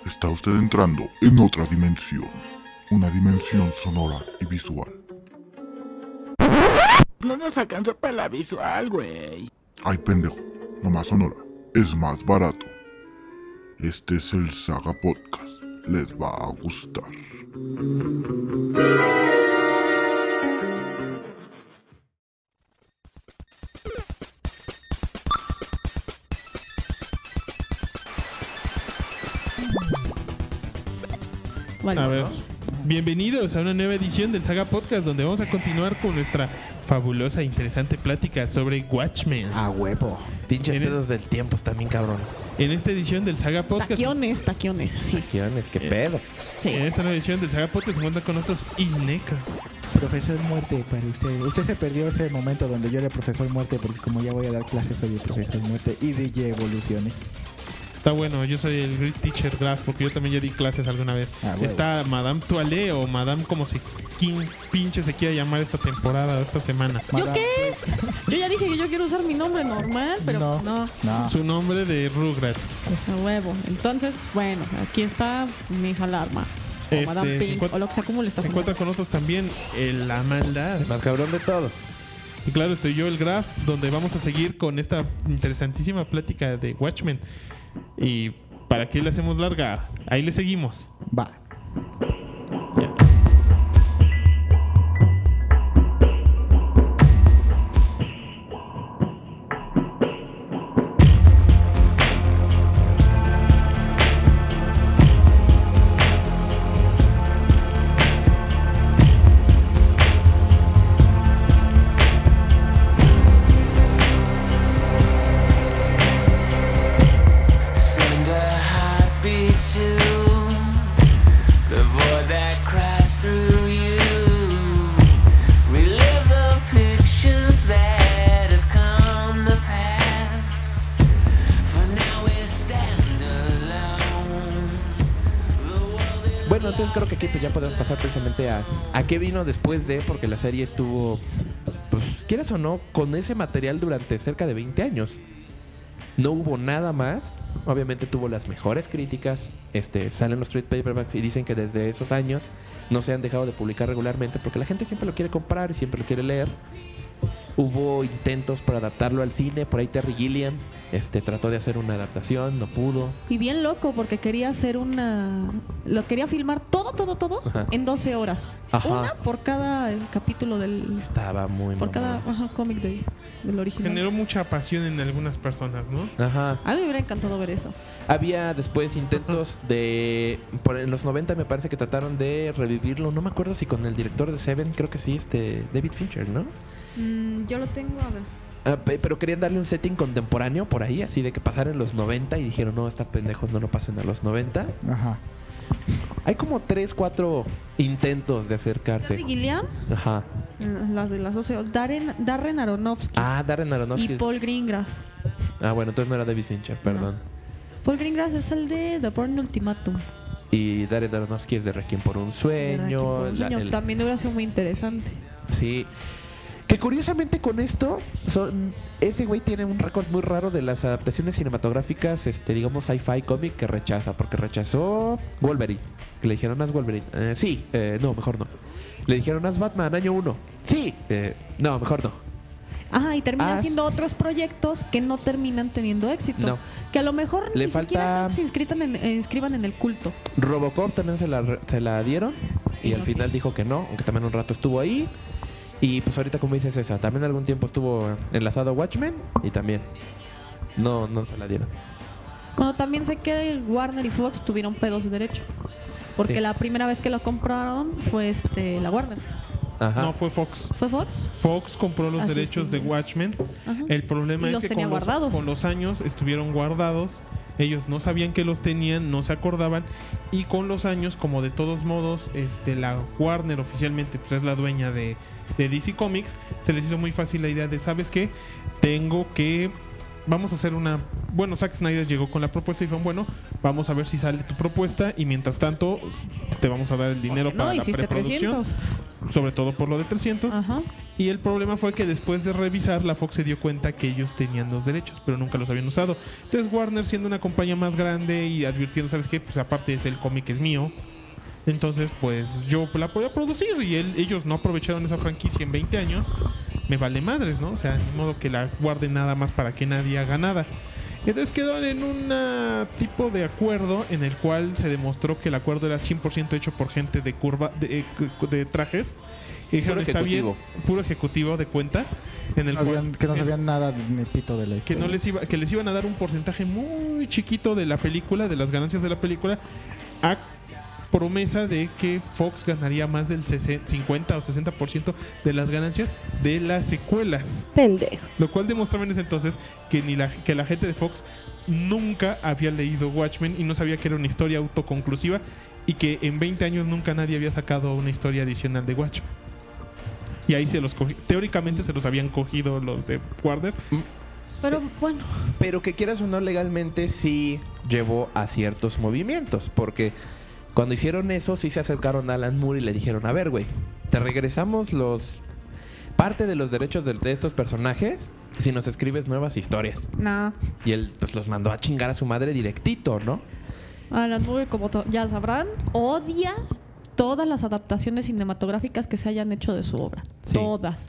Está usted entrando en otra dimensión. Una dimensión sonora y visual. No nos alcanzó para la visual, güey. Ay, pendejo. Nomás sonora. Es más barato. Este es el Saga Podcast. Les va a gustar. Vale. A ver, bienvenidos a una nueva edición del Saga Podcast, donde vamos a continuar con nuestra fabulosa e interesante plática sobre Watchmen. A huevo. Pinches ¿Eres? pedos del tiempo, están bien cabrones. En esta edición del Saga Podcast, Taquiones, sí. ¿Qué pedo? Sí. en esta nueva edición del Saga Podcast se encuentra con nosotros Ilneca. Profesor Muerte para usted. Usted se perdió ese momento donde yo era Profesor Muerte, porque como ya voy a dar clases soy el Profesor Muerte y DJ Evoluciones. Está bueno, yo soy el Great Teacher Graph, porque yo también ya di clases alguna vez. Ah, bueno. Está Madame Toilette o Madame como se pinche se quiera llamar esta temporada o esta semana. ¿Yo qué? Yo ya dije que yo quiero usar mi nombre normal, pero no. Su nombre de Rugrats. A huevo. Entonces, bueno, aquí está Miss Alarma. O Madame Pink, o lo que sea como le está Se encuentra con nosotros también la maldad. El más cabrón de todos. Y claro, estoy yo, el Graph, donde vamos a seguir con esta interesantísima plática de Watchmen. Y para que le hacemos larga, ahí le seguimos. Va. Ya. Send a heartbeat to the void that cries through you. Relive the pictures that have come to pass. For now we stand alone. The world is Bueno, entonces creo que aquí pues ya podemos pasar precisamente a qué vino después de, porque la serie estuvo, pues quieras o no, con ese material durante cerca de 20 años. No hubo nada más. Obviamente tuvo las mejores críticas. Salen los trade paperbacks y dicen que desde esos años no se han dejado de publicar regularmente porque la gente siempre lo quiere comprar y siempre lo quiere leer. Hubo intentos por adaptarlo al cine. Por ahí Terry Gilliam trató de hacer una adaptación, no pudo. Y bien loco, porque quería hacer lo quería filmar todo Ajá. en 12 horas. Ajá. Una por cada capítulo del... Estaba muy Por cada mamón. cómic del original. Generó mucha pasión en algunas personas, ¿no? Ajá. A mí me hubiera encantado ver eso. Había después intentos en los 90 me parece que trataron de revivirlo. No me acuerdo si con el director de Seven, creo que sí, David Fincher, ¿no? Yo lo tengo, a ver. Pero querían darle un setting contemporáneo por ahí, así de que pasara en los 90 y dijeron, no, está pendejos, no lo pasen a los 90. Ajá. Hay como 3, 4 intentos de acercarse. Terry Gilliam, Ajá. las de las 12 horas. Darren Aronofsky Darren Aronofsky. y Paul Greengrass. Bueno, entonces no era David Fincher, perdón. Paul Greengrass es el de The Bourne Ultimatum. Y Darren Aronofsky es de Requiem por un sueño. También hubiera sido muy interesante. Sí. Que curiosamente con esto, ese güey tiene un récord muy raro de las adaptaciones cinematográficas, digamos sci-fi cómic que rechaza, porque rechazó Wolverine. Que le dijeron, haz Wolverine. No, mejor no. Le dijeron, haz Batman, año 1. Sí, no, mejor no. Ajá, y termina Haz- haciendo otros proyectos que no terminan teniendo éxito. No. Que a lo mejor Le ni falta- siquiera se inscriban en el culto. Robocop también se la dieron y Y al no final quiso. dijo que no, aunque también un rato estuvo ahí. Y pues ahorita como dices esa, también algún tiempo estuvo enlazado a Watchmen y también no se la dieron. Bueno, también sé que Warner y Fox tuvieron pedos de derecho. Porque Sí. la primera vez que lo compraron fue la Warner. Ajá. No, fue Fox. ¿Fue Fox? Fox compró los Ah, sí, derechos sí, de sí. Watchmen. Ajá. El problema Y es los que tenía guardados. con los años estuvieron guardados. Ellos no sabían que los tenían, no se acordaban. Y con los años, como de todos modos, la Warner oficialmente pues, es la dueña de DC Comics, se les hizo muy fácil la idea de, ¿sabes qué? Tengo que vamos a hacer una... Bueno, Zack Snyder llegó con la propuesta y dijo, bueno, vamos a ver si sale tu propuesta y mientras tanto te vamos a dar el dinero para la hiciste preproducción. 300. Sobre todo por lo de 300. Ajá. Y el problema fue que después de revisar, la Fox se dio cuenta que ellos tenían los derechos, pero nunca los habían usado. Entonces Warner, siendo una compañía más grande y advirtiendo, ¿sabes qué? Pues aparte es el cómic es mío. Entonces, pues yo la voy a producir. Y ellos no aprovecharon esa franquicia en 20 años. Me vale madres, ¿no? O sea, ni modo que la guarden nada más para que nadie haga nada. Entonces quedaron en un tipo de acuerdo en el cual se demostró que el acuerdo era 100% hecho por gente de de trajes. Y dijeron, está bien, puro ejecutivo de cuenta. En el cual, que no sabían nada ni pito de la historia. Que les iban a dar un porcentaje muy chiquito de la película, de las ganancias de la película, a promesa de que Fox ganaría más del 50 o 60% de las ganancias de las secuelas. Pendejo. Lo cual demostraba en ese entonces que que la gente de Fox nunca había leído Watchmen y no sabía que era una historia autoconclusiva y que en 20 años nunca nadie había sacado una historia adicional de Watchmen. Y ahí teóricamente se los habían cogido los de Warner. Pero bueno. Pero que quieras o no, legalmente sí llevó a ciertos movimientos, porque cuando hicieron eso sí se acercaron a Alan Moore y le dijeron, a ver, güey, te regresamos parte de los derechos de estos personajes si nos escribes nuevas historias. No. Y él pues los mandó a chingar a su madre directito, ¿no? Alan Moore, como ya sabrán, odia todas las adaptaciones cinematográficas que se hayan hecho de su obra. Sí, todas.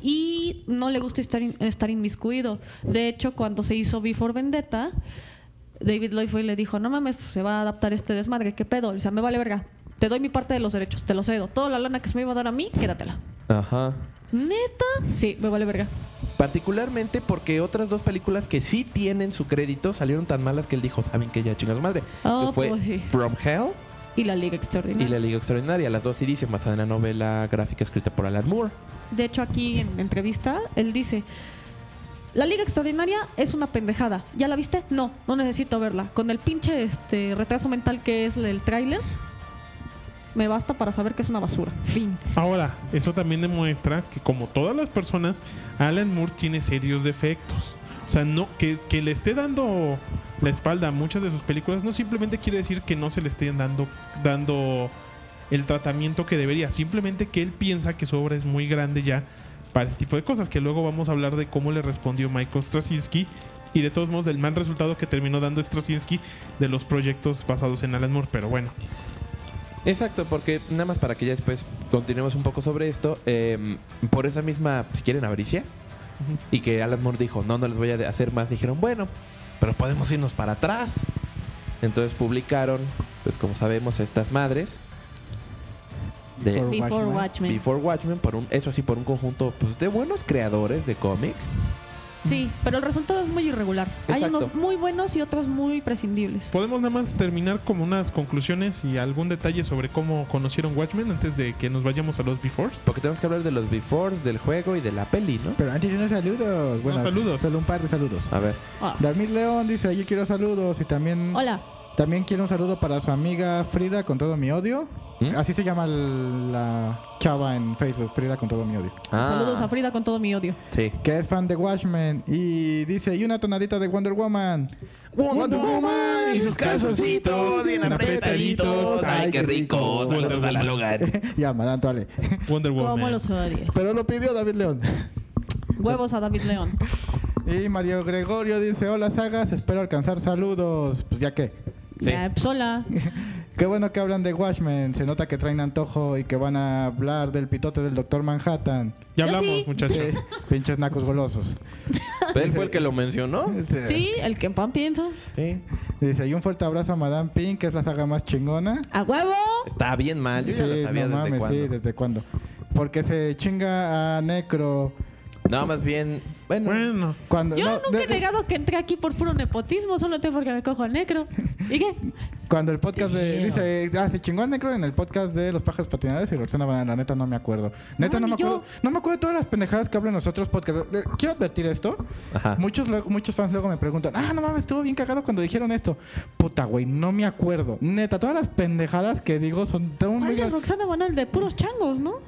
Y no le gusta estar inmiscuido. De hecho, cuando se hizo V for Vendetta, David Lloyd fue y le dijo, no mames, pues se va a adaptar este desmadre, ¿qué pedo? O sea, me vale verga. Te doy mi parte de los derechos, te lo cedo. Toda la lana que se me iba a dar a mí, quédatela. Ajá. ¿Neta? Sí, me vale verga. Particularmente porque otras dos películas que sí tienen su crédito salieron tan malas que él dijo, ¿saben qué? Ya chingas madre. Que fue pues sí. From Hell Y la Liga Extraordinaria. y La Liga Extraordinaria. Las dos sí dicen, basada en la novela gráfica escrita por Alan Moore. De hecho, aquí en entrevista, él dice, la Liga Extraordinaria es una pendejada. ¿Ya la viste? No necesito verla. Con el pinche retraso mental que es el tráiler, me basta para saber que es una basura. Fin. Ahora, eso también demuestra que, como todas las personas, Alan Moore tiene serios defectos. O sea, no que le esté dando la espalda a muchas de sus películas no simplemente quiere decir que no se le estén dando el tratamiento que debería. Simplemente que él piensa que su obra es muy grande ya para este tipo de cosas. Que luego vamos a hablar de cómo le respondió Michael Straczynski y de todos modos del mal resultado que terminó dando Straczynski de los proyectos basados en Alan Moore. Pero bueno. Exacto, porque nada más para que ya después continuemos un poco sobre esto, por esa misma, si quieren, avaricia, y que Alan Moore dijo, no les voy a hacer más, dijeron, bueno, pero podemos irnos para atrás. Entonces publicaron, pues como sabemos, estas madres de Before Watchmen, eso sí, por un conjunto pues, de buenos creadores de cómic. Sí, pero el resultado es muy irregular. Exacto. Hay unos muy buenos y otros muy prescindibles. ¿Podemos nada más terminar como unas conclusiones y algún detalle sobre cómo conocieron Watchmen antes de que nos vayamos a los Befores? Porque tenemos que hablar de los Befores, del juego y de la peli, ¿no? Pero antes unos saludos. Bueno, saludos. Solo un par de saludos. A ver. David León dice, yo quiero saludos y también... Hola. También quiero un saludo para su amiga Frida con todo mi odio. Así se llama la chava en Facebook, Frida con todo mi odio. Saludos a Frida con todo mi odio. Sí. Que es fan de Watchmen y dice, y una tonadita de Wonder Woman. Wonder Woman y sus calzoncitos bien apretaditos. Ay, qué rico. Saludos a la Logan. Ya, Madame Toale. Wonder Woman. ¿Cómo los odia? Pero lo pidió David León. Huevos a David León. Y Mario Gregorio dice, hola sagas, espero alcanzar saludos. Pues ya que. Sí. Hola. Qué bueno que hablan de Watchmen. Se nota que traen antojo y que van a hablar del pitote del Dr. Manhattan. Ya hablamos, muchachos. Sí, pinches nacos golosos. ¿Él fue el que lo mencionó? Sí, el que en pan piensa. Sí. Dice, y un fuerte abrazo a Madame Pink, que es la saga más chingona. ¡A huevo! Está bien mal, yo ya lo sabía no desde mames, cuándo. sí, ¿desde cuándo? Porque se chinga a Necro. No, más bien, bueno. Cuando, Yo no, nunca he negado que entré aquí por puro nepotismo, solo te porque me cojo al necro. ¿Y qué? Cuando el podcast de... Dice, se chingó al Necro en el podcast de Los Pájaros Patinadores y Roxana Banana. La neta no me acuerdo. Neta no me acuerdo. No me acuerdo de todas las pendejadas que hablan los otros podcasts. Quiero advertir esto. Ajá. Muchos fans luego me preguntan, no mames, estuvo bien cagado cuando dijeron esto. Puta, güey, no me acuerdo. Neta, todas las pendejadas que digo son... ¿Cuál de Roxana Banal? De puros changos, ¿no?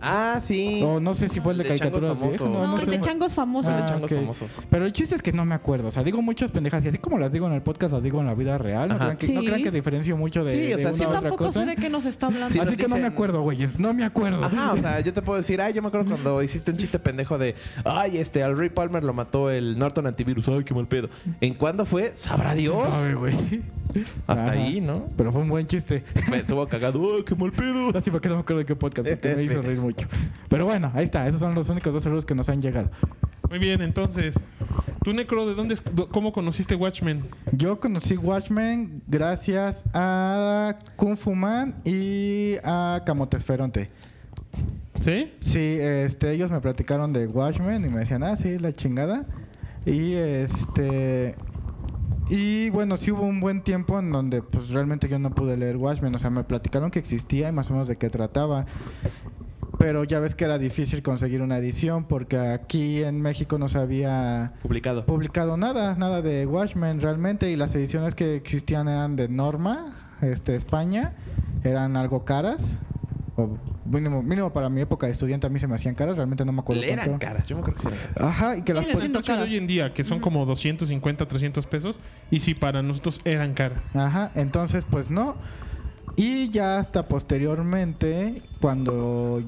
Ah, sí. O no sé si fue el de caricaturas Changos viejas. Famosos. No No, sé. de changos famosos. de Ah, Changos ok. Famosos. Pero el chiste es que no me acuerdo. O sea, digo muchas pendejas y así como las digo en el podcast, las digo en la vida real. No Ajá. crean que, no Sí. crean que diferencio mucho de, Sí, o de sea, una sí, a Yo otra tampoco cosa. sé de qué nos está hablando. Sí, Así nos que no me dicen- acuerdo, güeyes. No me acuerdo. Ajá, o sea, yo te puedo decir, yo me acuerdo cuando hiciste un chiste pendejo de, al Ray Palmer lo mató el Norton Antivirus, ay, qué mal pedo. ¿En cuándo fue? ¿Sabrá Dios? Sabe, güey. Hasta Ajá. ahí, ¿no? Pero fue un buen chiste. Me estuvo cagado, ay, qué mal pedo. Lástima que no me acuerdo de qué podcast, porque me hizo reír mucho. Pero bueno, ahí está. Esos son los únicos 2 saludos que nos han llegado. Muy bien, entonces, tú, Necro, ¿cómo conociste Watchmen? Yo conocí Watchmen gracias a Kung Fu Man y a Camotesferonte. ¿Sí? Sí, ellos me platicaron de Watchmen y me decían, sí, la chingada. Y bueno, sí hubo un buen tiempo en donde pues realmente yo no pude leer Watchmen. O sea, me platicaron que existía y más o menos de qué trataba. Pero ya ves que era difícil conseguir una edición porque aquí en México no se había Publicado. publicado nada de Watchmen realmente, y las ediciones que existían eran de Norma, España, eran algo caras, o mínimo para mi época de estudiante a mí se me hacían caras, realmente no me acuerdo Le eran cuánto. caras, yo me creo que sí eran caras. Ajá, y que las Siguen pod- siendo Entonces, caras. hoy en día, que son como 250, 300 pesos, y sí, para nosotros eran caras. Ajá, entonces pues no. Y ya hasta posteriormente, cuando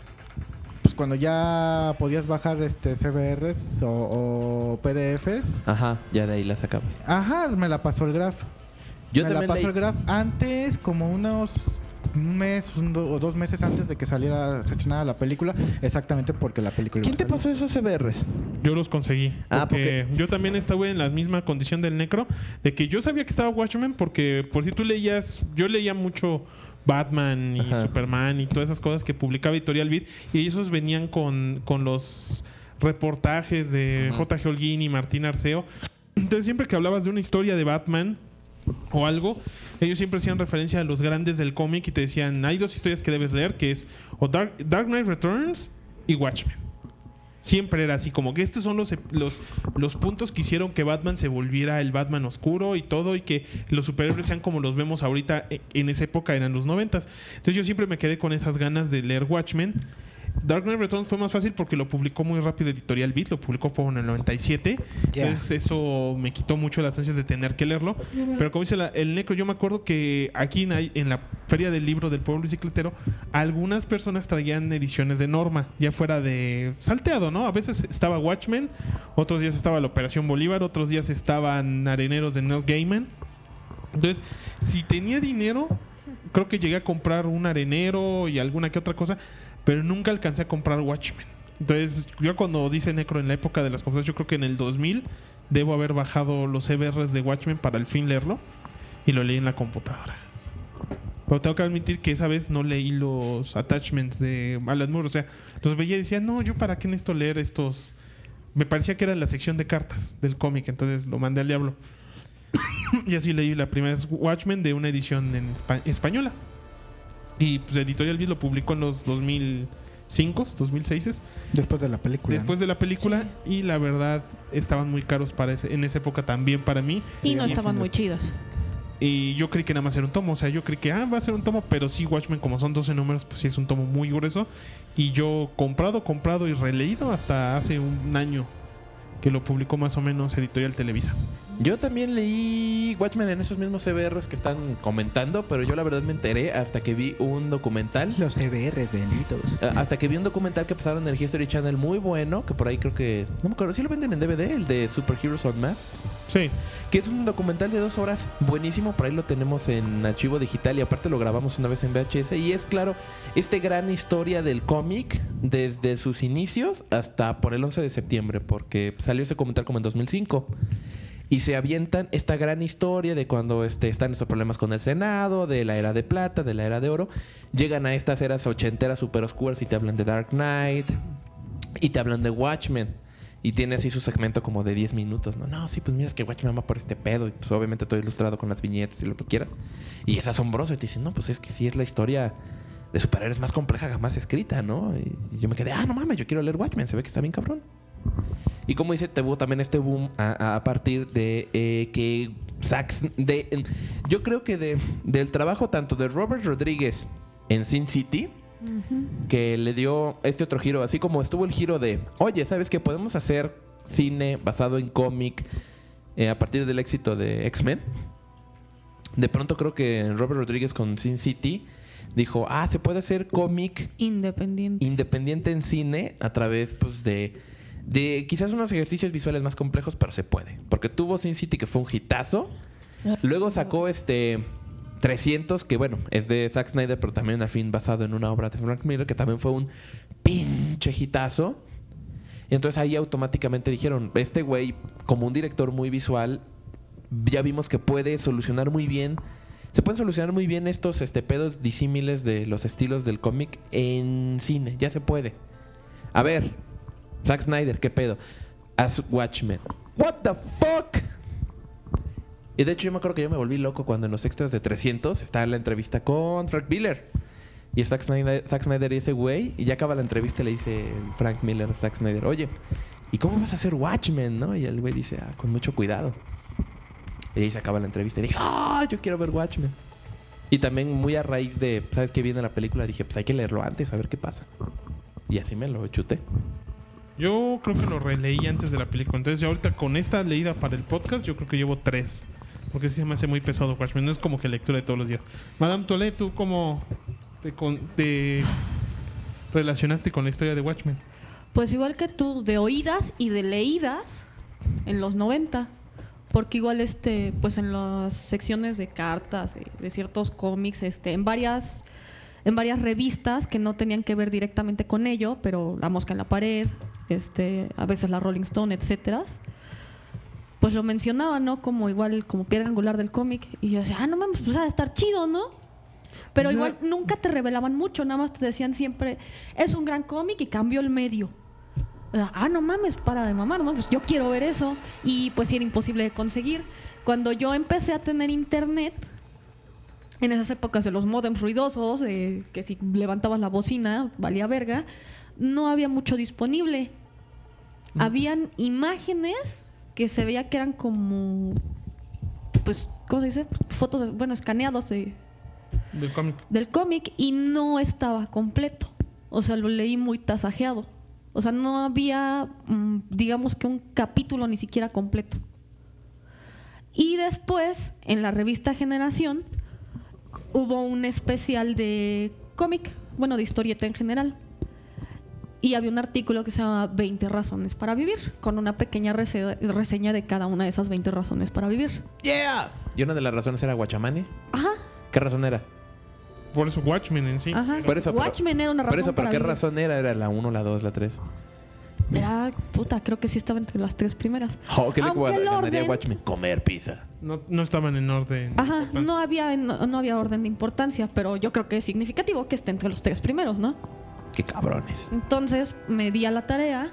ya podías bajar CBRs o PDFs, Ajá, ya de ahí la sacabas. ajá, me la pasó el Graf. Yo me la también pasó leí- el Graf antes, como un mes o 2 meses antes de que se estrenara la película, exactamente porque la película ¿Quién iba te a salir. pasó esos CBRs? Yo los conseguí. Ah, Porque yo también estaba en la misma condición del Necro, de que yo sabía que estaba Watchmen, porque por si tú leías, yo leía mucho Batman y Ajá. Superman y todas esas cosas que publicaba Editorial Beat, y esos venían con los reportajes de J.G. Holguín y Martín Arceo. Entonces siempre que hablabas de una historia de Batman o algo, ellos siempre hacían referencia a los grandes del cómic y te decían, hay 2 historias que debes leer, que es o Dark Knight Returns y Watchmen. Siempre era así, como que estos son los puntos que hicieron que Batman se volviera el Batman oscuro y todo, y que los superhéroes sean como los vemos ahorita. En esa época eran los 90s. Entonces yo siempre me quedé con esas ganas de leer Watchmen. Dark Knight Returns fue más fácil porque lo publicó muy rápido Editorial Beat, lo publicó como en el 97. Ya. Entonces eso me quitó mucho las ansias de tener que leerlo. Pero como dice el Necro, yo me acuerdo que aquí en la Feria del Libro del Pueblo Bicicletero, algunas personas traían ediciones de Norma, ya fuera de salteado, ¿no? A veces estaba Watchmen, otros días estaba la Operación Bolívar, otros días estaban Areneros de Neil Gaiman. Entonces, si tenía dinero, creo que llegué a comprar un Arenero y alguna que otra cosa, pero nunca alcancé a comprar Watchmen. Entonces, yo cuando dice Necro en la época de las computadoras, yo creo que en el 2000 debo haber bajado los CBRs de Watchmen para al fin leerlo, y lo leí en la computadora. Pero tengo que admitir que esa vez no leí los attachments de Alan Moore. O sea, los veía y decía, no, yo para qué necesito leer estos. Me parecía que era la sección de cartas del cómic, entonces lo mandé al diablo. Y así leí la primera Watchmen de una edición en española. Y pues Editorial Beat lo publicó en los 2005, 2006, Después de la película. después de la película, y la verdad estaban muy caros en esa época también para mí. Y no estaban muy chidas. Y yo creí que nada más era un tomo. O sea, yo creí que va a ser un tomo, pero sí, Watchmen, como son 12 números, pues sí es un tomo muy grueso. Y yo comprado y releído hasta hace un año que lo publicó más o menos Editorial Televisa. Yo también leí Watchmen en esos mismos CBRs que están comentando, pero yo la verdad me enteré hasta que vi un documental. Los CBRs benditos. Hasta que vi un documental que pasaron en el History Channel muy bueno, que por ahí creo que... No me acuerdo, ¿sí lo venden en DVD? El de Super Heroes Unmasked. Sí. Que es un documental de 2 horas buenísimo. Por ahí lo tenemos en archivo digital y aparte lo grabamos una vez en VHS. Y es claro, gran historia del cómic desde sus inicios hasta por el 11 de septiembre, porque salió ese documental como en 2005. Y se avientan esta gran historia de cuando están esos problemas con el Senado, de la era de plata, de la era de oro. Llegan a estas eras ochenteras super oscuras y te hablan de Dark Knight y te hablan de Watchmen. Y tiene así su segmento como de 10 minutos. No, sí, pues mira, es que Watchmen va por este pedo. Y pues obviamente todo ilustrado con las viñetas y lo que quieras. Y es asombroso. Y te dicen, no, pues es que sí es la historia de superhéroes más compleja jamás escrita, ¿no? Y yo me quedé, no mames, yo quiero leer Watchmen. Se ve que está bien cabrón. Y como dice, tuvo también este boom a partir de que yo creo que del trabajo tanto de Robert Rodríguez en Sin City que le dio este otro giro, así como estuvo el giro de, oye, ¿sabes qué? Podemos hacer cine basado en cómic a partir del éxito de X-Men. De pronto creo que Robert Rodríguez con Sin City dijo, se puede hacer cómic independiente en cine a través pues de quizás unos ejercicios visuales más complejos, pero se puede. Porque tuvo Sin City, que fue un hitazo. Luego sacó 300, que bueno, es de Zack Snyder, pero también al fin basado en una obra de Frank Miller, que también fue un pinche hitazo. Y entonces ahí automáticamente dijeron, este güey, como un director muy visual, ya vimos que puede solucionar muy bien. Se pueden solucionar muy bien estos pedos disímiles de los estilos del cómic en cine. Ya se puede. A ver, Zack Snyder, ¿qué pedo? Haz Watchmen. What the fuck? Y de hecho yo me acuerdo que yo me volví loco cuando en los extras de 300 está la entrevista con Frank Miller. Y es Zack Snyder y ese güey. Y ya acaba la entrevista y le dice Frank Miller a Zack Snyder, oye, ¿y cómo vas a hacer Watchmen? ¿No? Y el güey dice, con mucho cuidado. Y ahí se acaba la entrevista. Y dije, yo quiero ver Watchmen. Y también muy a raíz de, ¿sabes qué viene la película? Dije, pues hay que leerlo antes, a ver qué pasa. Y así me lo chuté. Yo creo que lo releí antes de la película. Entonces ya ahorita con esta leída para el podcast, yo creo que llevo 3. Porque sí se me hace muy pesado Watchmen. No es como que lectura de todos los días. Madame Tolé, ¿tú cómo te relacionaste con la historia de Watchmen? Pues igual que tú, de oídas y de leídas en los 90. Porque igual pues en las secciones de cartas, de ciertos cómics, en varias revistas que no tenían que ver directamente con ello, pero La Mosca en la Pared, a veces la Rolling Stone, etcétera, pues lo mencionaban, ¿no? Como igual, como piedra angular del cómic. Y yo decía, no mames, pues ha de estar chido, ¿no? Pero igual nunca te revelaban mucho, nada más te decían siempre, es un gran cómic y cambió el medio. No mames, para de mamar, ¿no? Pues yo quiero ver eso. Y pues sí, era imposible de conseguir. Cuando yo empecé a tener internet, en esas épocas de los modems ruidosos, que si levantabas la bocina valía verga, no había mucho disponible. Habían imágenes que se veía que eran como, pues, ¿cómo se dice? Fotos, escaneados del cómic, y no estaba completo. O sea, lo leí muy tasajeado. O sea, no había, digamos que un capítulo ni siquiera completo. Y después, en la revista Generación, hubo un especial de cómic, de historieta en general. Y había un artículo que se llama 20 razones para vivir, con una pequeña reseña de cada una de esas 20 razones para vivir. ¡Yeah! ¿Y una de las razones era Guachamane? Ajá. ¿Qué razón era? Por eso Watchmen en sí. Ajá. Por eso, Watchmen era una razón. Por eso, ¿pero para qué vivir. razón era? ¿Era la 1, la 2, la 3? Creo que sí estaba entre las 3 primeras. ¿Qué le Aunque el ganaría orden- Watchmen? Comer pizza. No estaban en orden. Ajá, no había orden de importancia, pero yo creo que es significativo que esté entre los 3 primeros, ¿no? Qué cabrones. Entonces me di a la tarea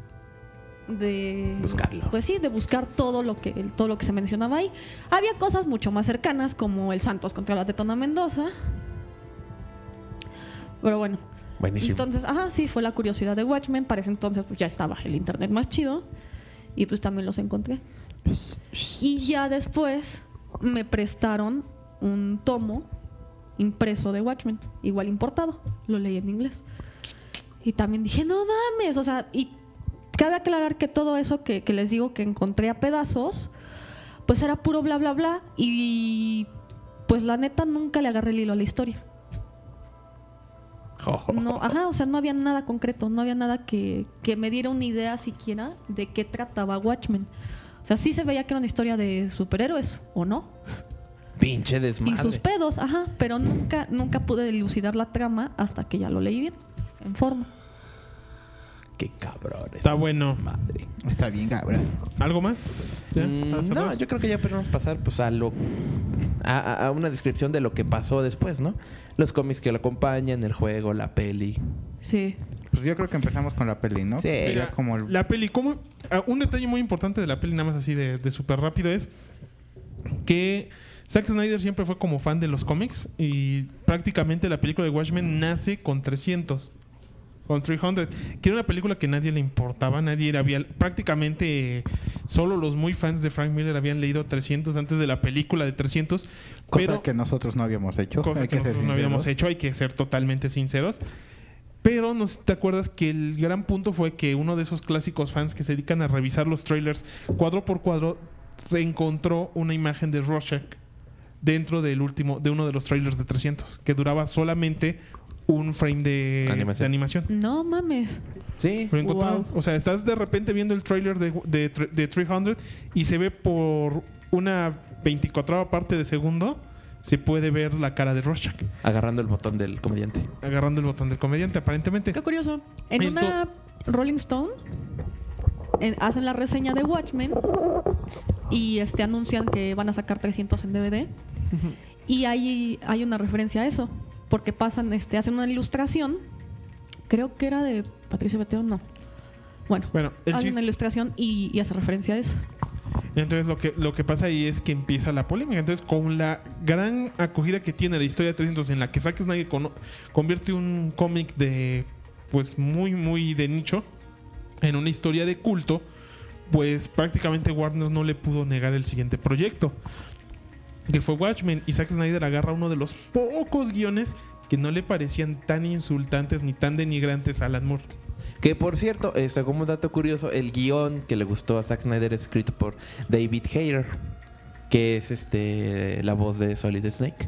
de buscarlo. Pues sí, de buscar todo lo que se mencionaba ahí. Había cosas mucho más cercanas, como el Santos contra la Tetona Mendoza. Pero bueno. Buenísimo. Entonces, sí, fue la curiosidad de Watchmen. Para ese entonces pues ya estaba el internet más chido. Y pues también los encontré. Y ya después me prestaron un tomo impreso de Watchmen, igual importado. Lo leí en inglés. Y también dije, no mames, o sea, y cabe aclarar que todo eso que les digo que encontré a pedazos, pues era puro bla bla bla. Y pues la neta nunca le agarré el hilo a la historia. No, o sea, no había nada concreto, no había nada que me diera una idea siquiera de qué trataba Watchmen. O sea, sí se veía que era una historia de superhéroes, ¿o no? Pinche desmadre. Y sus pedos, pero nunca pude dilucidar la trama hasta que ya lo leí bien, en forma. Qué cabrón. Está bueno. Madre. Está bien, cabrón. ¿Algo más? ¿Ya? ¿Para cerrar? No, yo creo que ya podemos pasar pues a una descripción de lo que pasó después, ¿no? Los cómics que lo acompañan, el juego, la peli. Sí. Pues yo creo que empezamos con la peli, ¿no? Sí. Sería como el... La peli, un detalle muy importante de la peli, nada más así de súper rápido, es que Zack Snyder siempre fue como fan de los cómics y prácticamente la película de Watchmen nace con 300. con 300, que era una película que nadie le importaba, prácticamente solo los muy fans de Frank Miller habían leído 300 antes de la película de 300, Cosa que nosotros no habíamos hecho. cosa hay que ser nosotros no habíamos sinceros. hecho, hay que ser totalmente sinceros. Pero no sé si te acuerdas que el gran punto fue que uno de esos clásicos fans que se dedican a revisar los trailers cuadro por cuadro reencontró una imagen de Rorschach dentro de uno de los trailers de 300, que duraba solamente un frame de animación. No mames. Sí. Lo encontraron. Wow. O sea, estás de repente viendo el trailer de 300 y se ve por una 24ª parte de segundo, se puede ver la cara de Rorschach Agarrando el botón del comediante. agarrando el botón del comediante, aparentemente. Qué curioso. En Ento- una Rolling Stone hacen la reseña de Watchmen y anuncian que van a sacar 300 en DVD. Y hay una referencia a eso, porque hacen una ilustración, creo que era de Patricio Beteo, no. Bueno, el hacen chiste- una ilustración y hace referencia a eso. Entonces lo que pasa ahí es que empieza la polémica. Entonces, con la gran acogida que tiene la historia de 300, en la que Zack Snyder convierte un cómic de pues muy muy de nicho en una historia de culto, pues prácticamente Warner no le pudo negar el siguiente proyecto, que fue Watchmen, y Zack Snyder agarra uno de los pocos guiones que no le parecían tan insultantes ni tan denigrantes a Alan Moore. Que por cierto, como un dato curioso, el guión que le gustó a Zack Snyder es escrito por David Hayter, que es la voz de Solid Snake.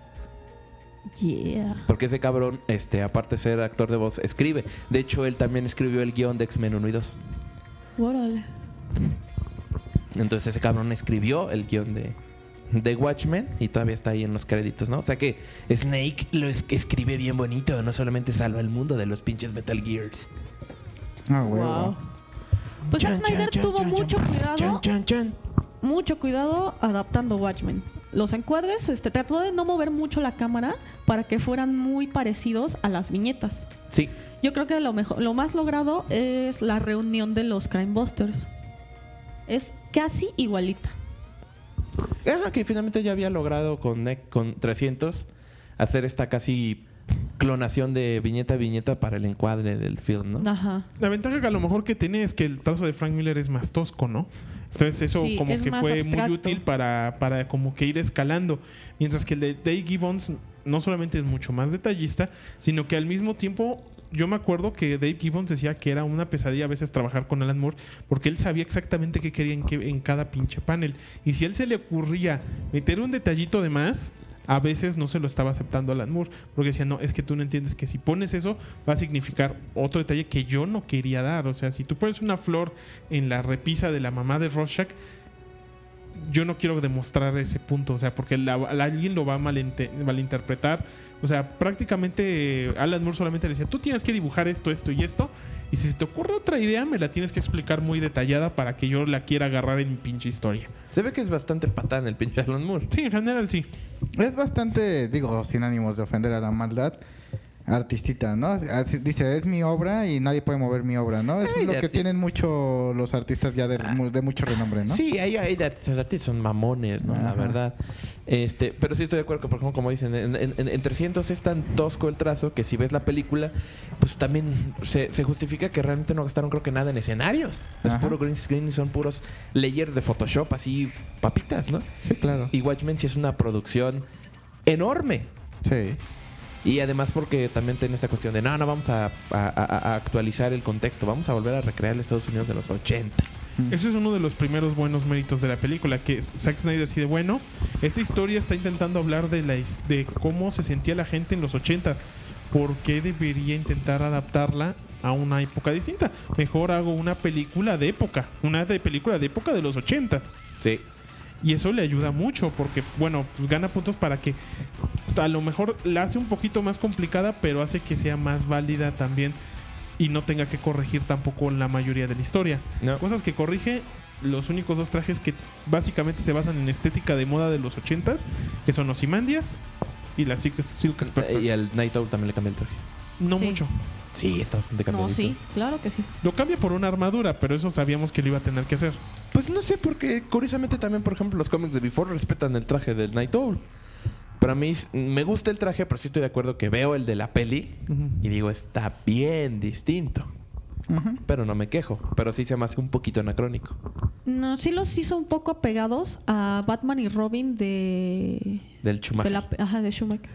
Yeah. Porque ese cabrón, aparte de ser actor de voz, escribe. De hecho, él también escribió el guión de X-Men 1 y 2. Órale. Entonces ese cabrón escribió el guión de Watchmen y todavía está ahí en los créditos, ¿no? O sea que Snake lo escribe bien bonito, no solamente salva el mundo de los pinches Metal Gears. Ah, huevo. Wow. Pues Zack Snyder tuvo mucho cuidado adaptando Watchmen. Los encuadres, trató de no mover mucho la cámara para que fueran muy parecidos a las viñetas. Sí. Yo creo que lo más logrado es la reunión de los Crime Busters. Es casi igualita. Que finalmente ya había logrado con 300 hacer esta casi clonación de viñeta a viñeta para el encuadre del film, ¿no? Ajá. La ventaja que a lo mejor que tiene es que el trazo de Frank Miller es más tosco, ¿no? Entonces eso Sí, como es que más fue abstracto. muy útil para como que ir escalando. Mientras que el de Dave Gibbons no solamente es mucho más detallista, sino que al mismo tiempo yo me acuerdo que Dave Gibbons decía que era una pesadilla a veces trabajar con Alan Moore, porque él sabía exactamente qué quería en cada pinche panel. Y si a él se le ocurría meter un detallito de más, a veces no se lo estaba aceptando Alan Moore, porque decía, no, es que tú no entiendes que si pones eso va a significar otro detalle que yo no quería dar. O sea, si tú pones una flor en la repisa de la mamá de Rorschach, yo no quiero demostrar ese punto, o sea, porque alguien lo va a malinterpretar. O sea, prácticamente Alan Moore solamente le decía, tú tienes que dibujar esto, esto y esto, y si se te ocurre otra idea me la tienes que explicar muy detallada para que yo la quiera agarrar en mi pinche historia. Se ve que es bastante patán el pinche Alan Moore. Sí, en general sí. Es bastante, digo, sin ánimos de ofender a la maldad, artistita, ¿no? Así dice, es mi obra y nadie puede mover mi obra, ¿no? Eso Ay, es lo de que arti- tienen mucho los artistas ya de mucho renombre, ¿no? Sí, hay de artistas son mamones, ¿no? La Ajá. verdad. Pero sí estoy de acuerdo que, por ejemplo, como dicen, en 300 es tan tosco el trazo que si ves la película, pues también se justifica que realmente no gastaron creo que nada en escenarios. Es Ajá. puro green screen y son puros layers de Photoshop, así papitas, ¿no? Sí, claro. Y Watchmen sí es una producción enorme. Sí. Y además porque también tiene esta cuestión de no vamos a actualizar el contexto, vamos a volver a recrear el Estados Unidos de los 80. Ese es uno de los primeros buenos méritos de la película, que Zack Snyder decide, bueno, esta historia está intentando hablar de cómo se sentía la gente en los 80s. ¿Por qué debería intentar adaptarla a una época distinta? Mejor hago una película de época, película de época de los 80s. Sí. Y eso le ayuda mucho porque, bueno, pues gana puntos para que a lo mejor la hace un poquito más complicada, pero hace que sea más válida también y no tenga que corregir tampoco la mayoría de la historia. No. Cosas que corrige los únicos dos trajes que básicamente se basan en estética de moda de los 80s, que son Ozymandias y la Silk Spectre. Y al Night Owl también le cambia el traje. No Sí. mucho. Sí, está bastante No, cambiadito. sí, claro que sí. Lo cambia por una armadura, pero eso sabíamos que lo iba a tener que hacer. Pues no sé, porque curiosamente también, por ejemplo, los cómics de Before respetan el traje del Night Owl. Pero a mí me gusta el traje, pero sí estoy de acuerdo que veo el de la peli y digo, está bien distinto. Pero no me quejo. Pero sí se me hace un poquito anacrónico. No, sí los hizo un poco apegados a Batman y Robin Del Schumacher. de Schumacher.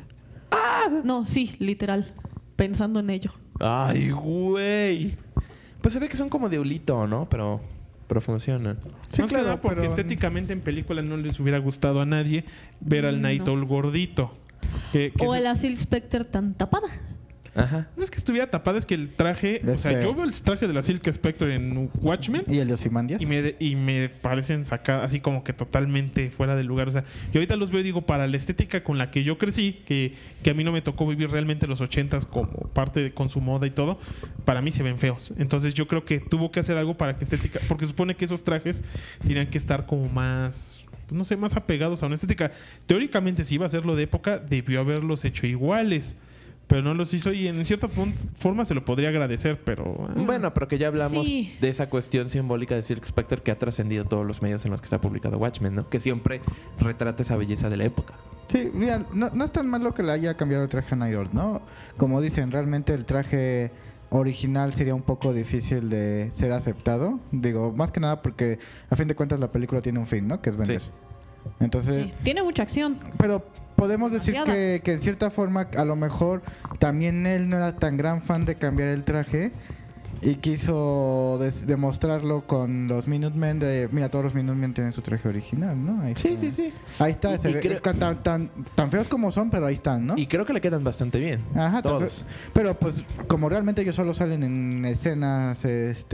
No, sí, literal. Pensando en ello. ¡Ay, güey! Pues se ve que son como de hulito, ¿no? Pero funcionan. Sí, claro, claro, porque pero- estéticamente en película no les hubiera gustado a nadie ver al Night No. Owl gordito. Que O se- el Asil Specter tan tapada. Ajá. No es que estuviera tapada, es que el traje... O sea, Ese- yo veo el traje de la Silk Spectre en Watchmen ¿Y el de Ozymandias? y me parecen sacar así como que totalmente fuera del lugar. O sea, yo ahorita los veo y digo, para la estética con la que yo crecí, que a mí no me tocó vivir realmente los 80s como parte con su moda y todo, para mí se ven feos. Entonces yo creo que tuvo que hacer algo para que estética... Porque supone que esos trajes tenían que estar como más... no sé, más apegados a una estética. Teóricamente, si iba a hacerlo de época, debió haberlos hecho iguales. Pero no los hizo y en cierta forma se lo podría agradecer, pero... Bueno, pero que ya hablamos Sí. de esa cuestión simbólica de Silk Spectre que ha trascendido todos los medios en los que se ha publicado Watchmen, ¿no? Que siempre retrata esa belleza de la época. Sí, mira, no es tan malo que le haya cambiado el traje a Night Owl, ¿no? Como dicen, realmente el traje original sería un poco difícil de ser aceptado. Digo, más que nada porque a fin de cuentas la película tiene un fin, ¿no? Que es vender. Sí. Entonces, Sí, tiene mucha acción. pero podemos decir Demasiada. que en cierta forma a lo mejor también él no era tan gran fan de cambiar el traje y quiso demostrarlo con los Minutemen de, mira, todos los Minutemen tienen su traje original, ¿no? Ahí Sí, está. sí, sí. Ahí está, Y se ve- creo- tan feos como son, pero ahí están, ¿no? Y creo que le quedan bastante bien. Ajá, tan todos. feos. Pero pues como realmente ellos solo salen en escenas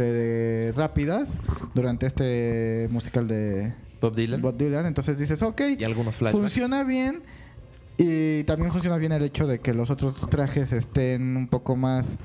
rápidas durante este musical de Bob Dylan. Bob Dylan, entonces dices, ok, Y algunos flashbacks. funciona bien. Y también funciona bien el hecho de que los otros trajes estén un poco más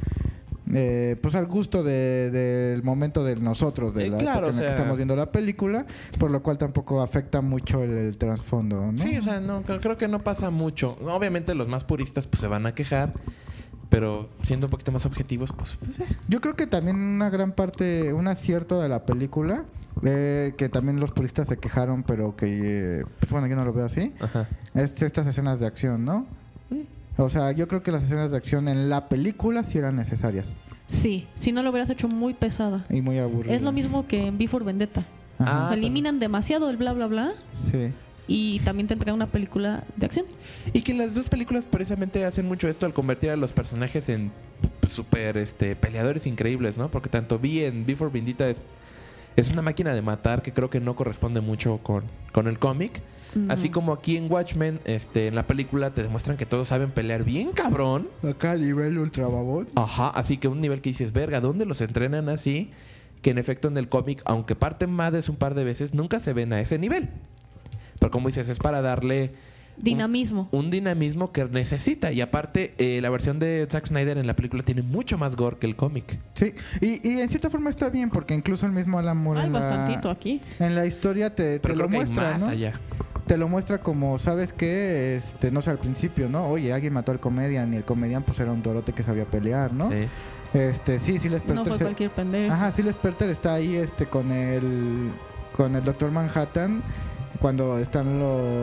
pues al gusto del momento de nosotros, de la Claro, época en la o que sea- estamos viendo la película, por lo cual tampoco afecta mucho el trasfondo, ¿no? Sí, o sea, no, creo que no pasa mucho. Obviamente los más puristas pues se van a quejar, pero siendo un poquito más objetivos, pues Yo creo que también una gran parte, un acierto de la película, que también los puristas se quejaron, pero que, pues bueno, yo no lo veo así, ajá. es estas escenas de acción, ¿no? O sea, yo creo que las escenas de acción en la película sí eran necesarias Sí, si no lo hubieras hecho muy pesada. y muy aburridas. Es lo mismo que en Before Vendetta. Ajá. Ah, Eliminan demasiado el bla bla bla Sí. y también te entrega una película de acción. Y que las dos películas precisamente hacen mucho esto al convertir a los personajes en super peleadores increíbles, ¿no? Porque tanto Vi en Before Vendetta es una máquina de matar que creo que no corresponde mucho con el cómic. No. Así como aquí en Watchmen, en la película te demuestran que todos saben pelear bien cabrón. Acá a nivel ultra babón. Ajá, así que un nivel que dices, verga, ¿dónde los entrenan así? Que en efecto en el cómic, aunque parten madres un par de veces, nunca se ven a ese nivel. Pero como dices, es para darle Dinamismo. un dinamismo que necesita. Y aparte, la versión de Zack Snyder en la película tiene mucho más gore que el cómic. Sí, y en cierta forma está bien, porque incluso el mismo Alan Moore Hay en bastantito aquí. en la historia te Pero lo creo que hay muestra, más ¿no? allá. Te lo muestra como, ¿sabes qué? No sé, al principio, ¿no? Oye, alguien mató al comedian y el comedian pues era un torote que sabía pelear, ¿no? Sí. Sí, Les No Perter fue cualquier pendejo. Ajá, Silas Perter está ahí con el Doctor Manhattan cuando están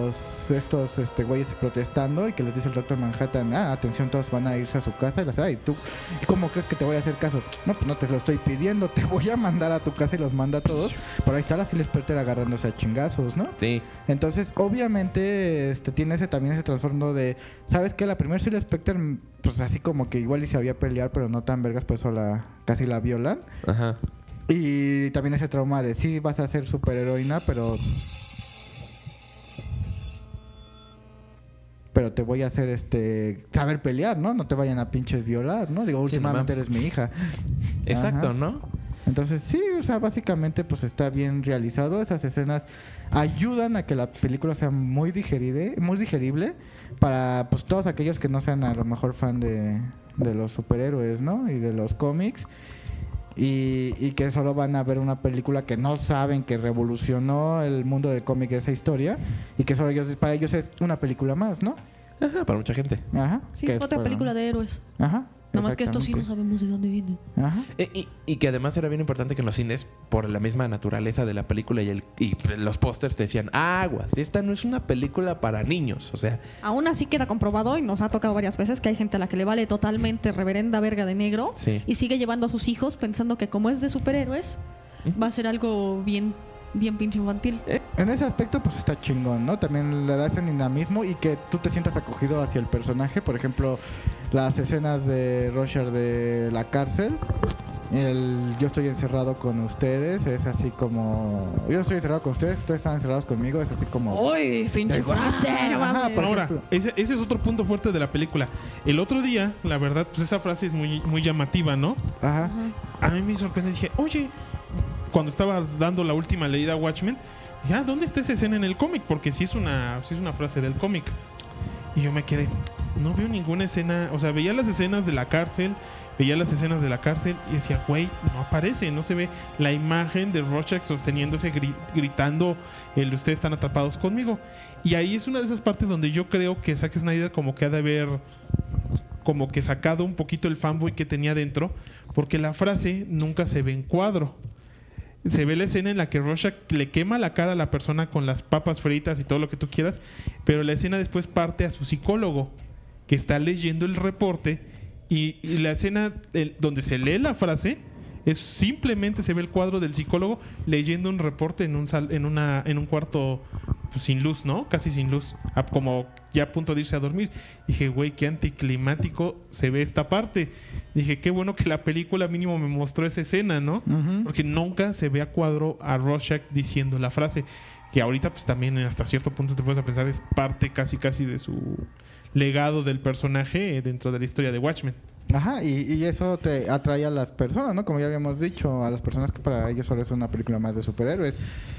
estos güeyes protestando y que les dice el Doctor Manhattan, atención, todos van a irse a su casa y les dice, ¿tú cómo crees que te voy a hacer caso? No, pues no te lo estoy pidiendo, te voy a mandar a tu casa y los manda a todos. Por ahí está la Silas Perter agarrándose a chingazos, ¿no? Sí. Entonces, obviamente, tiene también ese trasfondo de, ¿sabes qué? La primera Silas Spectre, pues así como que igual y sabía pelear, pero no tan vergas, por eso casi la violan. Ajá. Y también ese trauma de, sí, vas a ser superheroína, pero te voy a hacer saber pelear, ¿no? No te vayan a pinches violar, ¿no? Digo, Sí, últimamente no mames. eres mi hija. Exacto, Ajá. ¿no? Entonces, sí, o sea, básicamente pues está bien realizado. Esas escenas ayudan a que la película sea muy digerible para pues todos aquellos que no sean a lo mejor fan de los superhéroes, ¿no? Y de los cómics. Y que solo van a ver una película que no saben que revolucionó el mundo del cómic, esa historia, y que solo para ellos es una película más, ¿no? Ajá, para mucha gente. Ajá. Sí, que es otra para- película de héroes. Ajá. Nada más que estos sí no Exactamente. sabemos de dónde vienen. Ajá. Y que además era bien importante que en los cines, por la misma naturaleza de la película y los pósters te decían, aguas, esta no es una película para niños. O sea, Aún así queda comprobado y nos ha tocado varias veces que hay gente a la que le vale totalmente reverenda verga de negro Sí. y sigue llevando a sus hijos pensando que como es de superhéroes va a ser algo bien pinche infantil. En ese aspecto, pues está chingón, ¿no? También le da ese dinamismo y que tú te sientas acogido hacia el personaje. Por ejemplo, las escenas de Roger de la cárcel. Yo estoy encerrado con ustedes. Es así como... Yo no estoy encerrado con ustedes están encerrados conmigo. Es así como... ¡Uy, pinche frase! no Ajá, mames! por Ahora, ejemplo. ese es otro punto fuerte de la película. El otro día, la verdad, pues esa frase es muy, muy llamativa, ¿no? Ajá. A mí me sorprendió. Dije, oye, cuando estaba dando la última leída a Watchmen, dije, ¿dónde está esa escena en el cómic? Porque sí es una frase del cómic. Y yo me quedé, no veo ninguna escena. O sea, veía las escenas de la cárcel y decía, güey, no aparece, no se ve la imagen de Rorschach sosteniéndose, gritando, ustedes están atrapados conmigo. Y ahí es una de esas partes donde yo creo que Zack Snyder como que ha de haber como que sacado un poquito el fanboy que tenía dentro, porque la frase nunca se ve en cuadro. Se ve la escena en la que Rorschach le quema la cara a la persona con las papas fritas y todo lo que tú quieras, pero la escena después parte a su psicólogo, que está leyendo el reporte, y la escena donde se lee la frase es simplemente se ve el cuadro del psicólogo leyendo un reporte en un cuarto pues, sin luz, ¿no? Casi sin luz, como ya a punto de irse a dormir. Dije, güey, qué anticlimático se ve esta parte. Dije, qué bueno que la película mínimo me mostró esa escena, ¿no? Ujú. Porque nunca se ve a cuadro a Rorschach diciendo la frase, que ahorita pues también hasta cierto punto te puedes pensar es parte casi de su legado del personaje dentro de la historia de Watchmen. Ajá, y eso te atrae a las personas, ¿no? Como ya habíamos dicho, a las personas que para ellos solo es una película más de superhéroes.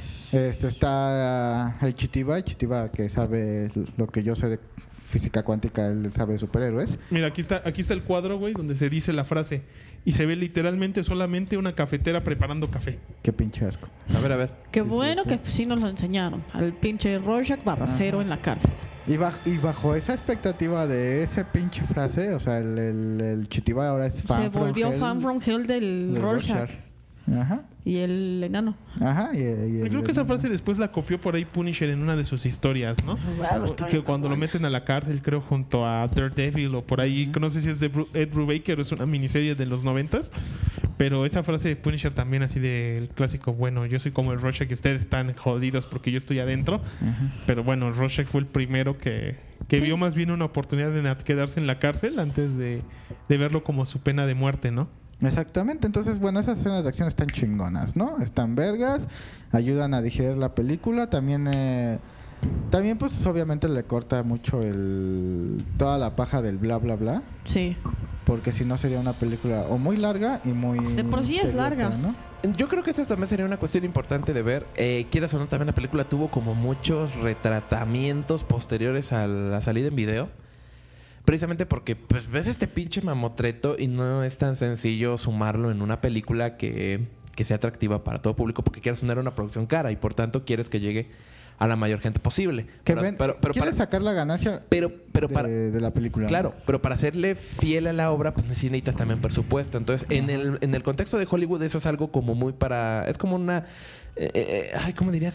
Está el Chitiba que sabe lo que yo sé de física cuántica, él sabe de superhéroes. Mira, aquí está el cuadro, güey, donde se dice la frase y se ve literalmente solamente una cafetera preparando café. Qué pinche asco. a ver. Qué bueno que sí nos lo enseñaron. Al pinche Rorschach barracero en la cárcel. Y bajo esa expectativa de esa pinche frase, o sea, el Chitiba ahora es fan Se volvió fan from hell del Rorschach. Ajá. Y el enano. Ajá. Creo que esa frase después la copió por ahí Punisher en una de sus historias, ¿no? Que cuando lo meten a la cárcel, creo, junto a Daredevil o por ahí, no sé si es de Ed Brubaker o es una miniserie de los 90s, pero esa frase de Punisher también así del clásico, bueno, yo soy como el Rorschach y ustedes están jodidos porque yo estoy adentro, pero bueno, Rorschach fue el primero que vio más bien una oportunidad de quedarse en la cárcel antes de verlo como su pena de muerte, ¿no? Exactamente, entonces bueno, esas escenas de acción están chingonas, ¿no? Están vergas, ayudan a digerir la película, también pues obviamente le corta mucho toda la paja del bla bla bla, Sí. porque si no sería una película o muy larga y muy... De por sí es tediosa, larga. ¿no? Yo creo que esta también sería una cuestión importante de ver. Quieras o no, también la película tuvo como muchos retratamientos posteriores a la salida en video. Precisamente porque pues ves este pinche mamotreto y no es tan sencillo sumarlo en una película que sea atractiva para todo público, porque quieres tener una producción cara y por tanto quieres que llegue a la mayor gente posible. Que Pero quieres sacar la ganancia de la película. Claro, pero para serle fiel a la obra, pues necesitas también presupuesto. Entonces, en el contexto de Hollywood, eso es algo como muy para... Es como una... ¿cómo dirías?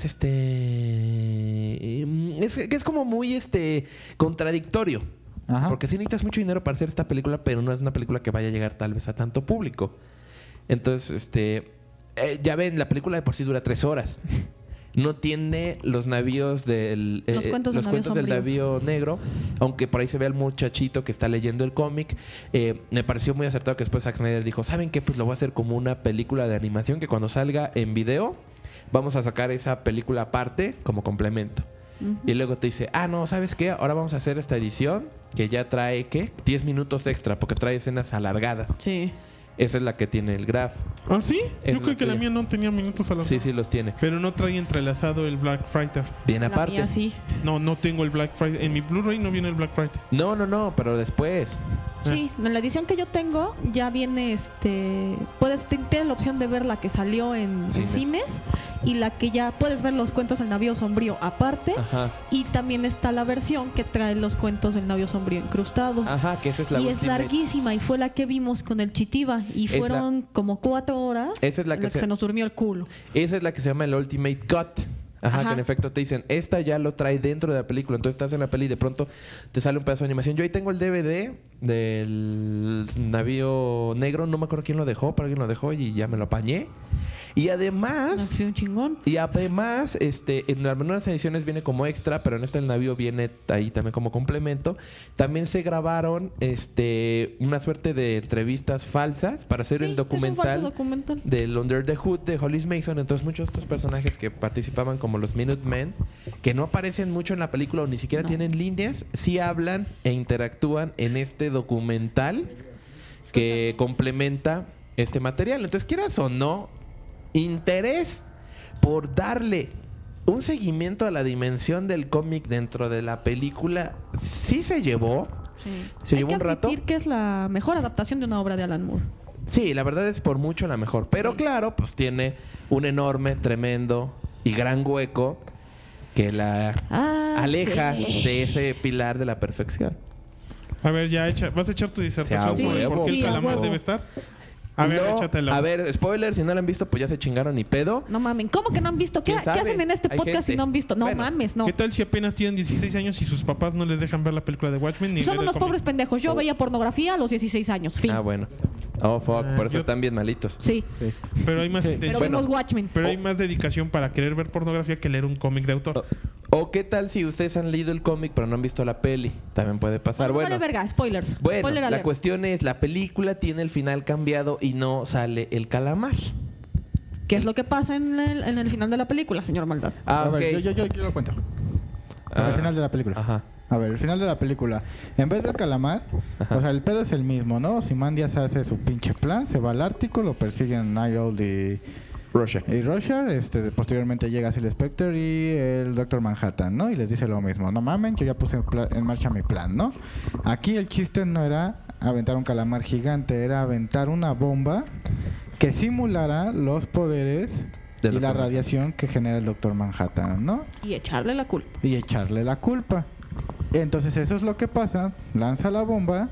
Es como muy contradictorio. Ajá. Porque sí necesitas mucho dinero para hacer esta película, pero no es una película que vaya a llegar tal vez a tanto público. Entonces, ya ven, la película de por sí dura 3 horas. No tiene los navíos del... Los cuentos del navío negro. Aunque por ahí se ve al muchachito que está leyendo el cómic. Me pareció muy acertado que después Zack Snyder dijo, ¿saben qué? Pues lo voy a hacer como una película de animación que cuando salga en video vamos a sacar esa película aparte como complemento. Y luego te dice, no, ¿sabes qué? Ahora vamos a hacer esta edición que ya trae, 10 minutos extra, porque trae escenas alargadas. Sí. Esa es la que tiene el Graph. ¿Ah, sí? Es Yo creo la que la tuya. mía no tenía minutos a la Sí, los tiene. Pero no trae entrelazado el Black Friday. Viene La aparte. mía sí. No tengo el Black Friday. En mi Blu-ray no viene el Black Friday. No, pero después. Sí, en la edición que yo tengo ya viene tienes la opción de ver la que salió en Cines. cines y la que ya puedes ver los cuentos del navío sombrío aparte. Ajá. Y también está la versión que trae los cuentos del navío sombrío incrustados. Ajá, que esa es la Y es Ultimate. larguísima y fue la que vimos con el Chitiba y Es la- fueron como 4 horas Esa es la en que las que se nos durmió el culo. Esa es la que se llama el Ultimate Cut. Ajá, Ajá. que en efecto te dicen, esta ya lo trae dentro de la película. Entonces estás en la peli y de pronto te sale un pedazo de animación. Yo ahí tengo el DVD del navío negro. No me acuerdo quién lo dejó, pero alguien lo dejó y ya me lo apañé. Y Nos además... fue un chingón. Y además, en algunas ediciones viene como extra, pero en esta el navío viene ahí también como complemento. También se grabaron una suerte de entrevistas falsas para hacer Sí, el es un falso documental documental. del Under the Hood de Hollis Mason. Entonces muchos de estos personajes que participaban como los Minutemen, que no aparecen mucho en la película o ni siquiera No. tienen líneas, sí hablan e interactúan en este documental que complementa este material. Entonces, quieras o no, interés por darle un seguimiento a la dimensión del cómic dentro de la película sí se llevó. Sí. Se Hay llevó que un rato. admitir que es la mejor adaptación de una obra de Alan Moore. Sí, la verdad es por mucho la mejor. Pero claro, pues tiene un enorme, tremendo y gran hueco que la aleja sí. de ese pilar de la perfección. A ver, ya vas a echar tu disertación Sí, sobre a por qué el huevo. calamar Sí, a debe huevo. estar. A ver, No, échatela. a ver, spoiler, si no la han visto, pues ya se chingaron ni pedo. No mamen, ¿cómo que no han visto? ¿Qué, ¿Quién qué sabe? hacen en este Hay podcast si gente. no han visto? No Bueno, mames, no. ¿Qué tal si apenas tienen 16 años y sus papás no les dejan ver la película de Watchmen ni Son leer el unos cómic? pobres pendejos. Yo Oh. veía pornografía a los 16 años. Fin. Ah, bueno. Oh, fuck, por eso yo- están bien malitos. Sí, Pero hay más Sí. intención. pero Bueno. vimos Watchmen. Pero hay más dedicación para querer ver pornografía que leer un cómic de autor. O qué tal si ustedes han leído el cómic pero no han visto la peli. También puede pasar. Bueno, Bueno, vale verga, spoilers. bueno, Spoiler la alert. cuestión es, la película tiene el final cambiado y no sale el calamar. ¿Qué es lo que pasa en el final de la película, señor Maldad? Ah, A ok. ver, yo lo cuento. Ah, Al final de la película. Ajá. A ver, el final de la película. En vez del calamar, Ajá. o sea, el pedo es el mismo, ¿no? Simandias hace su pinche plan, se va al Ártico, lo persiguen Nighthold Rorschach. y Rorschach. Posteriormente llega Silver Spectre y el Doctor Manhattan, ¿no? Y les dice lo mismo. No mamen, yo ya puse en marcha mi plan, ¿no? Aquí el chiste no era aventar un calamar gigante, era aventar una bomba que simulara los poderes Del y la Dr. radiación que genera el Doctor Manhattan, ¿no? Y echarle la culpa. Y echarle la culpa. Entonces eso es lo que pasa, lanza la bomba,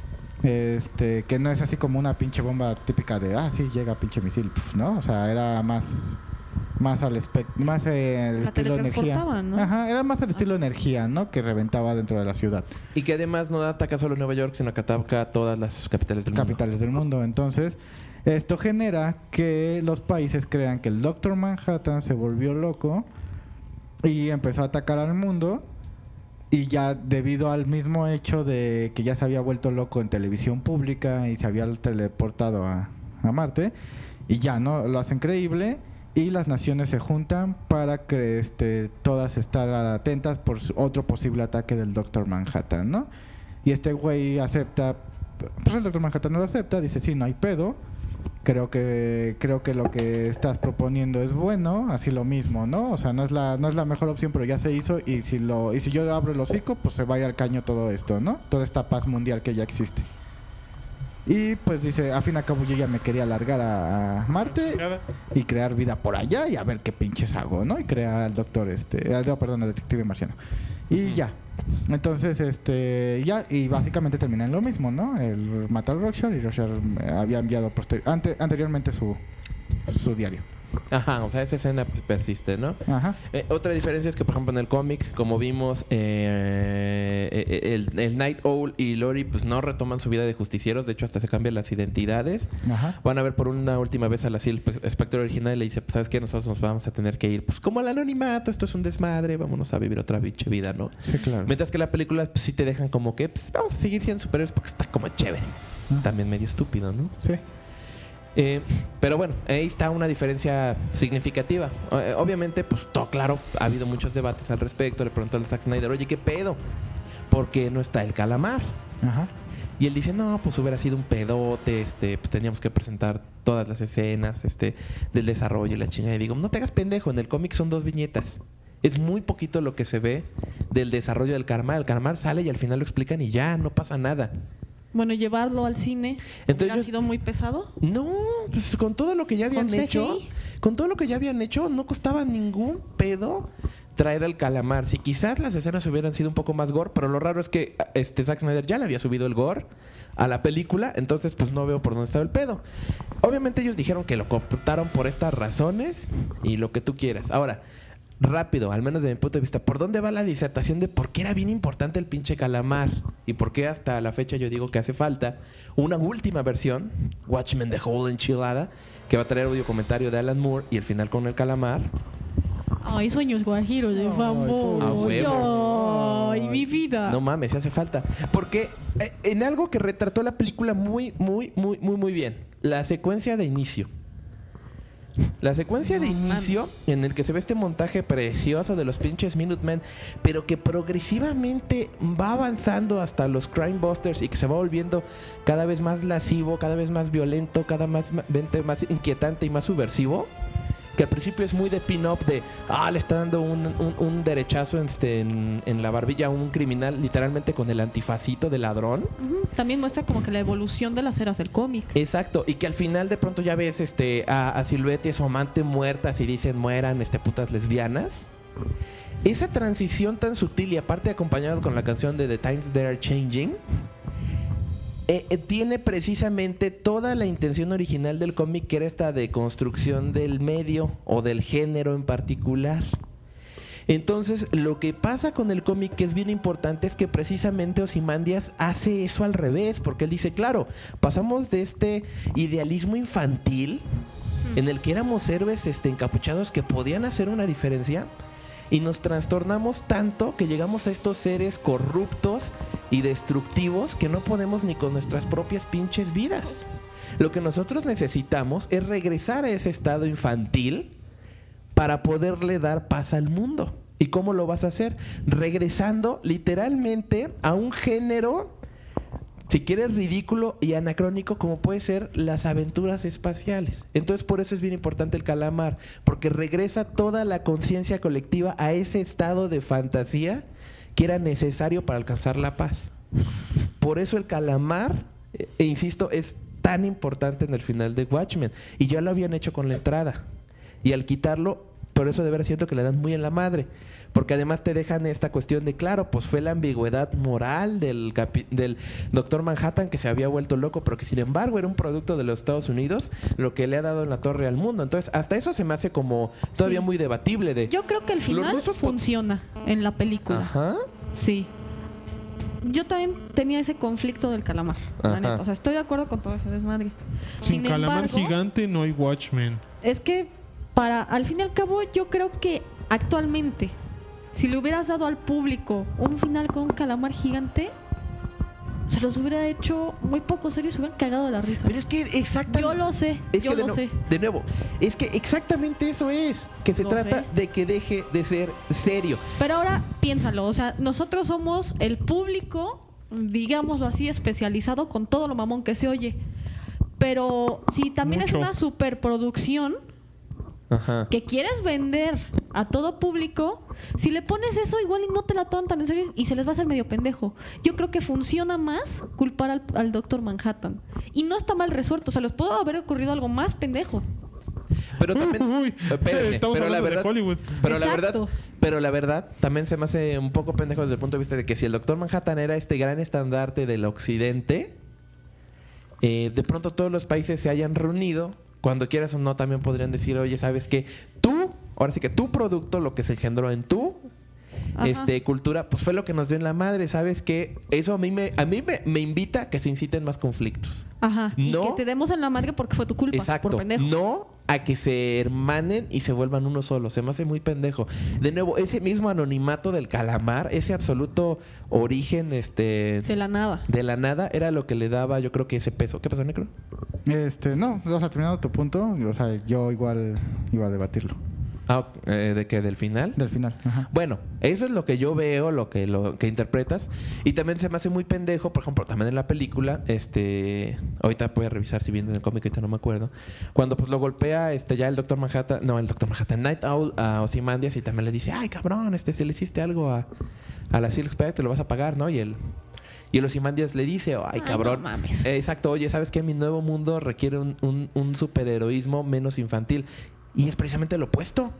que no es así como una pinche bomba típica de, sí, llega pinche misil, pf, ¿no? O sea, era más al el La estilo energía. teletransportaban, ¿no? Ajá, era más al estilo energía, ¿no? Que reventaba dentro de la ciudad, Y que además no ataca solo Nueva York, sino que ataca a todas las capitales del mundo. capitales del mundo. Entonces, esto genera que los países crean que el Doctor Manhattan se volvió loco y empezó a atacar al mundo. Y ya debido al mismo hecho de que ya se había vuelto loco en televisión pública y se había teleportado a Marte, y ya no lo hacen creíble y las naciones se juntan para que todas estar atentas por otro posible ataque del Doctor Manhattan, ¿no? Y este güey acepta, pues el Doctor Manhattan no lo acepta, dice sí, no hay pedo. Creo que lo que estás proponiendo es bueno, así lo mismo, ¿no? O sea, no es la mejor opción, pero ya se hizo y si yo abro el hocico, pues se va a ir al caño todo esto, ¿no? Toda esta paz mundial que ya existe. Y pues dice, a fin y a cabo yo ya me quería largar a Marte y crear vida por allá y a ver qué pinches hago, ¿no? Y crea al doctor, el detective marciano. Y ya. Entonces, ya, y básicamente termina en lo mismo, ¿no? El mata a Rorschach y Rorschach había enviado anteriormente su diario. Ajá, o sea, esa escena pues, persiste, ¿no? Ajá. Otra diferencia es que, por ejemplo, en el cómic, como vimos, el Night Owl y Lori pues no retoman su vida de justicieros. De hecho, hasta se cambian las identidades. Ajá. Van a ver por una última vez a la Silver Spectre original y le dice, pues, ¿sabes qué? Nosotros nos vamos a tener que ir. Pues, como al anonimato, esto es un desmadre, vámonos a vivir otra pinche vida, ¿no? Sí, claro. Mientras que la película, pues, sí te dejan como que, pues, vamos a seguir siendo superiores porque está como chévere. También medio estúpido, ¿no? Sí. Pero bueno, ahí está una diferencia significativa. Obviamente, pues todo claro, ha habido muchos debates al respecto. Le preguntó al Zack Snyder, oye, ¿qué pedo? ¿Por qué no está el calamar? Ajá. Y él dice, no, pues hubiera sido un pedote, pues teníamos que presentar todas las escenas, del desarrollo y la chingada. Y digo, no te hagas pendejo, en el cómic son 2 viñetas. Es muy poquito lo que se ve del desarrollo del calamar. El calamar sale y al final lo explican y ya, no pasa nada. Bueno, llevarlo al cine Entonces ha yo- sido muy pesado. No, pues con todo lo que ya habían ¿Con hecho, CGI? con todo lo que ya habían hecho, no costaba ningún pedo traer al calamar. Si quizás las escenas hubieran sido un poco más gore, pero lo raro es que Zack Snyder ya le había subido el gore a la película, entonces pues no veo por dónde estaba el pedo. Obviamente ellos dijeron que lo cortaron por estas razones y lo que tú quieras. Ahora, rápido, al menos de mi punto de vista, ¿por dónde va la disertación de por qué era bien importante el pinche calamar? Y por qué hasta la fecha yo digo que hace falta una última versión, Watchmen The Whole Enchilada, que va a traer audio comentario de Alan Moore y el final con el calamar. Ay, sueños guajiros de A favor. huevo. Ay, mi vida. No mames, hace falta. Porque en algo que retrató la película muy bien, la secuencia de inicio. La secuencia de inicio en el que se ve este montaje precioso de los pinches Minutemen, pero que progresivamente va avanzando hasta los Crime Busters y que se va volviendo cada vez más lascivo, cada vez más violento, cada vez más inquietante y más subversivo. Que al principio es muy de pin-up de, le está dando un derechazo en la barbilla a un criminal, literalmente con el antifacito de ladrón. Ujú. También muestra como que la evolución de las eras del cómic. Exacto, y que al final de pronto ya ves a Silhouette y a su amante muertas y dicen mueran putas lesbianas. Esa transición tan sutil y aparte acompañado con la canción de The Times They Are Changing, tiene precisamente toda la intención original del cómic, que era esta deconstrucción del medio o del género en particular. Entonces, lo que pasa con el cómic, que es bien importante, es que precisamente Ozymandias hace eso al revés, porque él dice, claro, pasamos de este idealismo infantil en el que éramos héroes encapuchados que podían hacer una diferencia, y nos trastornamos tanto que llegamos a estos seres corruptos y destructivos que no podemos ni con nuestras propias pinches vidas. Lo que nosotros necesitamos es regresar a ese estado infantil para poderle dar paz al mundo. ¿Y cómo lo vas a hacer? Regresando literalmente a un género, si quieres, ridículo y anacrónico, como puede ser las aventuras espaciales. Entonces, por eso es bien importante el calamar, porque regresa toda la conciencia colectiva a ese estado de fantasía que era necesario para alcanzar la paz. Por eso el calamar, insisto, es tan importante en el final de Watchmen. Y ya lo habían hecho con la entrada. Y al quitarlo, por eso de ver siento que le dan muy en la madre. Porque además te dejan esta cuestión de, claro, pues fue la ambigüedad moral del Doctor Manhattan, que se había vuelto loco, pero que sin embargo era un producto de los Estados Unidos, lo que le ha dado en la torre al mundo. Entonces, hasta eso se me hace como todavía Sí. muy debatible. Yo creo que el final rusos funciona en la película. Ajá. Sí. Yo también tenía ese conflicto del calamar, la Ajá. neta. O sea, estoy de acuerdo con todo ese desmadre. Sin calamar embargo, gigante no hay Watchmen. es que al fin y al cabo, yo creo que actualmente, si le hubieras dado al público un final con un calamar gigante, se los hubiera hecho muy poco serios, se hubieran cagado de la risa. Pero es que exactamente... Yo lo sé, Es yo que lo sé. de nuevo, es que exactamente eso es, que se Lo trata sé. de que deje de ser serio. Pero ahora piénsalo, o sea, nosotros somos el público, digámoslo así, especializado con todo lo mamón que se oye. Pero si también Mucho. es una superproducción Ajá. que quieres vender a todo público, si le pones eso igual y no te la toman tan en serio y se les va a hacer medio pendejo. Yo creo que funciona más culpar al Doctor Manhattan. Y no está mal resuelto, o sea, les pudo haber ocurrido algo más pendejo. Pero también, Uy, espérame, estamos pero la hablando de verdad, Hollywood. Exacto. pero la verdad también se me hace un poco pendejo desde el punto de vista de que si el Doctor Manhattan era este gran estandarte del occidente, de pronto todos los países se hayan reunido, cuando quieras o no también podrían decir, oye, ¿sabes qué? Ahora sí que tu producto, lo que se engendró en tu Ajá. cultura, pues fue lo que nos dio en la madre, ¿sabes qué? Eso a mí me invita a que se inciten más conflictos. Ajá. Y No. que te demos en la madre porque fue tu culpa, Exacto. por pendejo. No a que se hermanen y se vuelvan uno solo. Se me hace muy pendejo. De nuevo, ese mismo anonimato del calamar, ese absoluto origen De la nada. de la nada, era lo que le daba, yo creo que ese peso. ¿Qué pasó, Necro? No, o sea, terminando tu punto, o sea, yo igual iba a debatirlo. ¿De qué? ¿Del final? Del final. Ajá. Bueno, eso es lo que yo veo, lo que interpretas. Y también se me hace muy pendejo, por ejemplo, también en la película, ahorita voy a revisar si viene en el cómic, ahorita no me acuerdo. Cuando pues lo golpea ya el Doctor Manhattan, Night Owl a Ozymandias y también le dice, ay cabrón, si le hiciste algo a la Silk Spectre, te lo vas a pagar, ¿no? Y Y el Ozymandias le dice, ay, cabrón. no mames. Exacto, oye, ¿sabes qué? Mi nuevo mundo requiere un superheroísmo menos infantil. Y es precisamente lo opuesto.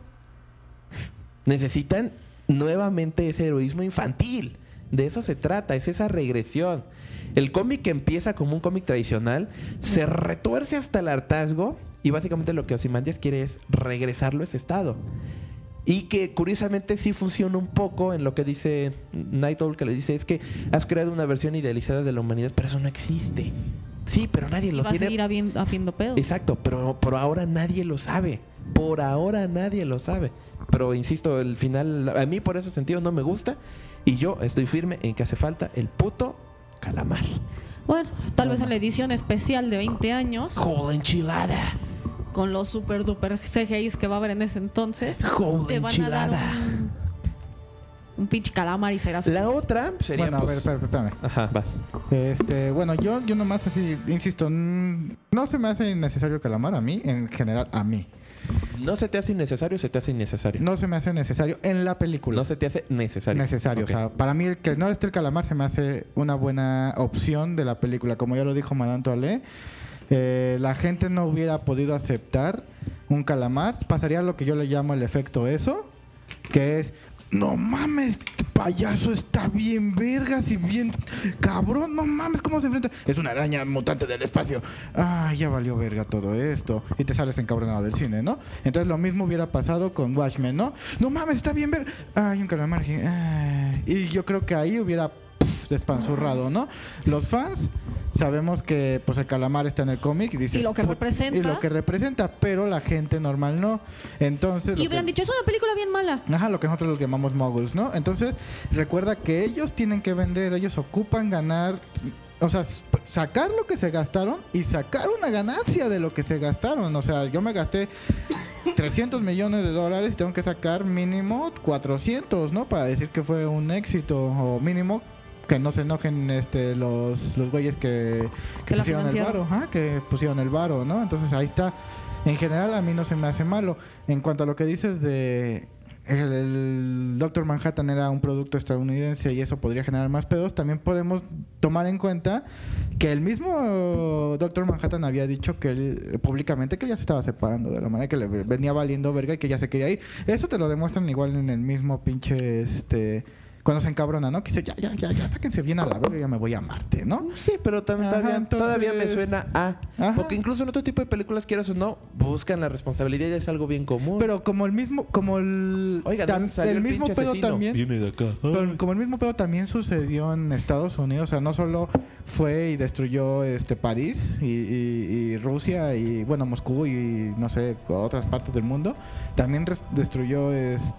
Necesitan nuevamente ese heroísmo infantil. De eso se trata, es esa regresión. El cómic que empieza como un cómic tradicional se retuerce hasta el hartazgo y básicamente lo que Ozymandias quiere es regresarlo a ese estado. Y que curiosamente sí funciona un poco en lo que dice Night Owl, que le dice es que has creado una versión idealizada de la humanidad, pero eso no existe. Sí, pero nadie lo Va a tiene. seguir habiendo pedo. Exacto, pero por ahora nadie lo sabe. Por ahora nadie lo sabe. Pero insisto, el final a mí por ese sentido no me gusta. Y yo estoy firme en que hace falta el puto calamar. Bueno, tal vez en la edición especial de 20 años, ¡Joder, enchilada! con los super duper CGIs que va a haber en ese entonces, ¡Joder, te van a dar enchilada! un pinche calamar y serás La feliz. otra sería. Bueno, a ver, pues, espérame. Ajá, vas. Bueno, yo nomás así, insisto, no se me hace innecesario el calamar a mí, en general, a mí. No se te hace innecesario, se te hace innecesario. No se me hace necesario en la película. No se te hace necesario. Necesario. Ok. O sea, para mí el que no esté el calamar se me hace una buena opción de la película. Como ya lo dijo Madame Toalé, la gente no hubiera podido aceptar un calamar. Pasaría lo que yo le llamo el efecto eso, que es, no mames, este payaso está bien vergas y bien cabrón, no mames, ¿cómo se enfrenta? Es una araña mutante del espacio. Ah, ya valió verga todo esto. Y te sales encabronado del cine, ¿no? Entonces lo mismo hubiera pasado con Watchmen, ¿no? No mames, está bien verga. Ay, un calamar. Y yo creo que ahí hubiera despanzurrado, ¿no? Los fans sabemos que pues el calamar está en el cómic y dices, Y lo que representa. y lo que representa, pero la gente normal no. Entonces Y hubieran dicho, es una película bien mala. Ajá, lo que nosotros los llamamos moguls, ¿no? Entonces, recuerda que ellos tienen que vender, ellos ocupan ganar, o sea, sacar lo que se gastaron y sacar una ganancia de lo que se gastaron. O sea, yo me gasté 300 millones de dólares y tengo que sacar mínimo 400, ¿no? Para decir que fue un éxito, o mínimo que no se enojen los güeyes que la pusieron el financiaron. varo, que pusieron el varo, ¿no? Entonces ahí está. En general a mí no se me hace malo. En cuanto a lo que dices de el Doctor Manhattan era un producto estadounidense y eso podría generar más pedos, también podemos tomar en cuenta que el mismo Doctor Manhattan había dicho que él públicamente que ya se estaba separando de la manera que le venía valiendo verga y que ya se quería ir. Eso te lo demuestran igual en el mismo pinche cuando se encabrona, ¿no? Que dice, ya, sáquense bien a la verga, ya me voy a Marte, ¿no? Sí, pero también Ajá, todavía me entonces- suena a... Ajá. Porque incluso en otro tipo de películas, quieras o no, buscan la responsabilidad y es algo bien común. Pero como el mismo, Oiga, ¿dónde salió el mismo pinche pedo asesino? también, Viene de acá. pero como el mismo pedo también sucedió en Estados Unidos, o sea, no solo fue y destruyó París y Rusia y bueno, Moscú y no sé, otras partes del mundo, también destruyó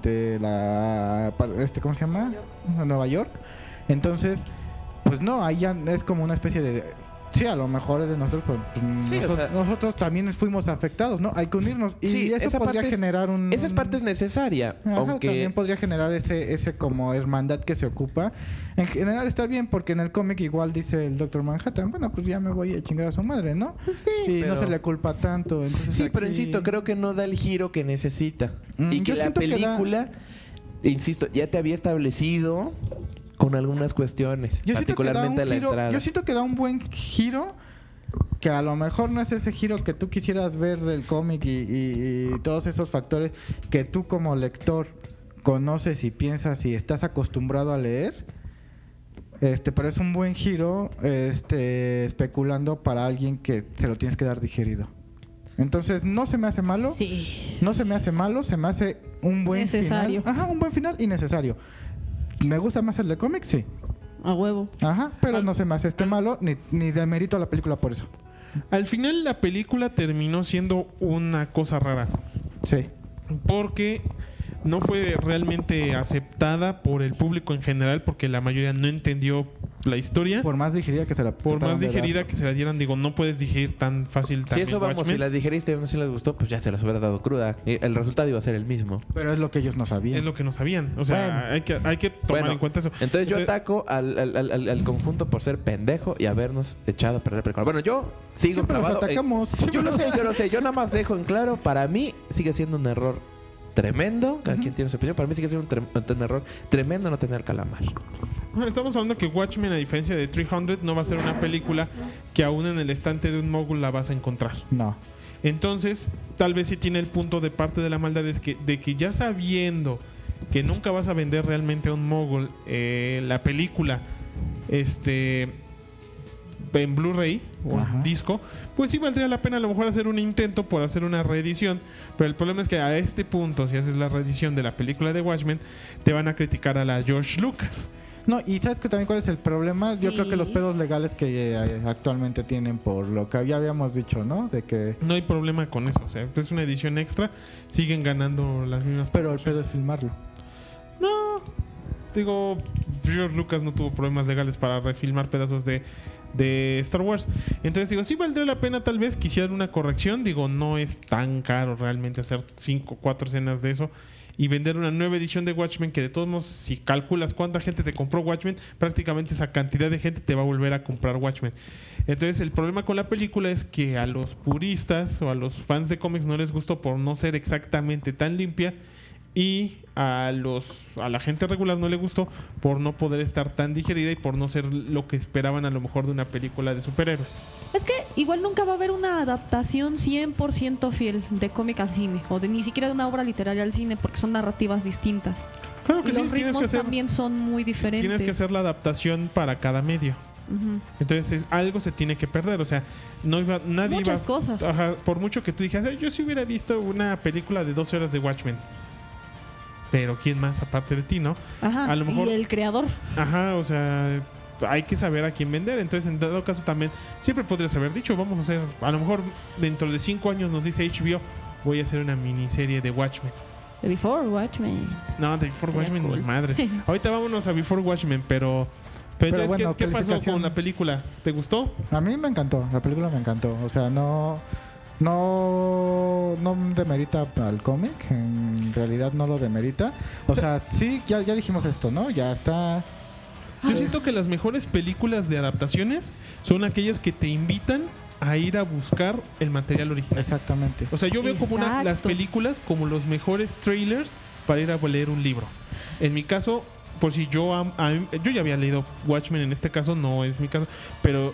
¿cómo se llama? Nueva York. Entonces, pues no, ahí ya es como una especie de... Sí, a lo mejor es de nosotros, pero pues, Sí, o sea- nosotros también fuimos afectados, ¿no? Hay que unirnos. Y Sí, eso esa podría parte es- generar un... Esa parte es necesaria, Ajá, aunque... también podría generar ese como hermandad que se ocupa. En general está bien porque en el cómic igual dice el Doctor Manhattan, bueno, pues ya me voy a chingar a su madre, ¿no? Sí, Y pero- no se le culpa tanto. Entonces Sí, pero aquí- insisto, creo que no da el giro que necesita. Y que yo la siento que da- película, insisto, ya te había establecido con algunas cuestiones, Yo siento que da particularmente un la giro- entrada. Yo siento que da un buen giro, que a lo mejor no es ese giro que tú quisieras ver del cómic y todos esos factores que tú como lector conoces y piensas y estás acostumbrado a leer. Pero es un buen giro especulando para alguien que se lo tienes que dar digerido. Entonces no se me hace malo. Sí. No se me hace malo, se me hace un buen Necesario. final. Ajá, un buen final y necesario. ¿Me gusta más el de cómic? Sí. A huevo. Ajá, pero no se me hace malo ni demerito a la película por eso. Al final la película terminó siendo una cosa rara. Sí. Porque no fue realmente aceptada por el público en general, porque la mayoría no entendió la historia. Por más digerida que se la Por trataron más de dar. digerida que se la dieran, digo, no puedes digerir tan fácil Si también eso vamos, Watchmen. si la digeriste y aún así les gustó, pues ya se las hubiera dado cruda. Y el resultado iba a ser el mismo. Pero es lo que ellos no sabían. Es lo que no sabían. O sea, Bueno. hay que tomar en cuenta eso. Entonces yo ataco al conjunto por ser pendejo y habernos echado a perder la película. Bueno, yo sigo Siempre los clavado en- atacamos. Yo lo sé. Yo nada más dejo en claro, para mí sigue siendo un error tremendo. Cada quien tiene su opinión. Para mí sigue siendo un error tremendo no tener calamar. Estamos hablando que Watchmen, a diferencia de 300, no va a ser una película que aún en el estante de un mogul la vas a encontrar. No. Entonces, tal vez sí tiene el punto de parte de la maldad de que ya sabiendo que nunca vas a vender realmente a un mogul la película en Blu-ray o Ajá. en disco, pues sí valdría la pena a lo mejor hacer un intento por hacer una reedición. Pero el problema es que a este punto, si haces la reedición de la película de Watchmen, te van a criticar a la George Lucas. No, y ¿sabes que también cuál es el problema? Yo Sí. creo que los pedos legales que actualmente tienen por lo que ya habíamos dicho, ¿no? De que... No hay problema con eso, o sea, es una edición extra, siguen ganando las mismas. Pero el pedo es filmarlo. No, digo, George Lucas no tuvo problemas legales para refilmar pedazos de Star Wars. Entonces digo, sí valdría la pena tal vez que hicieran una corrección. Digo, no es tan caro realmente hacer 5 o 4 escenas de eso y vender una nueva edición de Watchmen, que de todos modos, si calculas cuánta gente te compró Watchmen, prácticamente esa cantidad de gente te va a volver a comprar Watchmen. Entonces el problema con la película es que a los puristas o a los fans de cómics no les gustó por no ser exactamente tan limpia, y a la gente regular no le gustó por no poder estar tan digerida y por no ser lo que esperaban a lo mejor de una película de superhéroes. Es que igual nunca va a haber una adaptación 100% fiel de cómic a cine, o de ni siquiera de una obra literaria al cine, porque son narrativas distintas. Claro que Y sí, los tienes ritmos que hacer, también son muy diferentes. tienes que hacer la adaptación para cada medio. Ujú. Entonces algo se tiene que perder, o sea, nadie Muchas iba, cosas. Ajá, por mucho que tú dijeras, yo sí hubiera visto una película de 12 horas de Watchmen. Pero ¿quién más aparte de ti, no? Ajá, a lo mejor- y el creador. Ajá, o sea, hay que saber a quién vender. Entonces, en dado caso también, siempre podrías haber dicho, vamos a hacer, a lo mejor dentro de 5 años nos dice HBO, voy a hacer una miniserie de Watchmen. The Before Watchmen. No, de Before Sería Watchmen, cool. ni madre. Ahorita vámonos a Before Watchmen, pero entonces, bueno, ¿qué pasó calificación. con la película? ¿Te gustó? A mí me encantó, la película me encantó. O sea, no demerita al cómic, en realidad no lo demerita. O sea, sí, ya dijimos esto, ¿no? Ya está. Yo siento que las mejores películas de adaptaciones son aquellas que te invitan a ir a buscar el material original. Exactamente. O sea, yo veo como las Exacto. películas como los mejores trailers para ir a leer un libro. En mi caso, por si yo ya había leído Watchmen, en este caso no es mi caso, pero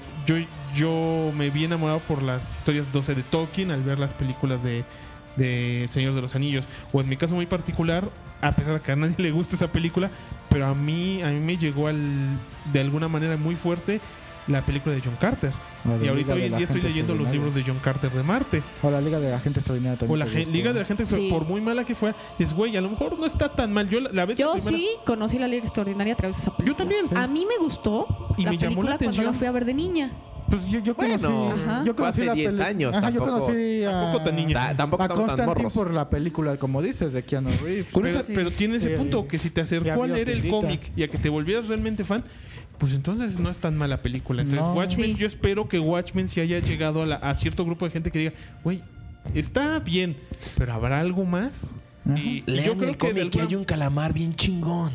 yo me vi enamorado por las historias 12 de Tolkien al ver las películas de Señor de los Anillos. O en mi caso muy particular, a pesar de que a nadie le gusta esa película, pero a mí me llegó de alguna manera muy fuerte la película de John Carter. O de Y ahorita Liga hoy de en la día estoy Gente leyendo los Extraordinaria. libros de John Carter de Marte. O la Liga de la Gente Extraordinaria también. O la te gustó. Liga de la Gente, Sí. por muy mala que fuera, es güey, a lo mejor no está tan mal. Yo Sí conocí la Liga Extraordinaria a través de esa película. Yo también. A mí me gustó Y la me llamó película la cuando atención. la fui a ver de niña. Pues yo Bueno, conocí. Ajá. Yo fue conocí hace la 10 años, Ajá, yo tampoco- conocí tampoco tan niña. Tampoco a estamos tan Constantine morros. por la película, como dices, de Keanu Reeves. Pero tiene ese punto que si te acercó a había leer el pelita. cómic y a que te volvieras realmente fan, pues entonces no es tan mala película. Entonces, No. Watchmen, Sí. yo espero que Watchmen sí haya llegado a cierto grupo de gente que diga, güey, está bien, pero ¿habrá algo más? Ajá. Y Lean yo creo el que de cómic, que alguna- hay un calamar bien chingón.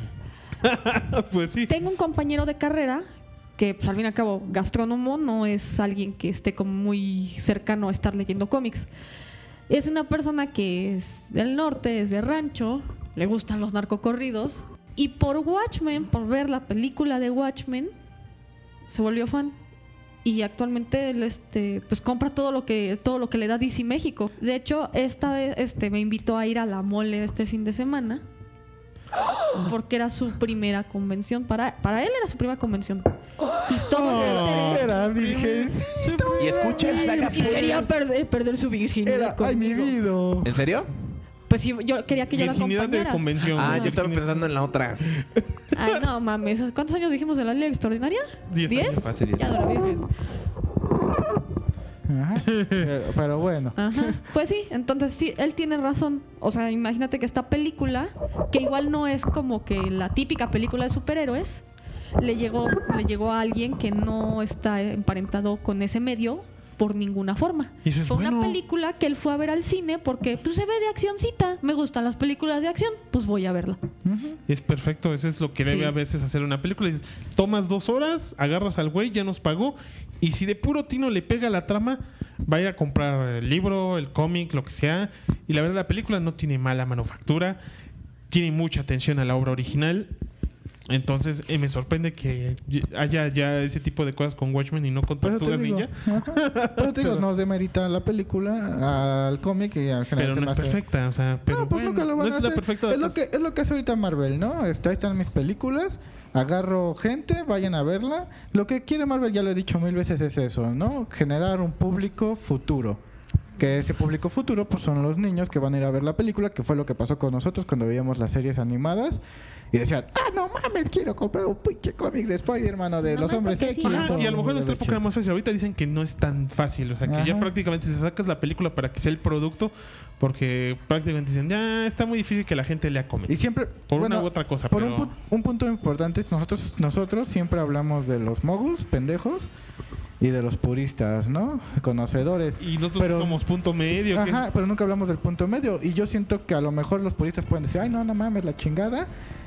pues sí. Tengo un compañero de carrera que, pues, al fin y al cabo, gastrónomo, no es alguien que esté como muy cercano a estar leyendo cómics. Es una persona que es del norte, es de rancho, le gustan los narcocorridos, y por Watchmen, por ver la película de Watchmen, se volvió fan. Y actualmente él pues compra todo lo que le da DC México. De hecho, esta vez me invitó a ir a la mole este fin de semana. Porque era su primera convención. Para él era su primera convención. Y todo ese interés. Era virgen. Y escucha el saga Y quería perder su virginidad. Era, ay, mi conmigo. vida. ¿En serio? Pues sí, yo quería que yo la Virginidad de acompañara. convención. Ah, ¿no? yo estaba pensando en la otra. Ay, no mames. ¿Cuántos años dijimos de la Liga Extraordinaria? 10 años. Hace 10 Ya no la virgen. Ajá. Pero bueno. Ajá. Pues sí, entonces sí, él tiene razón. O sea, imagínate que esta película, que igual no es como que la típica película de superhéroes, le llegó a alguien que no está emparentado con ese medio por ninguna forma. Y eso es Fue bueno. una película que él fue a ver al cine porque pues se ve de accioncita. Me gustan las películas de acción, pues voy a verla. Es perfecto, eso es lo que debe Sí. a veces hacer una película. Dices, tomas 2 horas, agarras al güey, ya nos pagó, y si de puro tino le pega la trama, va a ir a comprar el libro, el cómic, lo que sea. Y la verdad, la película no tiene mala manufactura, tiene mucha atención a la obra original. Entonces me sorprende que haya ya ese tipo de cosas con Watchmen y no con Pero Tortugas Ninja. Pero te digo, no demerita la película al cómic y al general Pero se no me es hace- perfecta, o sea, pero No, pues bueno, nunca lo van no a es la hacer. perfecta Es lo que hace ahorita Marvel, ¿no? Ahí están mis películas, agarro gente, vayan a verla. Lo que quiere Marvel, ya lo he dicho 1000 veces, es eso, ¿no? Generar un público futuro. Que ese público futuro pues son los niños que van a ir a ver la película, que fue lo que pasó con nosotros cuando veíamos las series animadas y decían, no mames, quiero comprar un pinche cómic de Spider-Man o de los hombres X. Ajá, y a lo mejor en o nuestra de época era más fácil. Ahorita dicen que no es tan fácil. O sea, que ya Ajá. prácticamente se sacas la película para que sea el producto. Porque prácticamente dicen, ya está muy difícil que la gente lea Y cómics. siempre, Por bueno, una u otra cosa. por Pero un punto importante es nosotros siempre hablamos de los moguls, pendejos, y de los puristas, ¿no? Conocedores. y nosotros pero- somos punto medio. que- Ajá, pero nunca hablamos del punto medio. Y yo siento que a lo mejor los puristas pueden decir, ay, no mames, la chingada.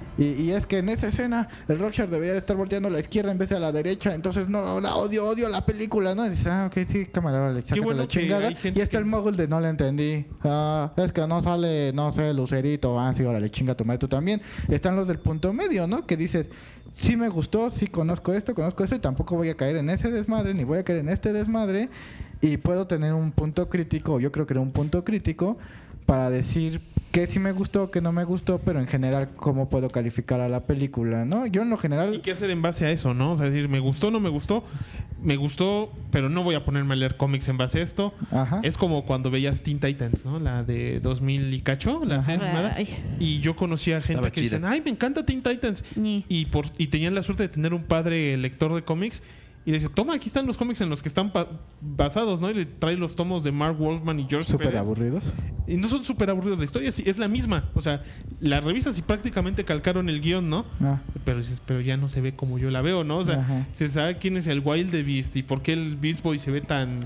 Y es que en esa escena el Rockstar debería estar volteando a la izquierda en vez de a la derecha. Entonces, no, la odio la película, ¿no? Y dices, ok, sí, cámara, le sácate bueno la que chingada. hay gente Y está que- el mogul de no le entendí. Es que no sale, no sé, Lucerito. Sí, órale, chinga tu madre tú también. Están los del punto medio, ¿no? Que dices, sí me gustó, sí conozco esto, y tampoco voy a caer en ese desmadre, ni voy a caer en este desmadre. Y puedo tener un punto crítico, yo creo que era un punto crítico, para decir que sí me gustó, que no me gustó, pero en general cómo puedo calificar a la película, ¿no? Yo en lo ¿Y general... qué hacer en base a eso, no? O sea, decir, me gustó, no me gustó. Me gustó, pero no voy a ponerme a leer cómics en base a esto. Ajá. Es como cuando veías Teen Titans, ¿no? La de 2000 y cacho, la Ajá. serie animada. Ay. Y yo conocía gente Estaba que chida. decían, ay, me encanta Teen Titans. Ñi. Y tenían la suerte de tener un padre lector de cómics. Y le dice, toma, aquí están los cómics en los que están basados, ¿no? Y le trae los tomos de Mark Wolfman y George Súper Pérez. aburridos. Y no son súper aburridos. La historia sí, es la misma. O sea, la revisas y prácticamente calcaron el guión, ¿no? Ah. Pero dices, pero ya no se ve como yo la veo, ¿no? O sea, Ajá. se sabe quién es el Wild Beast y por qué el Beast Boy se ve tan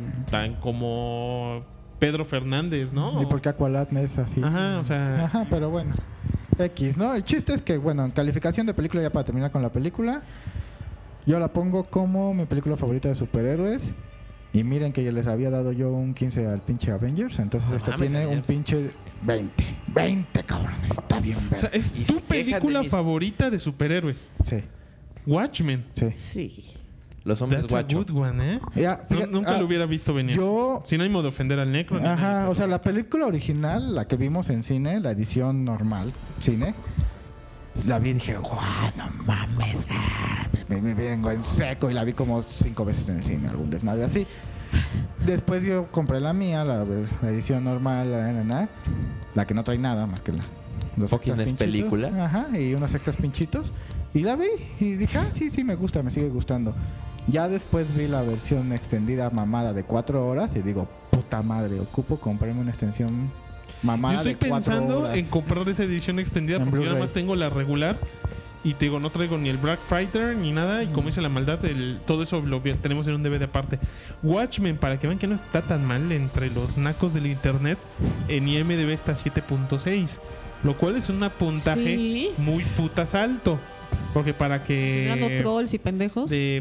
como Pedro Fernández, ¿no? ¿Y por qué Aqualad es así? Ajá, o sea... Ajá, pero bueno. X, ¿no? El chiste es que, bueno, en calificación de película, ya para terminar con la película, yo la pongo como mi película favorita de superhéroes. Y miren que ya les había dado yo un 15 al pinche Avengers. Entonces No esta mames, tiene un Avengers. pinche 20. 20, cabrón. Está bien O sea, ver. es Y tu se quejan película de mis- favorita de superhéroes. Sí, Watchmen. sí. Sí. Los hombres That's a guacho. good one, ¿eh? Ya, fíjate, Nunca lo hubiera visto venir. Yo... Sin ánimo de ofender al Necro. ni nada. Ajá, o sea, la película original, la que vimos en cine, la edición normal, cine, la vi y dije, guau, no mames, me vengo en seco y la vi como 5 veces en el cine, algún desmadre así. Después yo compré la mía, la edición normal, la que no trae nada más que los Fucking extras es pinchitos. película. Ajá, y unos extras pinchitos. Y la vi y dije, sí, me gusta, me sigue gustando. Ya después vi la versión extendida mamada de 4 horas y digo, puta madre, ocupo comprarme una extensión mamada Yo estoy de 4 pensando horas. en comprar esa edición extendida En porque yo nada Blu-ray. más tengo la regular. Y te digo, no traigo ni el Black Fighter ni nada. Y como dice la maldad, todo eso tenemos en un DVD aparte. Watchmen, para que vean que no está tan mal entre los nacos del internet, en IMDb está 7.6. Lo cual es un puntaje Sí. muy putas alto. Porque para Tirando que trolls y pendejos. de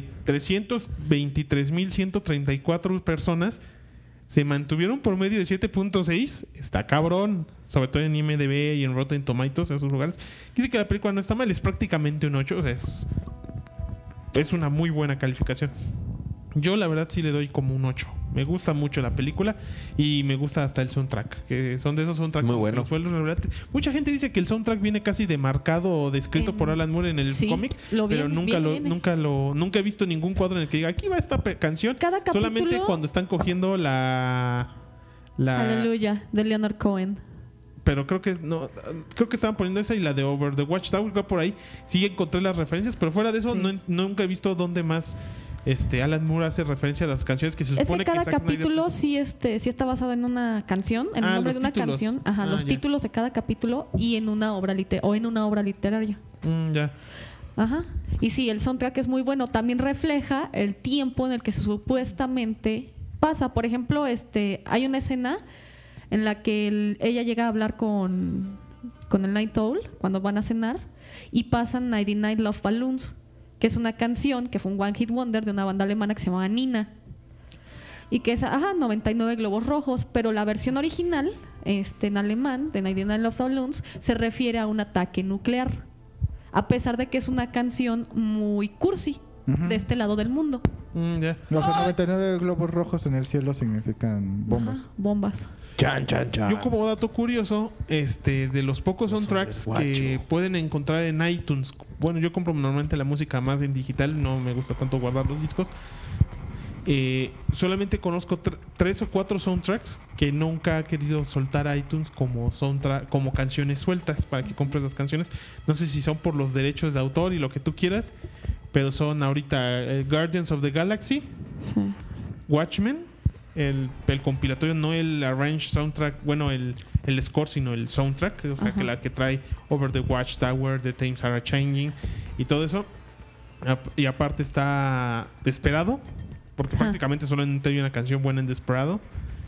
323.134 personas se mantuvieron por medio de 7.6, está cabrón. Sobre todo en IMDb y en Rotten Tomatoes, en esos lugares. Dice que la película no está mal, es prácticamente un 8. O sea, es una muy buena calificación. Yo la verdad sí le doy como un 8. Me gusta mucho la película y me gusta hasta el soundtrack, que son de esos soundtracks Muy como que bueno. los vuelven relevantes. Mucha gente dice que el soundtrack viene casi demarcado o descrito por Alan Moore en el Sí, cómic, lo pero viene, nunca viene. nunca he visto ningún cuadro en el que diga aquí va esta canción. Cada capítulo- Solamente cuando están cogiendo la Aleluya, de Leonard Cohen. pero creo que estaban poniendo esa y la de Over the Watchtower, creo por ahí sí encontré las referencias, pero fuera de eso Sí. nunca he visto dónde más Alan Moore hace referencia a las canciones que se Es supone que cada Zack Snyder capítulo puso. sí está basado en una canción, en el nombre los de una títulos. canción, ajá, los ya. títulos de cada capítulo y en una obra literaria. Ya. Ajá. Y sí, el soundtrack es muy bueno. También refleja el tiempo en el que supuestamente pasa. Por ejemplo, hay una escena en la que ella llega a hablar con el Night Owl cuando van a cenar y pasan 99 Love Balloons, que es una canción que fue un One Hit Wonder de una banda alemana que se llamaba Nina. Y que es, 99 globos rojos, pero la versión original, en alemán, de 99 Love Balloons, se refiere a un ataque nuclear. a pesar de que es una canción muy cursi de este lado del mundo. Ya. Los 99 globos rojos en el cielo significan bombas. Ajá, bombas. Chan, chan, chan. Yo como dato curioso, de los pocos soundtracks que guacho. pueden encontrar en iTunes, bueno, yo compro normalmente la música más en digital, no me gusta tanto guardar los discos. Solamente conozco 3 o 4 soundtracks que nunca ha querido soltar iTunes como soundtrack, como canciones sueltas para que compres las canciones. No sé si son por los derechos de autor y lo que tú quieras, pero son ahorita Guardians of the Galaxy, Sí. Watchmen, el compilatorio, no el arranged soundtrack, bueno, el score, sino el soundtrack, o sea, Ajá. que la que trae Over the Watchtower, The Times Are Changing y todo eso. Y aparte está Desperado, porque Ajá. prácticamente solamente hay una canción buena en Desperado.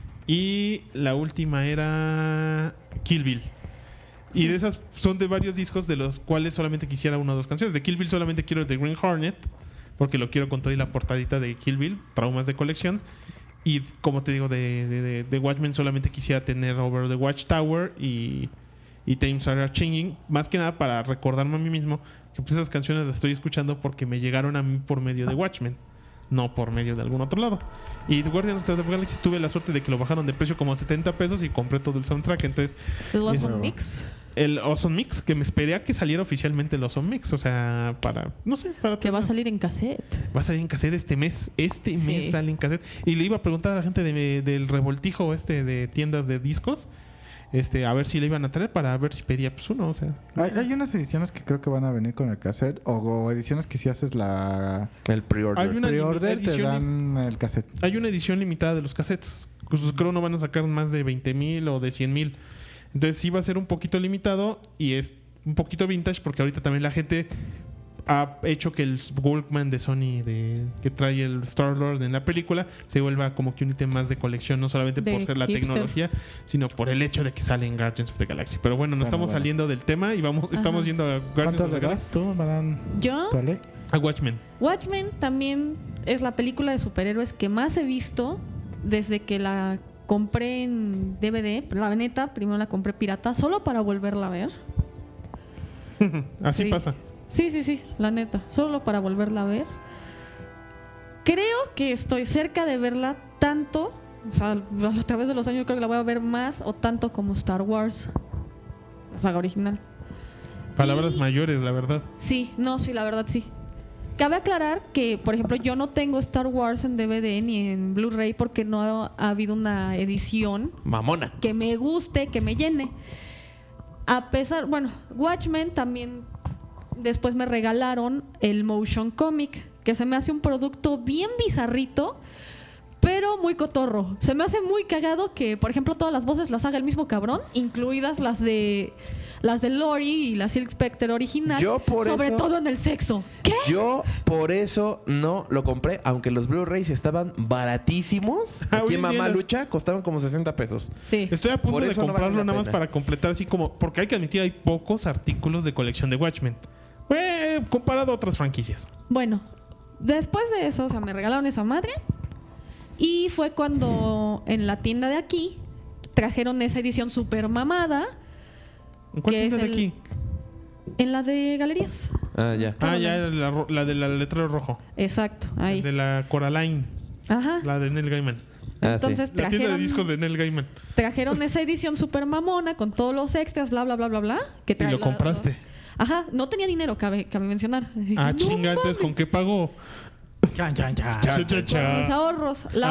Y la última era Kill Bill. Y de esas son de varios discos de los cuales solamente quisiera una o dos canciones. De Kill Bill solamente quiero The Green Hornet, porque lo quiero con toda y la portadita de Kill Bill, traumas de colección. Y como te digo, de Watchmen solamente quisiera tener Over the Watchtower y Times Are Changing, más que nada para recordarme a mí mismo que pues esas canciones las estoy escuchando porque me llegaron a mí por medio de Watchmen, no por medio de algún otro lado. Y Guardians of the Galaxy tuve la suerte de que lo bajaron de precio como a $70 y compré todo el soundtrack. Entonces El Es- Awesome Mix. el Awesome Mix, que me esperé a que saliera oficialmente el Awesome Mix, o sea, para, no sé, para Que va a tener- salir en cassette. Va a salir en cassette este mes. Este Sí. mes sale en cassette. Y le iba a preguntar a la gente del revoltijo de tiendas de discos, a ver si le iban a traer para ver si pedía pues uno, o sea. Hay unas ediciones que creo que van a venir con el cassette o ediciones que si haces la El pre-order. Hay una pre-order te edición- dan el cassette. Hay una edición limitada de los cassettes. Pues creo no van a sacar más de 20,000 o de 100,000. Entonces sí va a ser un poquito limitado y es un poquito vintage porque ahorita también la gente ha hecho que el Walkman de Sony que trae el Star-Lord en la película se vuelva como que un ítem más de colección, no solamente De por ser la hipster. tecnología, sino por el hecho de que sale en Guardians of the Galaxy. Pero bueno, nos estamos Bueno. saliendo del tema y estamos yendo a Guardians ¿Cuánto of the le Galaxy. das tú, Madame? Yo, ¿Vale? A Watchmen. Watchmen también es la película de superhéroes que más he visto desde que la compré en DVD. La neta, primero la compré pirata, solo para volverla a ver. Así Sí. pasa. Sí, la neta, solo para volverla a ver. Creo que estoy cerca de verla tanto, o sea, a través de los años creo que la voy a ver más o tanto como Star Wars, la saga original. Palabras Y- mayores, la verdad. Sí, la verdad sí. Cabe aclarar que, por ejemplo, yo no tengo Star Wars en DVD ni en Blu-ray porque no ha habido una edición Mamona. que me guste, que me llene. A pesar, bueno, Watchmen también después me regalaron el Motion Comic, que se me hace un producto bien bizarrito, pero muy cotorro. Se me hace muy cagado que, por ejemplo, todas las voces las haga el mismo cabrón, incluidas las de Lori y la Silk Spectre original, Yo por sobre eso- todo en el sexo. ¿Qué? Yo por eso no lo compré, aunque los Blu-rays estaban baratísimos. Ah, Aquí hoy en en día Mamá las- Lucha costaban como $60. Sí. Estoy a punto Por de eso no comprarlo vale la nada más pena. para completar así como... Porque hay que admitir, hay pocos artículos de colección de Watchmen. Comparado a otras franquicias. Bueno, después de eso, o sea, me regalaron esa madre. Y fue cuando en la tienda de aquí trajeron esa edición super mamada ¿En cuál ¿Qué tienda es de el- aquí? en la de galerías. Ah, ya. Ah, ya, la de la letra rojo. Exacto, ahí. De la Coraline. Ajá. La de Neil Gaiman. Ah, Entonces La tienda de trajeron, discos de Neil Gaiman. trajeron esa edición super mamona con todos los extras, bla, bla, bla, bla, bla. Que Y trae lo compraste. Ajá, no tenía dinero, cabe mencionar. Dije, Ah, "No chinga, entonces ¿con mames". qué pago? Ya. Cha, cha, cha. Con mis ahorros. La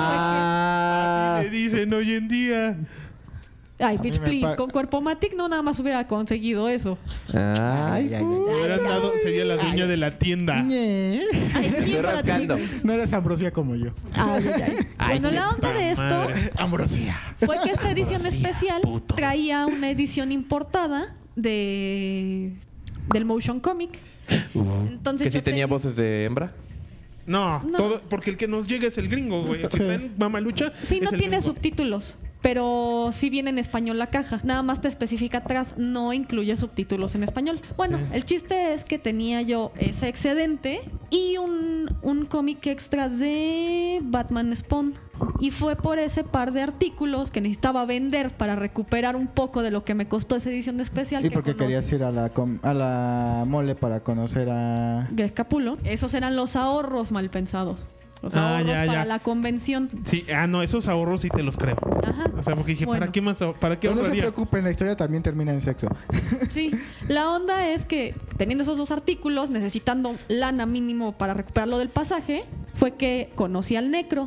Ah, Así le dicen hoy en día. Ay, A bitch, mí me please. Con Cuerpo Matic no nada más hubiera conseguido eso. ay, Ay, Me hubieran dado, sería la dueña de la tienda. Ñe. Ay, bien Estoy para ti. rascando. No eres Ambrosia como yo. Ay, ay, ay. Ay, Bueno, la onda de esto madre. Ambrosia. fue que esta edición Ambrosía, especial puto. traía una edición importada del Motion Comic. Entonces ¿Que sí yo tenía tenía- voces de hembra? No, No. todo, porque el que nos llega es el gringo, güey. El que Sí. está en Mamalucha. Sí, no es el tiene gringo. subtítulos, pero sí viene en español la caja. Nada más te especifica atrás, no incluye subtítulos en español. Bueno, Sí. el chiste es que tenía yo ese excedente y un cómic extra de Batman Spawn. Y fue por ese par de artículos que necesitaba vender para recuperar un poco de lo que me costó esa edición especial. Y que porque conocí. querías ir a la mole para conocer a... Greg Capullo. Esos eran los ahorros mal pensados. Los Ah, ahorros ya, para ya. la convención. Sí, no, esos ahorros sí te los creo. Ajá. O sea, porque dije, Bueno. ¿para qué más? ¿Para qué Pero no se ahorraría? preocupen, la historia también termina en sexo. Sí, la onda es que teniendo esos dos artículos, necesitando lana mínimo para recuperarlo del pasaje, fue que conocí al Necro.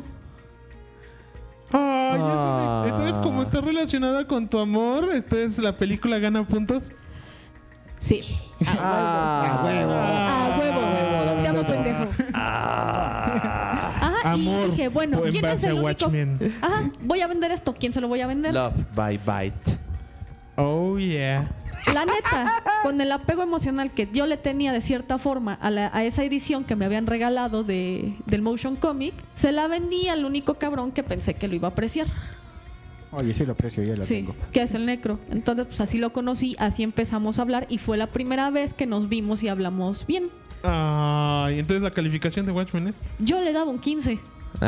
Ay, entonces, como está relacionada con tu amor, entonces la película gana puntos. Sí. A huevo. A huevo. dame Te un amo, beso. pendejo. Ajá, Amor y dije, bueno, en ¿quién es base el a único? Watchmen. Ajá, voy a vender esto. ¿Quién se lo voy a vender? Love by Bite. Oh, yeah. La neta, con el apego emocional que yo le tenía de cierta forma a esa edición que me habían regalado del Motion Comic, se la vendí al único cabrón que pensé que lo iba a apreciar. Oye, sí lo aprecio, ya la Sí, tengo. que es el Necro. Entonces, pues así lo conocí, así empezamos a hablar y fue la primera vez que nos vimos y hablamos bien. Ay, entonces la calificación de Watchmen es. Yo le daba un 15.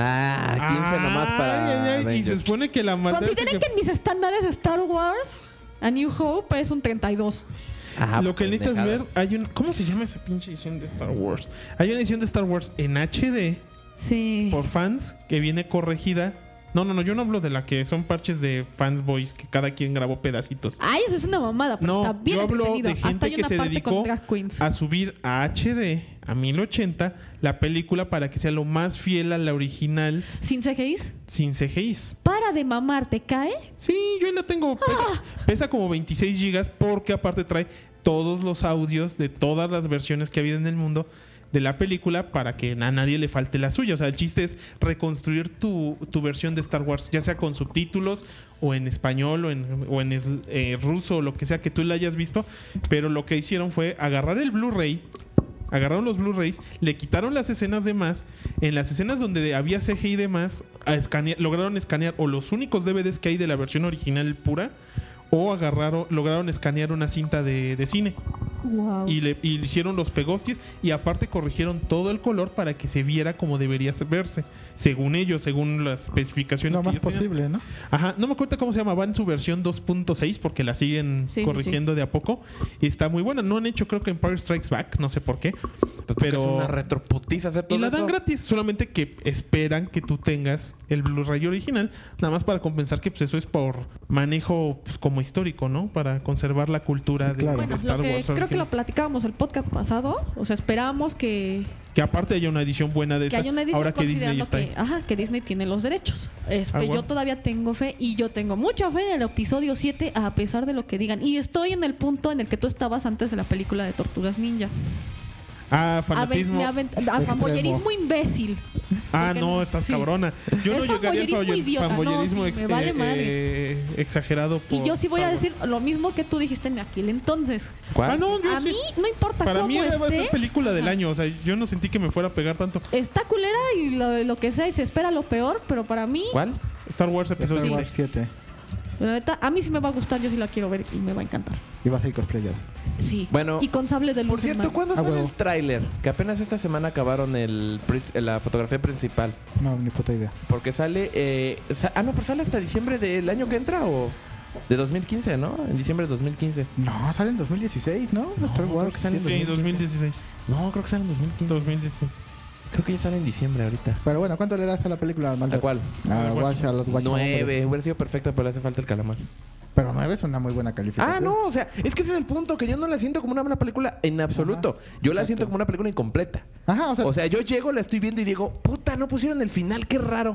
15 nomás para. Ay, ay, ay, y se Avengers. supone que la maldad. Consideren que en mis estándares de Star Wars, A New Hope es un 32. Ajá, Lo que necesitas ver, pendejada. ¿cómo se llama esa pinche edición de Star Wars? Hay una edición de Star Wars en HD Sí. por fans que viene corregida. No, yo no hablo de la que son parches de fans boys que cada quien grabó pedacitos. Ay, eso es una mamada, pero No, está bien yo hablo entretenido. de Hasta gente hay que una se parte dedicó con drag queens. a subir a HD, a 1080, la película para que sea lo más fiel a la original ¿Sin CGIs? sin CGIs. Para de mamar, ¿te cae? Sí, yo ahí la tengo. Pesa como 26 gigas porque aparte trae todos los audios de todas las versiones que ha habido en el mundo de la película para que a nadie le falte la suya. O sea, el chiste es reconstruir tu versión de Star Wars, ya sea con subtítulos o en español o en ruso o lo que sea que tú la hayas visto. Pero lo que hicieron fue agarrar el Blu-ray. Agarraron los Blu-rays, le quitaron las escenas de más. En las escenas donde había CGI de más, lograron escanear o los únicos DVDs que hay de la versión original pura, o lograron escanear una cinta de cine. Wow. Y le hicieron los pegosties y aparte corrigieron todo el color para que se viera como debería verse, según ellos, según las especificaciones Lo que más ellos tenían. posible, ¿no? Ajá, no me acuerdo cómo se llama, va en su versión 2.6 porque la siguen Sí, sí, corrigiendo de a poco y está muy buena. No han hecho, creo que Empire Strikes Back, no sé por qué, Porque pero es una retroputiza hacer todo y la dan eso. gratis, solamente que esperan que tú tengas el Blu-ray original, nada más para compensar que pues eso es por manejo pues, como histórico, ¿no? Para conservar la cultura Sí, de, claro. de Bueno, Star lo que Wars creo que original. lo platicábamos el podcast pasado. O sea, esperamos que Que aparte haya una edición buena de esa. haya una edición ahora que Disney considerando está ahí. que Disney tiene los derechos. bueno. Yo todavía tengo fe y yo tengo mucha fe en el episodio 7 a pesar de lo que digan. Y estoy en el punto en el que tú estabas antes de la película de Tortugas Ninja. Fanatismo. Fanboyerismo imbécil. Porque No, estás sí. cabrona. Yo Es no llegaría al fanboyerismo idiota. fanboyerismo No, sí, me vale madre. exagerado. Y por yo sí voy a Star Wars. decir lo mismo que tú dijiste en aquel entonces. ¿Cuál? No, yo A sí. mí no importa Para cómo mí va a ser esté. película del Ajá. año. O sea, yo no sentí que me fuera a pegar tanto. Está culera y lo que sea y se espera lo peor, pero para mí, ¿Cuál? Star Wars episodio Star 7. Wars 7. la neta, a mí sí me va a gustar, yo sí la quiero ver y me va a encantar. Y vas a ir cosplayado. Sí. Bueno, y con sable de luz. Por cierto, hermano. ¿cuándo Ah, sale huevo. el tráiler? Que apenas esta semana acabaron la fotografía principal. No, ni puta idea. Porque sale... pues sale hasta diciembre del año que entra o... De 2015, ¿no? En diciembre de 2015. No, sale en 2016, ¿no? Star creo Wars. que sale en Sí, 2016. No, creo que sale en 2015. 2016. Creo que ya sale en diciembre ahorita. Pero bueno, ¿cuánto le das a la película, Maldo? ¿A cuál? A los Watch 9. Hubiera sido perfecta, pero le hace falta el calamar. Pero 9 es una muy buena calificación. Ah, no, o sea, es que ese es el punto, que yo no la siento como una buena película en absoluto. Yo la exacto. siento como una película incompleta. Ajá, O sea, yo llego, la estoy viendo y digo, puta, no pusieron el final, qué raro.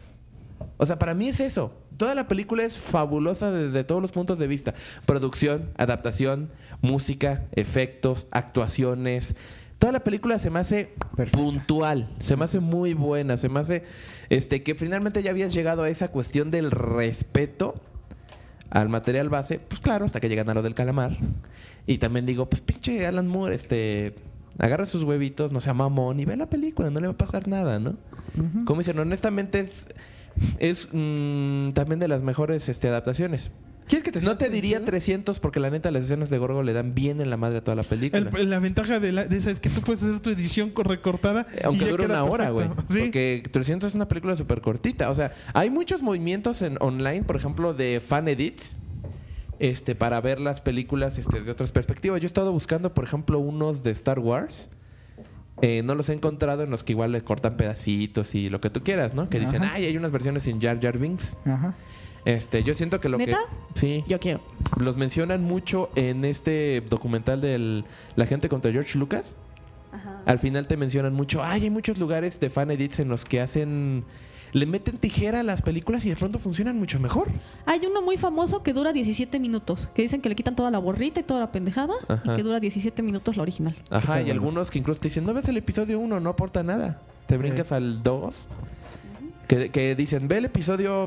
O sea, para mí es eso. Toda la película es fabulosa desde todos los puntos de vista. Producción, adaptación, música, efectos, actuaciones. Toda la película se me hace Perfecta. puntual, se me hace muy buena, se me hace que finalmente ya habías llegado a esa cuestión del respeto al material base, pues claro, hasta que llegan a lo del calamar. Y también digo, pues pinche Alan Moore, agarra sus huevitos, no sea mamón y ve la película, no le va a pasar nada, ¿no? Ujú. Como dicen, honestamente es también de las mejores adaptaciones. ¿Quieres que te No te sea diría sincero? 300 porque la neta las escenas de Gorgo le dan bien en la madre a toda la película. La ventaja de esa es que tú puedes hacer tu edición recortada. Aunque y ya dura queda una hora, güey. perfecto. Sí. Porque 300 es una película súper cortita. O sea, hay muchos movimientos en online, por ejemplo, de fan edits. Para ver las películas de otras perspectivas. Yo he estado buscando, por ejemplo, unos de Star Wars. No los he encontrado en los que igual le cortan pedacitos y lo que tú quieras, ¿no? Que dicen, Ajá. ay, hay unas versiones sin Jar Jar Binks. Ajá. Yo siento que lo ¿Neta? que... Sí. Yo quiero. Los mencionan mucho en este documental de La gente contra George Lucas. Al final te mencionan mucho, hay muchos lugares de fan edits en los que le meten tijera a las películas y de pronto funcionan mucho mejor. Hay uno muy famoso que dura 17 minutos. Que dicen que le quitan toda la borrita y toda la pendejada. Ajá. Y que dura 17 minutos la original. Ajá, y cagado. algunos que incluso te dicen, no ves el episodio 1, no aporta nada. Te brincas al 2. Que dicen, ve el episodio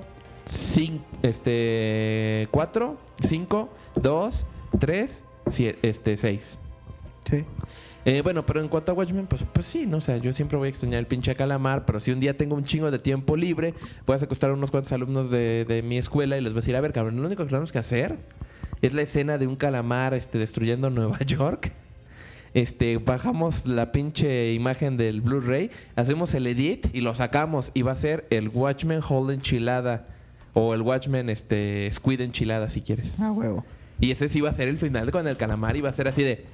4, 5, 2, 3, 6. Sí. Bueno, pero en cuanto a Watchmen, pues sí, ¿no? O sea, yo siempre voy a extrañar el pinche calamar, pero si un día tengo un chingo de tiempo libre, voy a secuestrar a unos cuantos alumnos de mi escuela y les voy a decir, a ver, cabrón, lo único que tenemos que hacer es la escena de un calamar destruyendo Nueva York. Bajamos la pinche imagen del Blu-ray, hacemos el edit y lo sacamos y va a ser el Watchmen Whole enchilada o el Watchmen Squid enchilada si quieres. Ah, huevo. Y ese sí va a ser el final con el calamar y va a ser así de...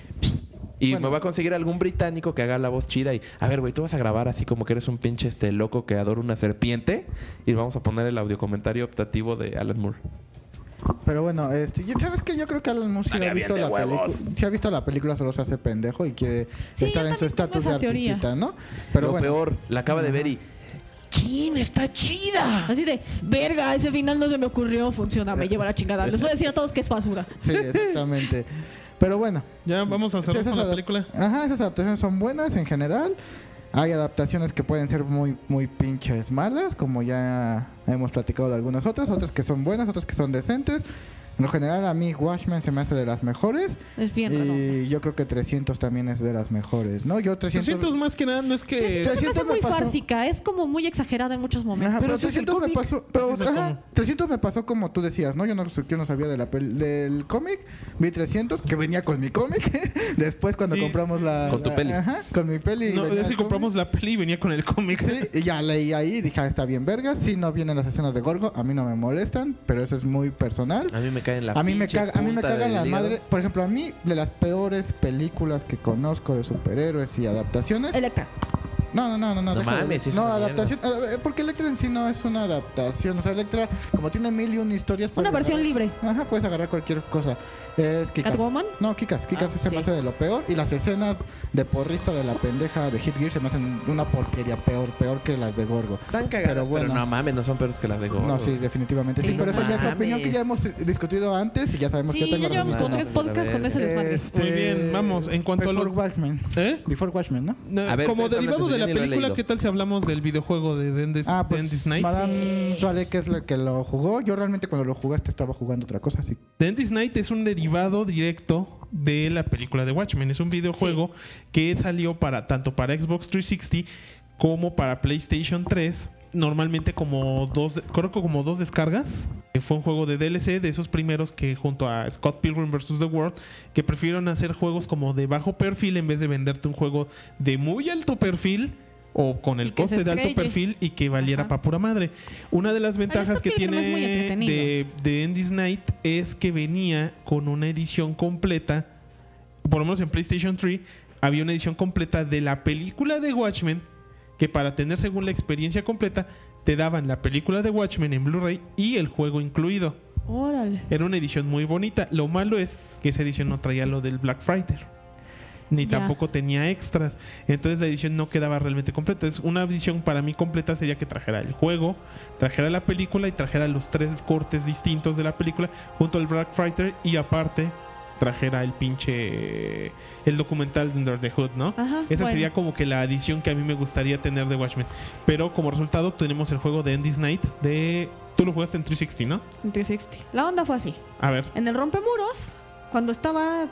Y Bueno. me va a conseguir algún británico que haga la voz chida y... A ver, güey, tú vas a grabar así como que eres un pinche loco que adora una serpiente y vamos a poner el audio comentario optativo de Alan Moore. Pero bueno, ¿sabes qué? Yo creo que Alan Moore sí ha visto la película. Sí ha visto la película, solo se hace pendejo y quiere Sí, estar yo en su también tengo estatus de esa teoría. artista, ¿no? Pero Lo bueno. peor, la acaba de ver y... ¡Chin, está chida! Así de, verga, ese final no se me ocurrió, funciona, me lleva la chingada. Les voy a decir a todos que es basura. Sí, exactamente. Pero bueno. Ya vamos a cerrar esas con la adap- película. Ajá, esas adaptaciones son buenas en general. Hay adaptaciones que pueden ser muy, muy pinches malas, como ya hemos platicado de algunas otras que son buenas, otras que son decentes. En lo general, a mí Watchmen se me hace de las mejores. Es bien raro. Y yo creo que 300 también es de las mejores, ¿no? Yo 300 más que nada, no es que... 300 se me hace 300 me muy pasó. fársica, es como muy exagerada en muchos momentos. Ajá, pero ese es el 300 me cómic. pasó, pero, Así es ajá, como. 300 me pasó como tú decías, ¿no? Yo no sabía del cómic, vi 300, que venía con mi cómic, después cuando Sí. compramos la... Con tu peli. Ajá, con mi peli. No, venía es que el compramos la peli y venía con el cómic. cómic. Sí, y ya leí ahí y dije, está bien vergas, sí no vienen las escenas de Gorgo, a mí no me molestan, pero eso es muy personal. A mí me cae en la A mí me pinche cagan punta la del hígado. madre, por ejemplo, a mí de las peores películas que conozco de superhéroes y adaptaciones. Electra. No, No deja de- mames, es no, una adaptación. Porque Electra en sí no es una adaptación. O sea, Electra, como tiene 1001 historias. Una puedes versión agarrar- libre. Ajá, puedes agarrar cualquier cosa. Es Kikas. ¿Catwoman? No, Kikas. Kikas Ah, se me sí. hace de lo peor. Y las escenas de porrista de la pendeja de Hit Gear se me hacen una porquería peor que las de Gorgo. Tan cagadas, Pero bueno. no mames, no son peores que las de Gorgo. No, sí, definitivamente sí. Sí, Pero no eso ya es mames. opinión que ya hemos discutido antes y ya sabemos Sí, que yo tengo ya llevamos como razón. 3 podcasts con ese desmadre. Muy bien, vamos, en cuanto a Before los- Watchmen. ¿Eh? Before Watchmen, ¿no? No, A ver, como ustedes derivado hablan de la de Disney, lo he película, leído. ¿qué tal si hablamos del videojuego de The Endless Night? Madame Toilette, que es la que lo jugó. Yo realmente cuando lo jugaste estaba jugando otra cosa, así. The Endless Night es un derivado directo de la película de Watchmen. Es un videojuego que salió tanto para Xbox 360 como para PlayStation 3. Normalmente creo que como dos descargas. Fue un juego de DLC de esos primeros que junto a Scott Pilgrim vs. The World, que prefirieron hacer juegos como de bajo perfil en vez de venderte un juego de muy alto perfil o con el Y que coste se de alto estrelle. perfil y que valiera Ajá. para pura madre. Una de las ventajas Scott que Pilgrim es muy tiene entretenido. de Endless Night es que venía con una edición completa, por lo menos en PlayStation 3 había una edición completa de la película de Watchmen, que para tener según la experiencia completa te daban la película de Watchmen en Blu-ray y el juego incluido. Órale. Era una edición muy bonita. Lo malo es que esa edición no traía lo del Black Friday, ni Ya. tampoco tenía extras. Entonces la edición no quedaba realmente completa. Es una edición para mí completa sería que trajera el juego, trajera la película y trajera los 3 cortes distintos de la película junto al Black Friday y aparte trajera el documental de Under the Hood, ¿no? Ajá, Esa bueno. sería como que la edición que a mí me gustaría tener de Watchmen. Pero como resultado tenemos el juego de Endless Night de... Tú lo jugaste en 360, ¿no? En 360. La onda fue así. A ver. En el rompemuros, cuando estaba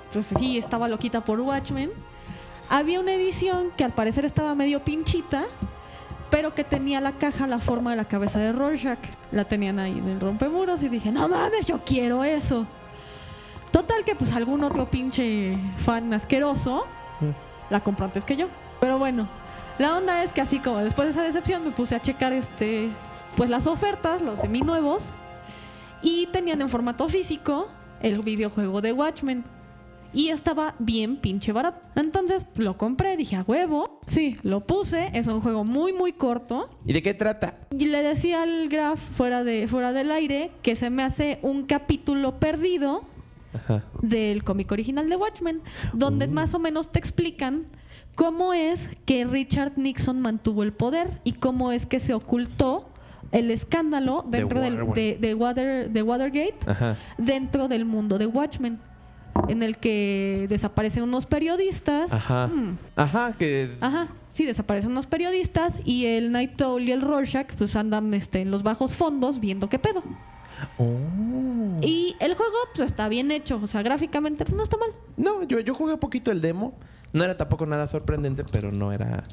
loquita por Watchmen, había una edición que al parecer estaba medio pinchita, pero que tenía la caja la forma de la cabeza de Rorschach. La tenían ahí en el rompemuros y dije, no mames, yo quiero eso. Total que pues algún otro pinche fan asqueroso la compró antes que yo. Pero bueno, la onda es que así como después de esa decepción me puse a checar pues las ofertas, los seminuevos, y tenían en formato físico el videojuego de Watchmen. Y estaba bien pinche barato. Entonces lo compré, dije, a huevo. Sí, lo puse. Es un juego muy, muy corto. ¿Y de qué trata? Y le decía al Graf fuera del aire que se me hace un capítulo perdido Ajá. del cómic original de Watchmen, donde más o menos te explican cómo es que Richard Nixon mantuvo el poder y cómo es que se ocultó el escándalo dentro de Watergate, Ajá. dentro del mundo de Watchmen, en el que desaparecen unos periodistas. Ajá. Ajá, que... Ajá, sí, desaparecen unos periodistas y el Night Owl y el Rorschach pues andan en los bajos fondos viendo qué pedo. Oh. Y el juego pues está bien hecho, o sea, gráficamente no está mal. No, yo jugué un poquito el demo. No era tampoco nada sorprendente, pero no era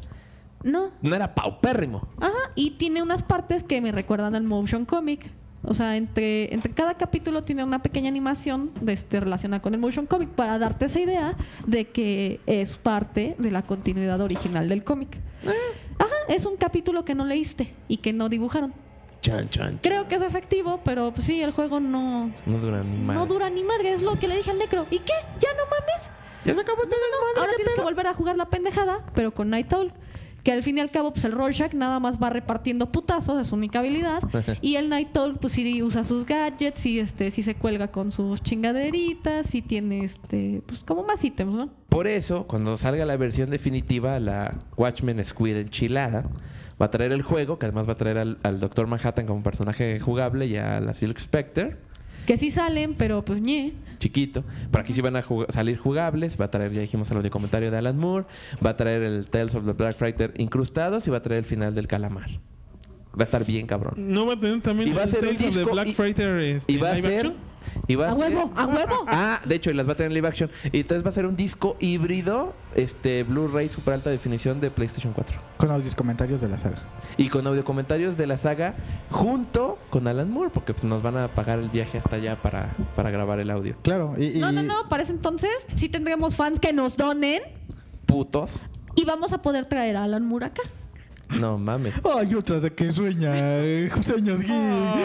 paupérrimo. Ajá, y tiene unas partes que me recuerdan al motion comic. O sea, entre cada capítulo tiene una pequeña animación relacionada con el motion comic para darte esa idea de que es parte de la continuidad original del cómic. Ajá, es un capítulo que no leíste y que no dibujaron. Creo que es efectivo, pero pues sí, el juego no dura ni madre. No dura ni madre, es lo que le dije al Necro. ¿Y qué? ¿Ya no mames? Ya se acabó todo el Ahora tienes que volver a jugar la pendejada, pero con Night Owl. Que al fin y al cabo, pues el Rorschach nada más va repartiendo putazos, es su única habilidad. Y el Night Owl, pues sí usa sus gadgets, sí se cuelga con sus chingaderitas, sí tiene pues como más ítems, ¿no? Por eso, cuando salga la versión definitiva, la Watchmen Squid enchilada, va a traer el juego, que además va a traer al Dr. Manhattan como personaje jugable y a la Silk Spectre. Que sí salen, pero pues ñe. Chiquito. Por aquí sí van a salir jugables. Va a traer, ya dijimos, el audio comentario de Alan Moore. Va a traer el Tales of the Black Fighter incrustados y va a traer el final del calamar. Va a estar bien cabrón. No va a tener también Y va a ser un Tales of the disco Black Fighter y va a live ser action. ¡A huevo! ¡A huevo! Ah, de hecho, y las va a tener en live action. Y entonces va a ser un disco híbrido, Blu-ray super alta definición de PlayStation 4. Con audios comentarios de la saga. Y con audio comentarios de la saga junto con Alan Moore, porque pues, nos van a pagar el viaje hasta allá para grabar el audio. Claro. No. Para ese entonces sí tendremos fans que nos donen Putos. y vamos a poder traer a Alan Moore acá. No mames. Ay, otra de que sueña. Sueños geek.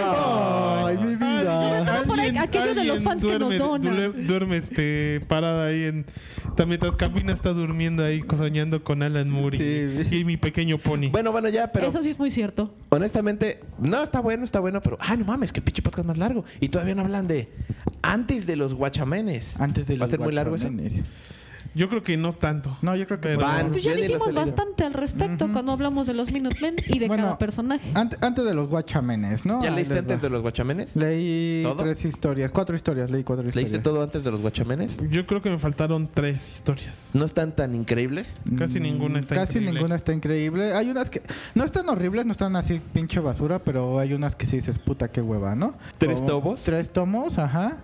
Ay, mi vida. Por ahí, aquello de los fans que nos donan. Duerme parada ahí mientras Camina está durmiendo ahí soñando con Alan Moore y mi pequeño pony. Bueno, ya, pero Eso sí es muy cierto. honestamente, no, está bueno, pero no mames, qué pinche podcast más largo. Y todavía no hablan de antes de los Guachamenes. Antes de ¿Va a los ser muy largo eso? Guachamenes. Yo creo que no tanto. No, yo creo que... Pero- Van. Pues ya Yo ni los he dijimos leído. bastante al respecto cuando hablamos de los Minutemen y de Bueno, cada personaje. Antes de los Guachamenes, ¿no? ¿Ya Ahí leíste les antes va. de los Guachamenes? Leí ¿Todo? 4 historias. Leí 4 historias. ¿Leíste todo antes de los Guachamenes? Yo creo que me faltaron 3 historias. ¿No están tan increíbles? Casi ninguna está Casi increíble. ninguna está increíble. Hay unas que no están horribles, no están así pinche basura, pero hay unas que sí dices, puta, qué hueva, ¿no? 3 tomos. 3 tomos, ajá.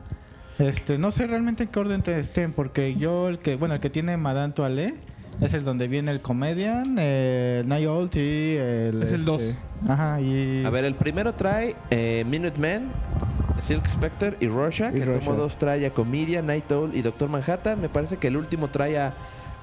No sé realmente en qué orden estén, porque yo el que tiene Madame Toilette es el donde viene el Comedian, el Night Owl y el... Es el 2. Ajá, y... A ver, el primero trae Minutemen, Silk Spectre y Rorschach. Y El tomo Rorschach. 2 trae a Comedian, Night Owl y Dr. Manhattan. Me parece que el último trae a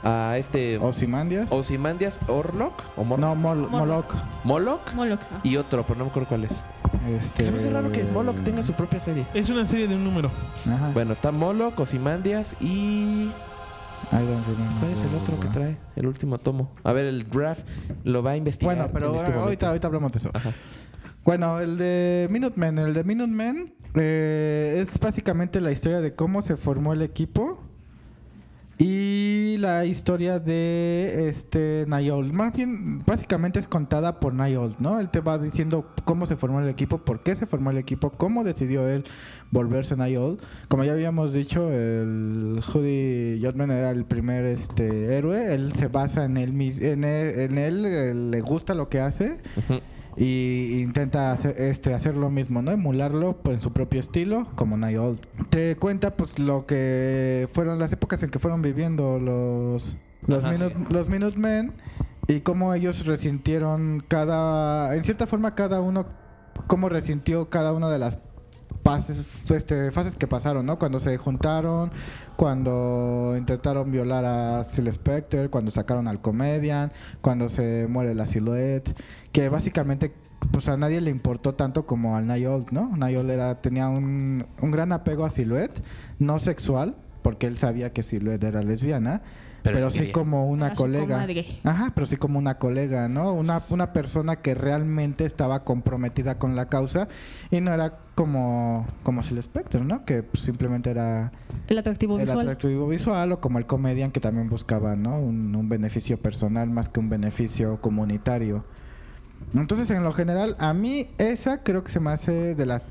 Ozymandias. Ozymandias, Orlok o No, Moloch. Moloch Moloch. y otro, pero no me acuerdo cuál es. Se me hace raro que Moloch tenga su propia serie. Es una serie de un número. Ajá. Bueno, está Moloch, Ozymandias y... I don't remember. ¿Cuál es el otro que trae? El último tomo. A ver, el draft lo va a investigar. Bueno, pero en este momento. ahorita hablamos de eso. Ajá. Bueno, el de Minutemen es básicamente la historia de cómo se formó el equipo y la historia de Night Owl. Más bien, básicamente es contada por Night Owl, ¿no? Él te va diciendo cómo se formó el equipo, por qué se formó el equipo, cómo decidió él volverse Night Owl. Como ya habíamos dicho, el Judy Jotman era el primer héroe. Él se basa en él mismo, en él le gusta lo que hace. Ujú. Y intenta hacer lo mismo, ¿no? Emularlo pues, en su propio estilo, como Night Owl. Te cuenta pues lo que fueron las épocas en que fueron viviendo los Ajá, Minutemen y cómo ellos resintieron en cierta forma cada uno, cómo resintió cada una de las fases que pasaron, ¿no? Cuando se juntaron, cuando intentaron violar a Phil Spector, cuando sacaron al Comedian, cuando se muere la Silhouette, que básicamente pues a nadie le importó tanto como al Night Owl, ¿no? Night Owl tenía un gran apego a Silhouette, no sexual, porque él sabía que Silhouette era lesbiana, pero sí como una Era su colega. comadre. Ajá, pero sí como una colega, ¿no? Una persona que realmente estaba comprometida con la causa y no era como Phil Spector, ¿no? Que pues, simplemente era El atractivo el visual. atractivo visual, o como el Comedian, que también buscaba, ¿no? Un beneficio personal más que un beneficio comunitario. Entonces, en lo general, a mí esa creo que se me hace, de las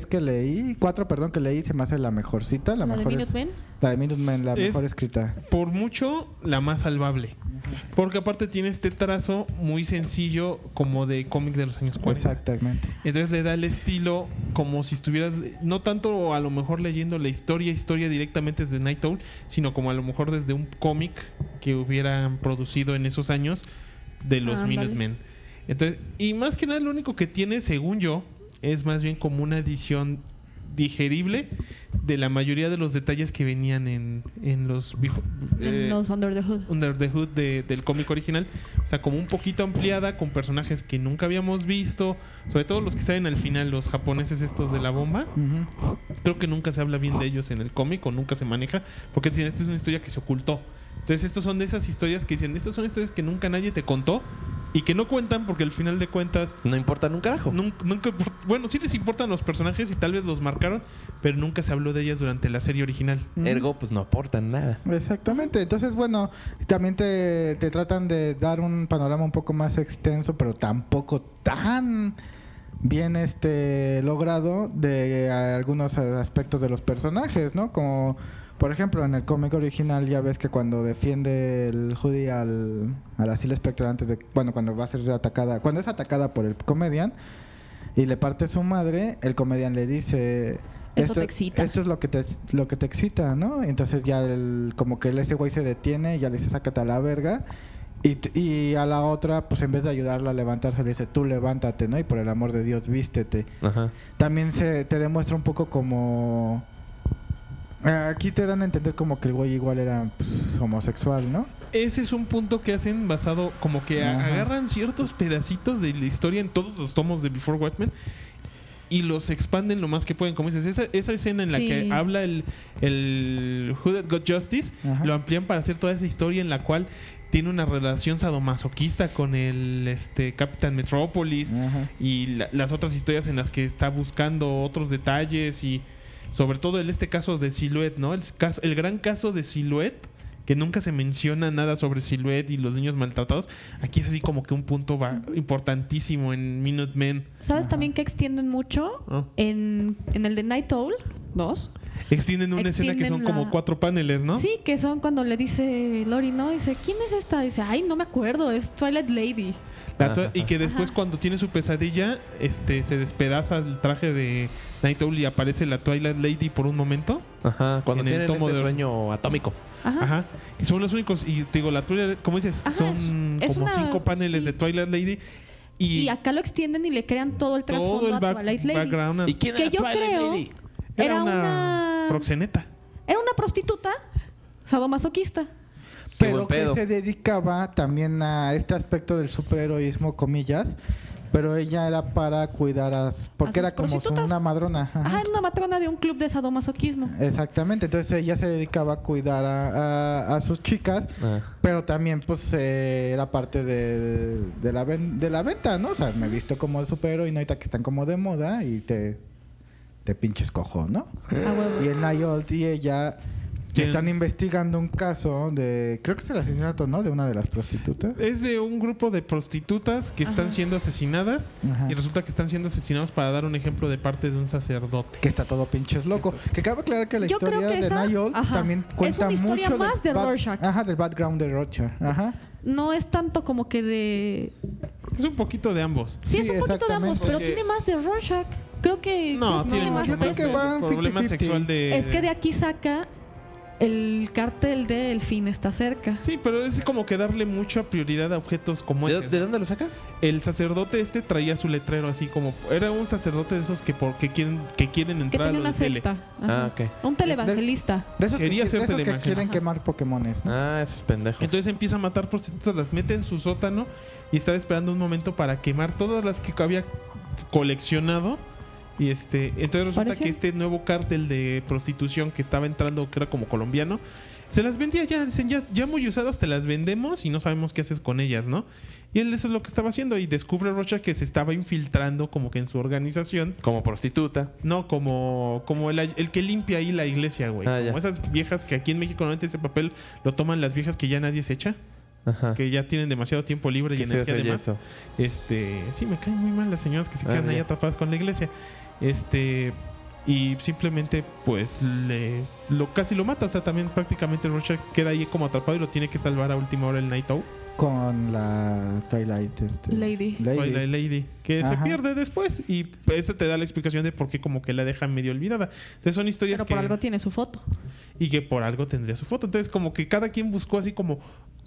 4 que leí, se me hace la mejorcita. La ¿La de mejor Minutemen? la de Minutemen, la Es- mejor escrita. Por mucho, la más salvable. Porque aparte tiene este trazo muy sencillo como de cómic de los años 40. Exactamente. Entonces le da el estilo como si estuvieras, no tanto a lo mejor leyendo la historia directamente desde Night Owl, sino como a lo mejor desde un cómic que hubieran producido en esos años de los Ándale. Minutemen. Entonces, y más que nada lo único que tiene, según yo, es más bien como una edición digerible de la mayoría de los detalles que venían en los En los Under the Hood. Under the Hood del cómic original. O sea, como un poquito ampliada, con personajes que nunca habíamos visto, sobre todo los que salen al final, los japoneses estos de la bomba. Ujú. Creo que nunca se habla bien de ellos en el cómic, o nunca se maneja, porque dicen, esta es una historia que se ocultó. Entonces estos son de esas historias que dicen, estas son historias que nunca nadie te contó y que no cuentan porque al final de cuentas No importa un carajo. nunca, bueno, sí les importan los personajes y tal vez los marcaron, pero nunca se habló de ellas durante la serie original. Ergo, pues no aportan nada. Exactamente. Entonces, bueno, también te tratan de dar un panorama un poco más extenso, pero tampoco tan bien logrado de algunos aspectos de los personajes, ¿no? Como, por ejemplo, en el cómic original ya ves que cuando defiende el Hoodie a la Phil Spector antes de... Bueno, cuando va a ser atacada... Cuando es atacada por el Comedian y le parte su madre, el Comedian le dice... Eso te excita. Esto es lo que te excita, ¿no? Entonces ya como que ese güey se detiene y ya le dice, sácate a la verga. Y a la otra, pues en vez de ayudarla a levantarse, le dice, tú levántate, ¿no? Y por el amor de Dios, vístete. Ajá. También te demuestra un poco como... Aquí te dan a entender como que el güey igual era pues, homosexual, ¿no? Ese es un punto que hacen basado, como que Ajá. agarran ciertos pedacitos de la historia en todos los tomos de Before Watchmen y los expanden lo más que pueden. Como dices, esa escena en la Sí. que habla el Who That Got Justice, Ajá. lo amplían para hacer toda esa historia en la cual tiene una relación sadomasoquista con el Capitán Metropolis Ajá. y las otras historias en las que está buscando otros detalles y sobre todo en este caso de Silhouette, ¿no? El gran caso de Silhouette, que nunca se menciona nada sobre Silhouette y los niños maltratados. Aquí es así como que un punto importantísimo en Minutemen. ¿Sabes también que extienden mucho? Ah. En el de Night Owl 2. Extienden una escena que son Extienden como 4 paneles, ¿no? Sí, que son cuando le dice Lori, ¿no? Dice, ¿quién es esta? Dice, ay, no me acuerdo, es Twilight Lady. Y que después cuando tiene su pesadilla, se despedaza el traje de Night Owl y aparece la Twilight Lady por un momento. Ajá. Cuando En el tienen tomo este de- sueño atómico. Ajá. Ajá. Y son los únicos. Y te digo, la Twilight, como dices, Ajá, son es como una- 5 paneles sí. de Twilight Lady. Y acá lo extienden y le crean todo el todo trasfondo el a Twilight Lady. background. ¿Y quién Que era yo Twilight creo- Lady? Era una... proxeneta. Era una prostituta sadomasoquista. Pero buen que pedo. se dedicaba también a este aspecto del superheroísmo, comillas, pero ella era para cuidar porque ¿A sus era como prostitutas? una madrona. Ajá. Ajá, era una matrona de un club de sadomasoquismo. Exactamente, entonces ella se dedicaba a cuidar a sus chicas, Ah. pero también pues era parte de la venta, ¿no? O sea, me he visto como superhéroe y ahorita que están como de moda y te pinches cojo, ¿no? A huevo. Y el Night Owl y ella Tienen- están investigando un caso creo que es el asesinato, ¿no? De una de las prostitutas. Es de un grupo de prostitutas que están Ajá. siendo asesinadas. Ajá. Y resulta que están siendo asesinados para dar un ejemplo de parte de un sacerdote. Que está todo pinches loco. Que cabe aclarar que la Yo historia creo que de esa- Night Owl ajá. también Es cuenta una historia mucho más de Rorschach. Ajá, del background de Rorschach. Ajá. No es tanto como que de... Es un poquito de ambos. Sí, es Sí, un poquito de ambos, exactamente. pero Porque- tiene más de Rorschach. Creo que No, tiene tiene más yo mucho creo más que peso. van problema 50-50. sexual de... Es que de aquí saca el cartel de El fin está cerca. Sí, pero es como que darle mucha prioridad a objetos como ese. ¿De dónde lo saca? El sacerdote traía su letrero así como... Era un sacerdote de esos que quieren entrar Que a tenía lo una de tele. secta. Ah, Ajá. ok. Un televangelista. De esos, Quería que, ser de esos que televangelista. quieren quemar Pokémones, ¿no? Ah, esos pendejos. Entonces empieza a matar prostitutas, las mete en su sótano y estaba esperando un momento para quemar todas las que había coleccionado. Y entonces resulta ¿Parecía? que este nuevo cártel de prostitución que estaba entrando, que era como colombiano, se las vendía ya, dicen, ya muy usadas te las vendemos y no sabemos qué haces con ellas, ¿no? Y él eso es lo que estaba haciendo y descubre Rorschach que se estaba infiltrando como que en su organización. Como prostituta. No, como el que limpia ahí la iglesia, güey. Ah, Como ya. esas viejas que aquí en México normalmente ese papel lo toman las viejas que ya nadie se echa. Ajá. Que ya tienen demasiado tiempo libre y Qué feo energía se de oye más. eso. Sí, me caen muy mal las señoras que se quedan ahí ya. atrapadas con la iglesia. Y simplemente pues casi lo mata, o sea, también prácticamente Rorschach queda ahí como atrapado y lo tiene que salvar a última hora el Night Owl. Con la Twilight Lady. La Lady, que se Ajá. pierde después y eso te da la explicación de por qué como que la dejan medio olvidada. Entonces son historias Pero por algo tiene su foto. y que por algo tendría su foto. Entonces como que cada quien buscó así como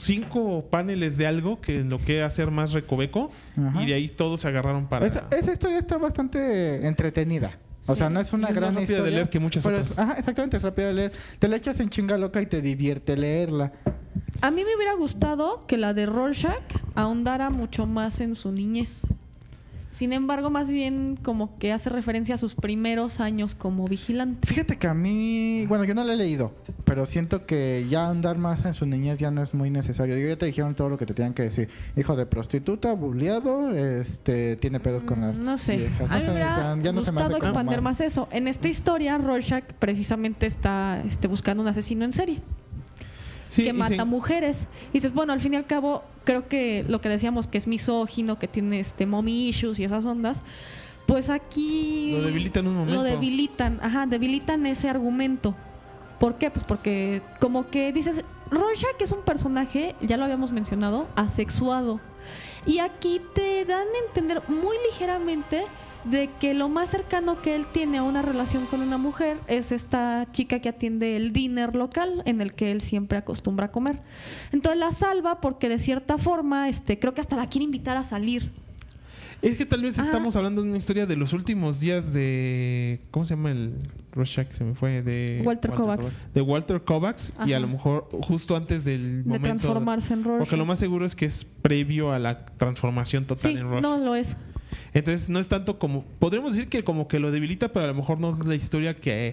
5 paneles de algo que en lo que hacer más recoveco. Ajá. Y de ahí todos se agarraron para... Esa historia está bastante entretenida. O Sí. sea, no es una Y es gran más rápida de historia. leer que muchas pero otras. Ajá, exactamente, es rápida de leer. Te la echas en chinga loca y te divierte leerla. A mí me hubiera gustado que la de Rorschach ahondara mucho más en su niñez. Sin embargo, más bien como que hace referencia a sus primeros años como vigilante. Fíjate que a mí, bueno, yo no la he leído, pero siento que ya andar más en su niñez ya no es muy necesario. Digo, ya te dijeron todo lo que te tenían que decir. Hijo de prostituta, bulleado, tiene pedos con las No sé. viejas. A mí me hubiera ya no se me hace gustado como expandir más eso. En esta historia, Rorschach precisamente está buscando un asesino en serie. Sí, que y mata se- mujeres. Y dices, bueno, al fin y al cabo, creo que lo que decíamos que es misógino, que tiene mommy issues y esas ondas, pues aquí Lo debilitan un momento. lo debilitan ese argumento. ¿Por qué? Pues porque como que dices, Rorschach es un personaje, ya lo habíamos mencionado, asexuado. Y aquí te dan a entender muy ligeramente de que lo más cercano que él tiene a una relación con una mujer es esta chica que atiende el dinner local en el que él siempre acostumbra a comer. Entonces la salva porque de cierta forma, creo que hasta la quiere invitar a salir. Es que tal vez Ajá. estamos hablando de una historia de los últimos días de... ¿Cómo se llama el Rorschach? Se me fue. De Walter Kovacs. De Walter Kovacs. Y a Ajá. lo mejor justo antes del De momento... transformarse en Rorschach. Porque lo más seguro es que es previo a la transformación total Sí, en Rorschach. no lo es. Entonces no es tanto como... Podríamos decir que como que lo debilita, pero a lo mejor no es la historia que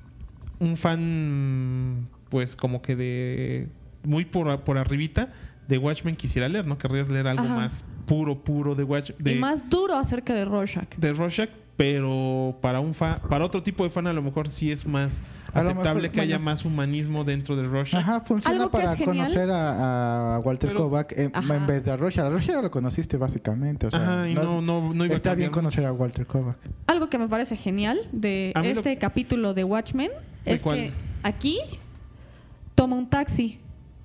un fan, pues como que de... Muy por arribita de Watchmen quisiera leer, ¿no? Querrías leer algo Ajá. más puro de Watchmen. Y más duro acerca de Rorschach. De Rorschach, pero para otro tipo de fan a lo mejor sí es más A lo aceptable mejor, que haya bueno. más humanismo dentro de Rorschach. Ajá, funciona Algo que para es genial. conocer a Walter Pero- Kovac Ajá. en vez de a Rorschach. A Rorschach ya lo conociste básicamente. O sea, Ajá, y no iba a está bien cambiar conocer a Walter Kovac. Algo que me parece genial de A mí este capítulo de Watchmen ¿De es cuál? que aquí toma un taxi.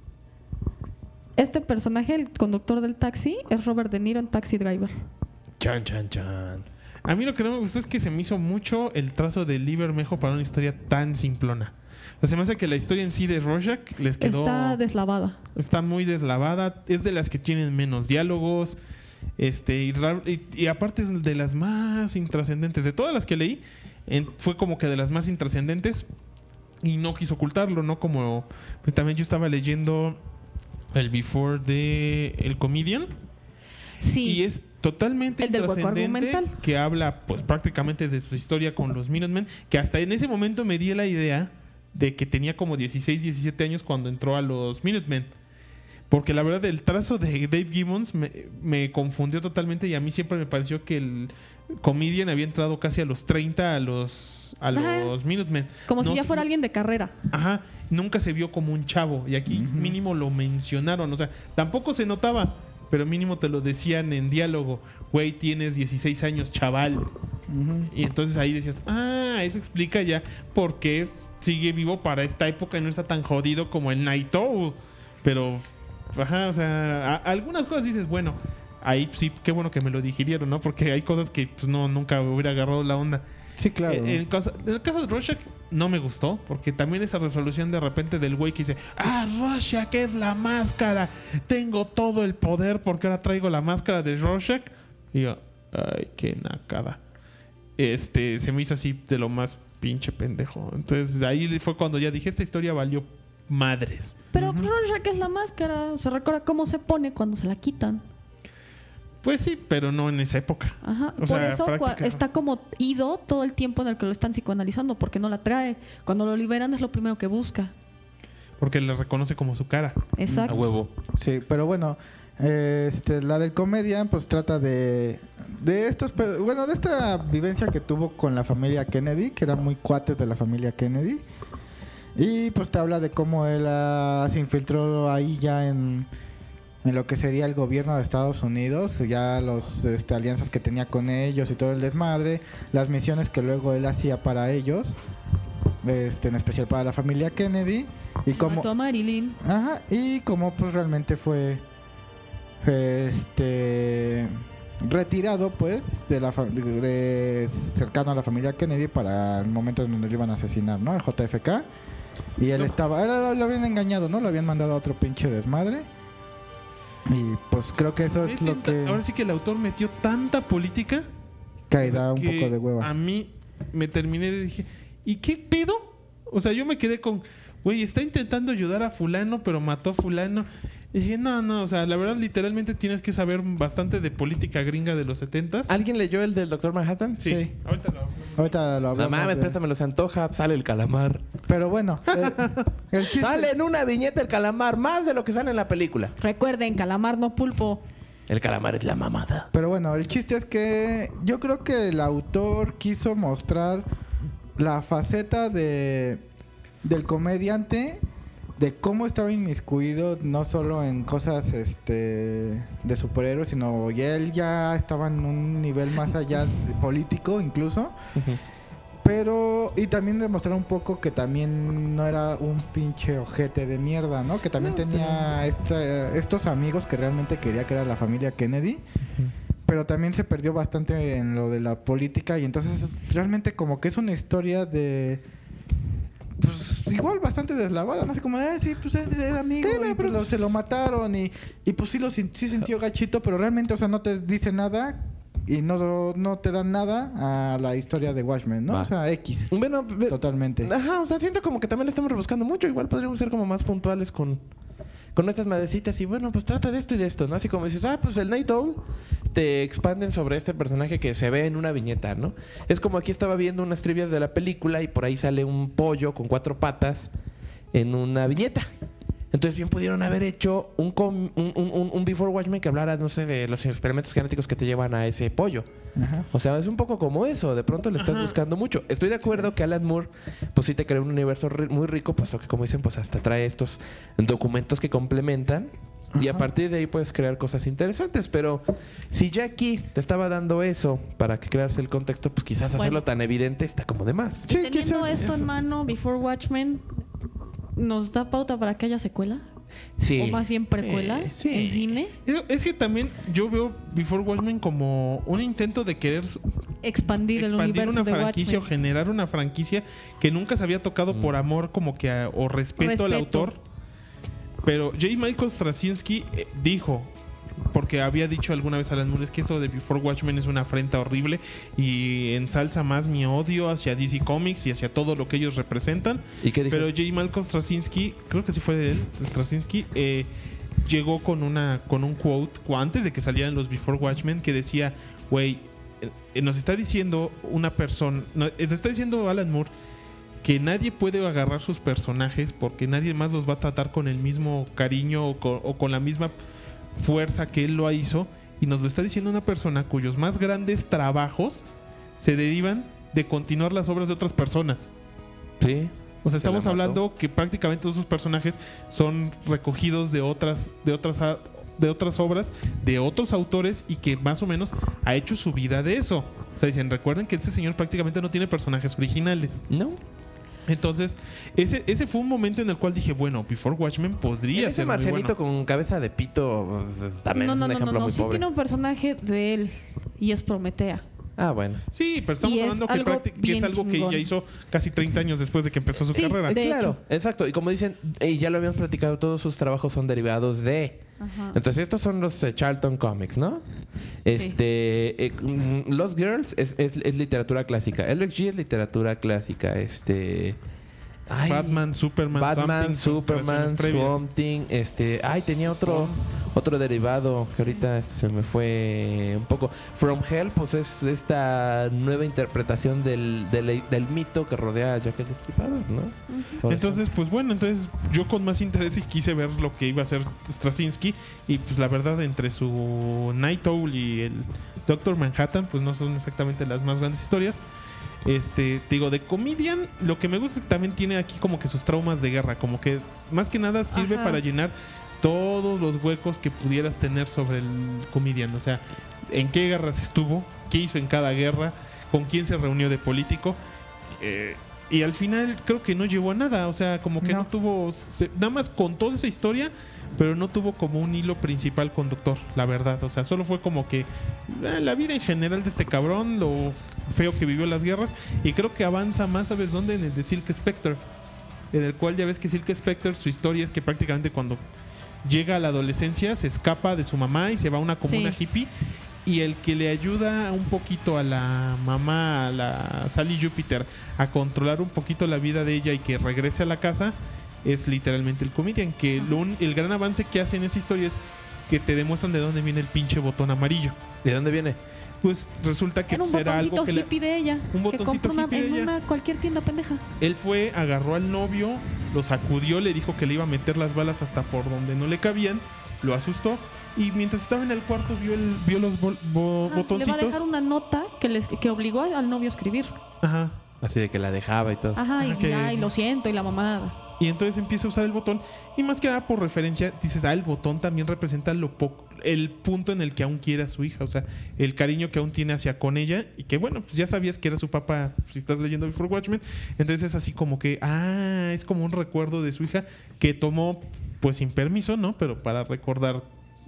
Este personaje, el conductor del taxi, es Robert De Niro en Taxi Driver. Chan, chan, chan. A mí lo que no me gustó es que se me hizo mucho el trazo de Lee Bermejo para una historia tan simplona. O sea, se me hace que la historia en sí de Rorschach les quedó... Está deslavada. Está muy deslavada. Es de las que tienen menos diálogos. Y aparte es de las más intrascendentes. De todas las que leí, fue como que de las más intrascendentes. Y no quiso ocultarlo, ¿no? Como... Pues también yo estaba leyendo el Before de El Comedian. Sí. Y es totalmente El del hueco intrascendente, argumental. que habla pues prácticamente de su historia con los Minutemen, que hasta en ese momento me di la idea de que tenía como 16, 17 años cuando entró a los Minutemen. Porque la verdad el trazo de Dave Gibbons me confundió totalmente y a mí siempre me pareció que el Comedian había entrado casi a los 30 a los Minutemen. Como si No ya sé- fuera alguien de carrera. Ajá, nunca se vio como un chavo y aquí mínimo lo mencionaron, o sea, tampoco se notaba, pero mínimo te lo decían en diálogo, güey, tienes 16 años, chaval. Y entonces ahí decías, eso explica ya por qué sigue vivo para esta época y no está tan jodido como el Night Owl. Pero, ajá, o sea, algunas cosas dices, bueno, ahí sí, qué bueno que me lo digirieron, ¿no? Porque hay cosas que pues no, nunca hubiera agarrado la onda. Sí, claro. En el caso de Rorschach, no me gustó, porque también esa resolución de repente del güey que dice, Rorschach es la máscara, tengo todo el poder porque ahora traigo la máscara de Rorschach. Y yo, ay, qué nacada. Se me hizo así de lo más pinche pendejo. Entonces ahí fue cuando ya dije, esta historia valió madres. Pero Rorschach es la máscara. Se recuerda cómo se pone cuando se la quitan. Pues sí, pero no en esa época. Ajá. O Por sea, eso está como ido todo el tiempo en el que lo están psicoanalizando, porque no la trae. Cuando lo liberan es lo primero que busca. Porque le reconoce como su cara. Exacto. A huevo. Sí, pero bueno, la del Comedian pues trata de esta vivencia que tuvo con la familia Kennedy, que eran muy cuates de la familia Kennedy. Y pues te habla de cómo él se infiltró ahí ya en lo que sería el gobierno de Estados Unidos, ya los alianzas que tenía con ellos y todo el desmadre, las misiones que luego él hacía para ellos, en especial para la familia Kennedy, y cómo Mató a Marilyn. Ajá, y cómo pues realmente fue retirado pues de cercano a la familia Kennedy para el momento en donde lo iban a asesinar, ¿no? El JFK. Y él lo habían engañado, ¿no? Lo habían mandado a otro pinche desmadre. Y pues creo que eso es lo que... Ahora sí que el autor metió tanta política que da un que poco de hueva. a mí me terminé de dije, ¿y qué pedo? O sea, yo me quedé con, güey, está intentando ayudar a fulano, pero mató a fulano. Y dije, no, o sea, la verdad literalmente tienes que saber bastante de política gringa de los 70s. ¿Alguien leyó el del Doctor Manhattan? Sí. Ahorita lo Ahorita lo No hablamos. mames, préstamelo, se antoja. Sale el calamar. Pero bueno, el chiste... Sale en una viñeta el calamar, más de lo que sale en la película. Recuerden, calamar no pulpo. El calamar es la mamada. Pero bueno, el chiste es que yo creo que el autor quiso mostrar la faceta del comediante, de cómo estaba inmiscuido no solo en cosas de superhéroes, sino que él ya estaba en un nivel más allá político incluso. Pero, y también demostrar un poco que también no era un pinche ojete de mierda, ¿no? Que también tenía estos amigos que realmente quería, que era la familia Kennedy. Pero también se perdió bastante en lo de la política. Y entonces realmente como que es una historia de... Pues igual bastante deslavada, no sé, como, sí, pues era amigo, y pues se lo mataron. Y pues sí sintió gachito, pero realmente, o sea, no te dice nada... Y no te dan nada a la historia de Watchmen, ¿no? Va. O sea, X. Bueno, Totalmente. Ajá, o sea, siento como que también le estamos rebuscando mucho. Igual podríamos ser como más puntuales con estas madrecitas. Y bueno, pues trata de esto y de esto, ¿no? Así como dices, pues el Night Owl te expanden sobre este personaje que se ve en una viñeta, ¿no? Es como aquí estaba viendo unas trivias de la película y por ahí sale un pollo con 4 patas en una viñeta. Entonces bien pudieron haber hecho un Before Watchmen que hablara, no sé, de los experimentos genéticos que te llevan a ese pollo. Ajá. O sea, es un poco como eso. De pronto le estás buscando mucho. Estoy de acuerdo que Alan Moore, pues sí te crea un universo muy rico, puesto que, como dicen, pues hasta trae estos documentos que complementan. Y a partir de ahí puedes crear cosas interesantes. Pero si ya aquí te estaba dando eso para que crearse el contexto, pues quizás hacerlo tan evidente está como de más. Sí, Teniendo quizás esto en mano, Before Watchmen, ¿nos da pauta para que haya secuela? Sí. O más bien precuela Sí. en cine. Es que también yo veo Before Watchmen como un intento de querer Expandir el universo una de franquicia o Watchmen. generar una franquicia que nunca se había tocado por amor como que o respeto al autor. Pero J. Michael Straczynski dijo, porque había dicho alguna vez a Alan Moore, es que esto de Before Watchmen es una afrenta horrible y ensalza más mi odio hacia DC Comics y hacia todo lo que ellos representan. ¿Y qué dijo? Pero J. Michael Straczynski, creo que sí fue de él, Straczynski, llegó con un quote antes de que salieran los Before Watchmen que decía, güey, nos está diciendo una persona, nos está diciendo Alan Moore que nadie puede agarrar sus personajes porque nadie más los va a tratar con el mismo cariño o con la misma fuerza que él lo hizo, y nos lo está diciendo una persona cuyos más grandes trabajos se derivan de continuar las obras de otras personas. Sí. O sea, estamos Se la mató. hablando que prácticamente todos sus personajes son recogidos de otras obras de otros autores y que más o menos ha hecho su vida de eso. O sea, dicen, recuerden que este señor prácticamente no tiene personajes originales. ¿No? Entonces, ese fue un momento en el cual dije, bueno, Before Watchmen podría Ese ser muy marcianito bueno. con cabeza de pito también No, es no, un no, ejemplo no, muy sí pobre. tiene un personaje de él y es Prometea. Ah, bueno. Sí, pero estamos Y es hablando que, algo que es bien algo que chingón. ella hizo casi 30 años después de que empezó su Sí, carrera. de Claro, hecho. exacto. Y como dicen, y ya lo habíamos platicado, todos sus trabajos son derivados de. Ajá. Entonces estos son los Charlton Comics, ¿no? Lost Girls es literatura clásica. LXG es literatura clásica. Ay, Batman, Superman, Swamp Thing, son Superman, creaciones previas. Swamp Thing, tenía otro derivado que ahorita se me fue un poco. From Hell, pues es esta nueva interpretación del mito que rodea a Jack el Destripador, ¿no? Por Entonces, pues bueno, entonces yo con más interés quise ver lo que iba a hacer Straczynski y pues la verdad entre su Night Owl y el Doctor Manhattan pues no son exactamente las más grandes historias. Te digo, de Comedian, lo que me gusta es que también tiene aquí como que sus traumas de guerra, como que más que nada sirve Ajá. para llenar todos los huecos que pudieras tener sobre el Comedian, o sea, en qué guerras estuvo, qué hizo en cada guerra, con quién se reunió de político, y al final creo que no llevó a nada, o sea, como que no tuvo, nada más contó esa historia, pero no tuvo como un hilo principal conductor, la verdad, o sea, solo fue como que la vida en general de este cabrón, lo feo que vivió las guerras, y creo que avanza más, ¿sabes dónde? En el de Silk Spectre, en el cual ya ves que Silk Spectre, su historia es que prácticamente cuando llega a la adolescencia se escapa de su mamá y se va a una comuna Sí. hippie, y el que le ayuda un poquito a la mamá, a la Sally Jupiter, a controlar un poquito la vida de ella y que regrese a la casa, es literalmente el Comedian, que el gran avance que hace en esa historia es que te demuestran de dónde viene el pinche botón amarillo. ¿De dónde viene? Pues resulta que Era un pues, era botoncito algo que hippie de ella. un que botoncito compró hippie de en ella. una cualquier tienda pendeja. él fue, agarró al novio, lo sacudió, le dijo que le iba a meter las balas hasta por donde no le cabían, lo asustó y mientras estaba en el cuarto vio los Le va a botoncitos. dejar una nota que obligó al novio a escribir. Ajá. Así de que la dejaba y todo. Ajá, y que- ya, y lo siento, y la mamada. Y entonces empieza a usar el botón y más que nada por referencia dices, el botón también representa el punto en el que aún quiere a su hija, o sea, el cariño que aún tiene hacia con ella y que bueno, pues ya sabías que era su papá si estás leyendo Before Watchmen, entonces es así como que, es como un recuerdo de su hija que tomó pues sin permiso, ¿no? Pero para recordar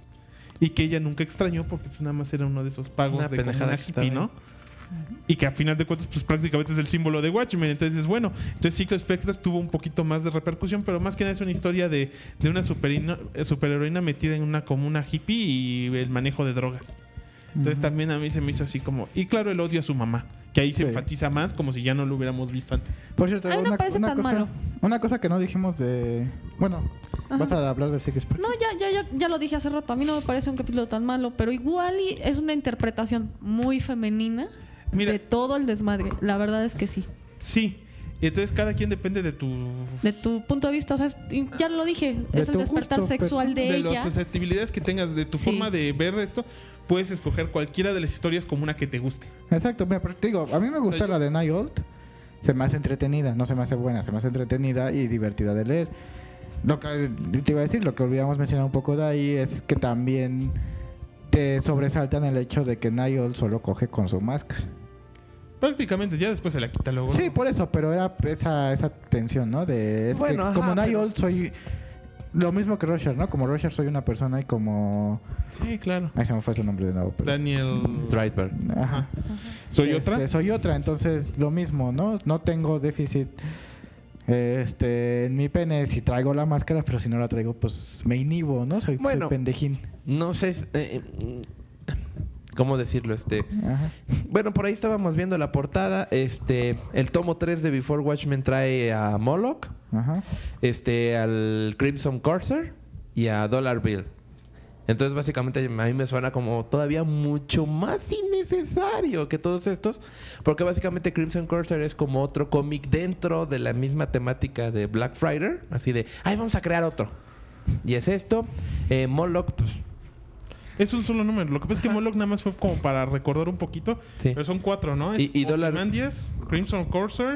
y que ella nunca extrañó porque pues nada más era uno de esos pagos Una de pendejada comuna que hippie, estaba ¿no? Y que a final de cuentas pues prácticamente es el símbolo de Watchmen. Entonces bueno, entonces Silk Spectre tuvo un poquito más de repercusión, pero más que nada es una historia de una superheroína metida en una comuna hippie y el manejo de drogas. Entonces también a mí se me hizo así como, y claro, el odio a su mamá, que ahí se Sí. enfatiza más como si ya no lo hubiéramos visto antes. Por cierto, A mí no me parece tan malo. una cosa que no dijimos de... Bueno, vas a hablar del Silk Spectre. No, ya lo dije hace rato. A mí no me parece un capítulo tan malo, pero igual es una interpretación muy femenina Mira. de todo el desmadre. La verdad es que sí. Sí, y entonces cada quien depende de tu De tu punto de vista, o sea, ya lo dije, De es el tu despertar gusto, sexual de de las ella. susceptibilidades que tengas, de tu Sí. forma de ver esto, puedes escoger cualquiera de las historias como una que te guste. Exacto, mira, pero te digo, a mí me gusta O sea, la de Night Owl. Se me hace entretenida, no se me hace buena, se me hace entretenida y divertida de leer. Lo que te iba a decir, lo que olvidamos mencionar un poco de ahí es que también te sobresaltan el hecho de que Night Owl solo coge con su máscara. Prácticamente, ya después se la quita luego. Sí, ¿no? por eso, pero era esa tensión, ¿no? De, Bueno, que ajá, como Night pero- Owl soy lo mismo que Roger, ¿no? Como Roger soy una persona y como... Sí, claro. Ay, se me fue su nombre de nuevo. pero- Daniel Dreidberg. Ajá. ¿Soy otra? Soy otra, entonces lo mismo, ¿no? No tengo déficit en mi pene si traigo la máscara, pero si no la traigo, pues me inhibo, ¿no? Soy Bueno. pendejín. No sé cómo decirlo. Ajá. Bueno, por ahí estábamos viendo la portada. El tomo 3 de Before Watchmen trae a Moloch, Ajá. al Crimson Corsair y a Dollar Bill. Entonces, básicamente, a mí me suena como todavía mucho más innecesario que todos estos. Porque básicamente Crimson Corsair es como otro cómic dentro de la misma temática de Black Friday. Así de, vamos a crear otro. Y es esto. Moloch, pues, Es un solo número. Lo que pasa es que Moloch nada más fue como para recordar un poquito. Sí. Pero son 4, ¿no? Es Y Dollar- Ozymandias, Crimson Corsair,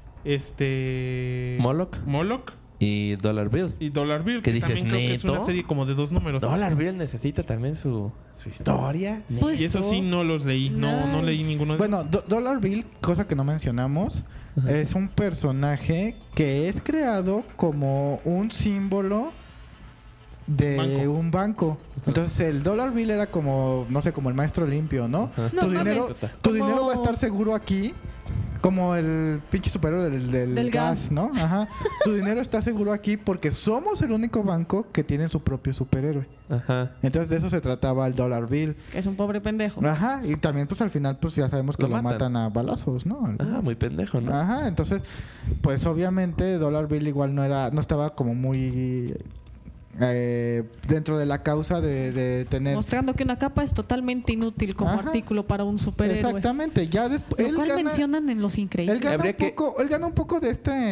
Moloch y Dollar Bill. y Dollar Bill. ¿Qué Que dices, también creo que es neto? una serie como de 2 números. Dollar Bill necesita también su historia. Pues- Y eso sí no los leí. No Ay. leí ninguno de Bueno, esos. Dollar Bill, cosa que no mencionamos, es un personaje que es creado como un símbolo de un banco. Entonces el dollar bill era como, no sé, como el maestro limpio, ¿no? No Tu mames. dinero, tu dinero va a estar seguro aquí. Como el pinche superhéroe del gas, ¿no? Ajá. Tu dinero está seguro aquí porque somos el único banco que tiene su propio superhéroe. Ajá. Entonces de eso se trataba el dollar bill. Que es un pobre pendejo. Ajá. Y también pues al final pues ya sabemos que Lo lo matan. matan a balazos, ¿no? Ajá, muy pendejo, ¿no? Ajá. Entonces pues obviamente dollar bill igual no estaba como muy dentro de la causa de tener. Mostrando que una capa es totalmente inútil como Ajá. artículo para un superhéroe. Exactamente. Ya después Lo cual mencionan en Los Él Increíbles. gana, Habría él gana un poco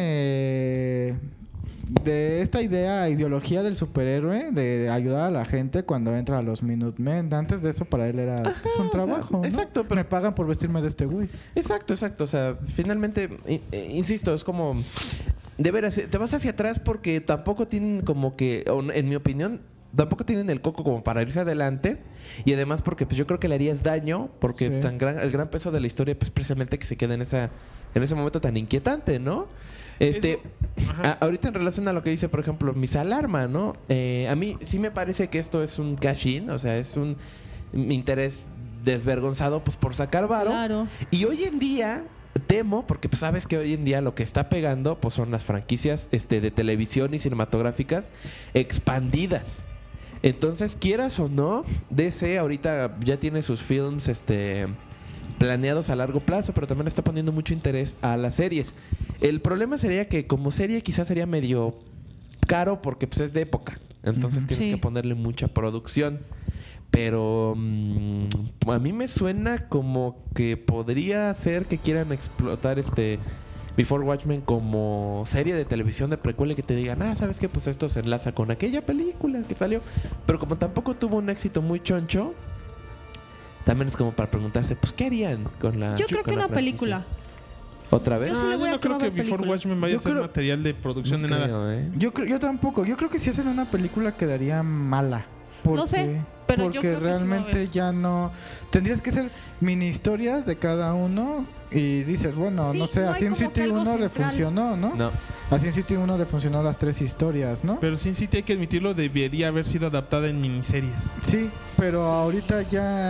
de esta ideología del superhéroe de ayudar a la gente cuando entra a los Minutemen. Antes de eso para él era pues, un o sea, trabajo, ¿no? exacto, pero- Me pagan por vestirme de este güey. Exacto. O sea, finalmente, insisto, es como... De veras, te vas hacia atrás porque tampoco tienen como que, o en mi opinión, tampoco tienen el coco como para irse adelante. Y además porque pues yo creo que le harías daño porque Sí. el gran peso de la historia pues precisamente que se queda en ese momento tan inquietante, ¿no? Ajá. Ahorita en relación a lo que dice, por ejemplo, Miss Alarma, ¿no? A mí sí me parece que esto es un cash-in, o sea, es un interés desvergonzado pues por sacar varo. Claro. Y hoy en día temo, porque pues sabes que hoy en día lo que está pegando pues son las franquicias de televisión y cinematográficas expandidas. Entonces, quieras o no, DC ahorita ya tiene sus films planeados a largo plazo, pero también está poniendo mucho interés a las series. El problema sería que como serie quizás sería medio caro porque pues es de época. Entonces tienes Sí. que ponerle mucha producción. Pero a mí me suena como que podría ser que quieran explotar Before Watchmen como serie de televisión de precuela y que te digan, ¿sabes qué? Pues esto se enlaza con aquella película que salió. Pero como tampoco tuvo un éxito muy choncho, también es como para preguntarse, pues, ¿qué harían con la Yo creo que con la una franquicia? película. ¿Otra vez? Yo sí le No, voy yo a no creo que probar Before película. Watchmen vaya Yo a ser creo- material de producción de nada. Creo, ¿eh? Yo tampoco. Yo creo que si hacen una película quedaría mala. No sé, pero yo porque creo que sí va a realmente haber. ya no. Tendrías que ser mini historias de cada uno y dices, bueno, Sí, no sé, no a hay Sin como que City algo 1 le central. funcionó, ¿no? No. A Sin City 1 le funcionó las 3 historias, ¿no? Pero Sin City, hay que admitirlo, debería haber sido adaptada en miniseries. Sí, pero ahorita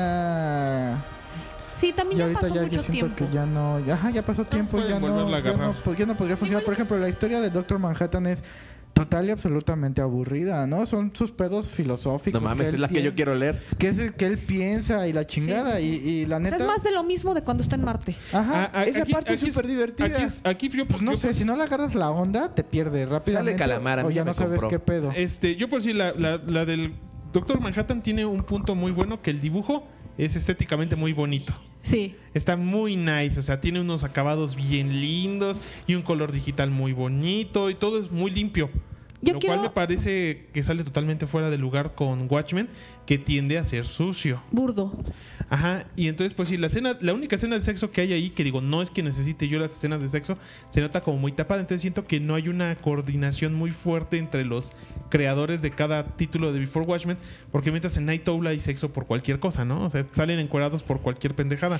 ya. Sí, también Y ya ahorita pasó ya yo mucho siento tiempo. que ya no. Ya pasó tiempo, pueden ya no, volverla a agarrar. ya no podría funcionar. Por ejemplo, la historia de Doctor Manhattan es total y absolutamente aburrida, ¿no? Son sus pedos filosóficos. No mames, él es la que yo pien- quiero leer. Que es el que él piensa y la chingada. Sí, Y la O sea, neta. es más de lo mismo de cuando está en Marte. Ajá. Esa parte es súper divertida. Aquí yo, Pues no yo sé, si no le agarras la onda, te pierdes rápidamente. Calamar, a o mí ya ya no me sabes compró. qué pedo. yo por decir, la del Doctor Manhattan tiene un punto muy bueno, que el dibujo es estéticamente muy bonito. Sí. Está muy nice, o sea, tiene unos acabados bien lindos y un color digital muy bonito y todo es muy limpio. Yo Lo quiero- cual me parece que sale totalmente fuera de lugar con Watchmen, que tiende a ser sucio. Burdo. Ajá, y entonces pues sí, la única escena de sexo que hay ahí, que digo, no es que necesite yo las escenas de sexo, se nota como muy tapada, entonces siento que no hay una coordinación muy fuerte entre los creadores de cada título de Before Watchmen, porque mientras en Night Owl hay sexo por cualquier cosa, ¿no? O sea, salen encuerados por cualquier pendejada.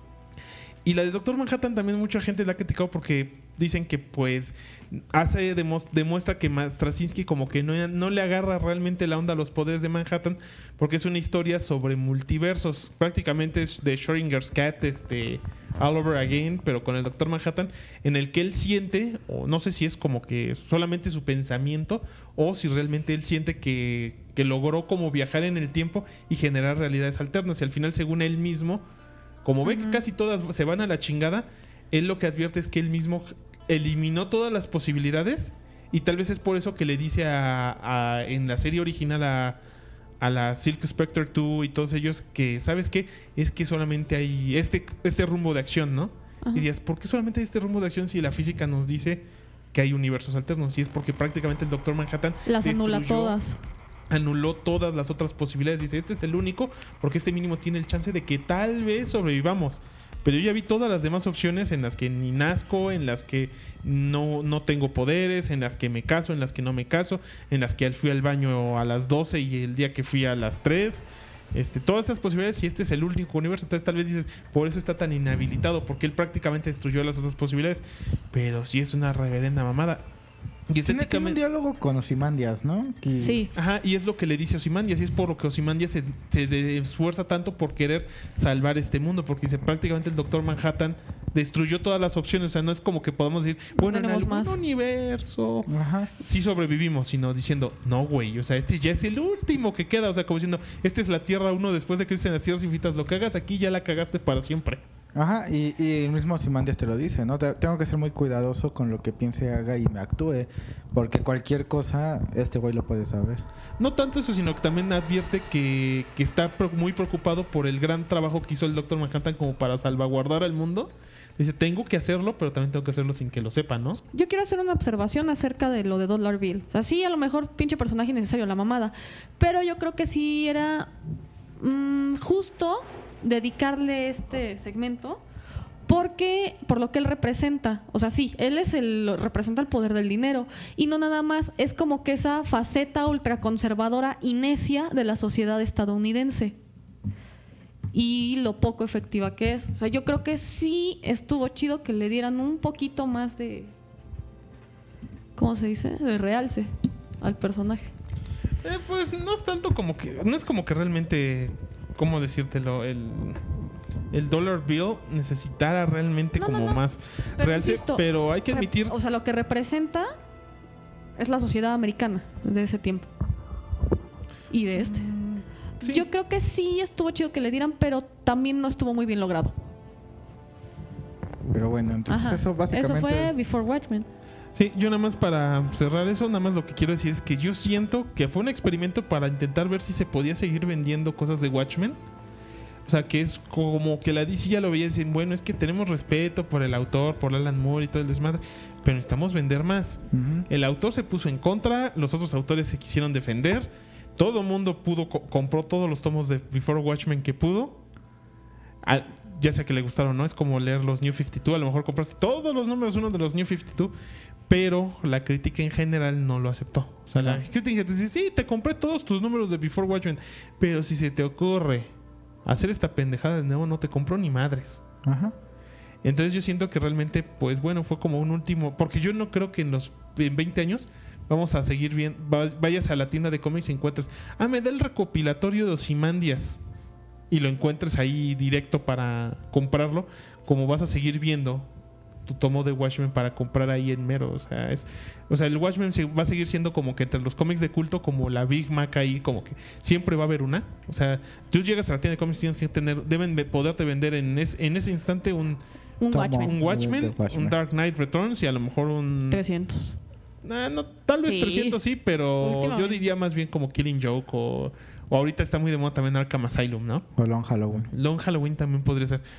Y la de Doctor Manhattan también mucha gente la ha criticado porque dicen que pues demuestra que Straczynski como que no le agarra realmente la onda a los poderes de Manhattan, porque es una historia sobre multiversos. Prácticamente es de Schrödinger's Cat, All Over Again, pero con el Doctor Manhattan, en el que él siente, o no sé si es como que solamente su pensamiento, o si realmente él siente que logró como viajar en el tiempo y generar realidades alternas. Y al final, según él mismo, como ve que casi todas se van a la chingada, él lo que advierte es que él mismo eliminó todas las posibilidades, y tal vez es por eso que le dice en la serie original a la Silk Spectre 2 y todos ellos que, ¿sabes qué? Es que solamente hay este rumbo de acción, ¿no? Ajá. Y dices, ¿por qué solamente hay este rumbo de acción si la física nos dice que hay universos alternos? Y es porque prácticamente el Doctor Manhattan Las anula destruyó- todas. anuló todas las otras posibilidades. Dice, este es el único, porque este mínimo tiene el chance de que tal vez sobrevivamos. Pero yo ya vi todas las demás opciones en las que ni nazco, en las que no tengo poderes, en las que me caso, en las que no me caso, en las que fui al baño a las 12 y el día que fui a las 3. Todas esas posibilidades, y este es el único universo. Entonces tal vez dices, por eso está tan inhabilitado, porque él prácticamente destruyó las otras posibilidades. Pero sí es una reverenda mamada. Y Tiene un estéticamente... diálogo con Ozymandias, ¿no? Que- Sí. Ajá, y es lo que le dice Ozymandias, y es por lo que Ozymandias se esfuerza tanto por querer salvar este mundo, porque dice prácticamente el Doctor Manhattan destruyó todas las opciones, o sea, no es como que podamos decir, bueno, en tenemos algún más. universo Ajá. sí sobrevivimos, sino diciendo, no, güey, o sea, este ya es el último que queda, o sea, como diciendo, esta es la Tierra 1 después de Crisis en las Tierras Infinitas, lo que hagas aquí ya la cagaste para siempre. Ajá, y el mismo Ozymandias te lo dice, ¿no? Tengo que ser muy cuidadoso con lo que piense, haga y me actúe, porque cualquier cosa, este güey lo puede saber. No tanto eso, sino que también advierte que está muy preocupado por el gran trabajo que hizo el Doctor Manhattan como para salvaguardar al mundo. Dice, tengo que hacerlo, pero también tengo que hacerlo sin que lo sepa, ¿no? Yo quiero hacer una observación acerca de lo de Dollar Bill. O sea, sí, a lo mejor pinche personaje innecesario, la mamada. Pero yo creo que sí era justo dedicarle este segmento porque por lo que él representa. O sea, sí, él representa el poder del dinero. Y no nada más, es como que esa faceta ultraconservadora y necia de la sociedad estadounidense. Y lo poco efectiva que es. O sea, yo creo que sí estuvo chido que le dieran un poquito más de... ¿Cómo se dice? De realce al personaje. Pues no es tanto como que... No es como que realmente... ¿Cómo decírtelo? El Dollar Bill necesitara realmente No. más Pero realce. insisto, Pero hay que admitir... O sea, lo que representa es la sociedad americana de ese tiempo. Y de este. Sí. Yo creo que sí estuvo chido que le dieran, pero también no estuvo muy bien logrado. Pero bueno, entonces Ajá. eso básicamente Eso fue es- Before Watchmen. Sí, yo nada más para cerrar eso, nada más lo que quiero decir es que yo siento que fue un experimento para intentar ver si se podía seguir vendiendo cosas de Watchmen. O sea, que es como que la DC ya lo veía y decían, bueno, es que tenemos respeto por el autor, por Alan Moore y todo el desmadre, pero necesitamos vender más. Ujú. El autor se puso en contra, los otros autores se quisieron defender, todo el mundo compró todos los tomos de Before Watchmen que pudo. Ya sea que le gustaron o no, es como leer los New 52, a lo mejor compraste todos los números uno de los New 52, pero la crítica en general no lo aceptó. O sea, la crítica dice, sí, te compré todos tus números de Before Watchmen, pero si se te ocurre hacer esta pendejada de nuevo, no te compro ni madres. Ajá. Entonces yo siento que realmente, pues bueno, fue como un último, porque yo no creo que en 20 años vamos a seguir bien, vayas a la tienda de cómics y encuentres, me da el recopilatorio de Ozymandias y lo encuentres ahí directo para comprarlo, como vas a seguir viendo tu tomo de Watchmen para comprar ahí en mero. O sea, el Watchmen va a seguir siendo como que entre los cómics de culto, como la Big Mac ahí, como que siempre va a haber una. O sea, tú llegas a la tienda de cómics, tienes que deben poderte vender en ese instante un Tomo. Watchmen. un Watchmen, De Watchmen. un Dark Knight Returns y a lo mejor un... 300. No, tal vez Sí. 300 sí, pero yo Últimamente. diría más bien como Killing Joke o ahorita está muy de moda también Arkham Asylum, ¿no? O Long Halloween. Long Halloween también podría ser.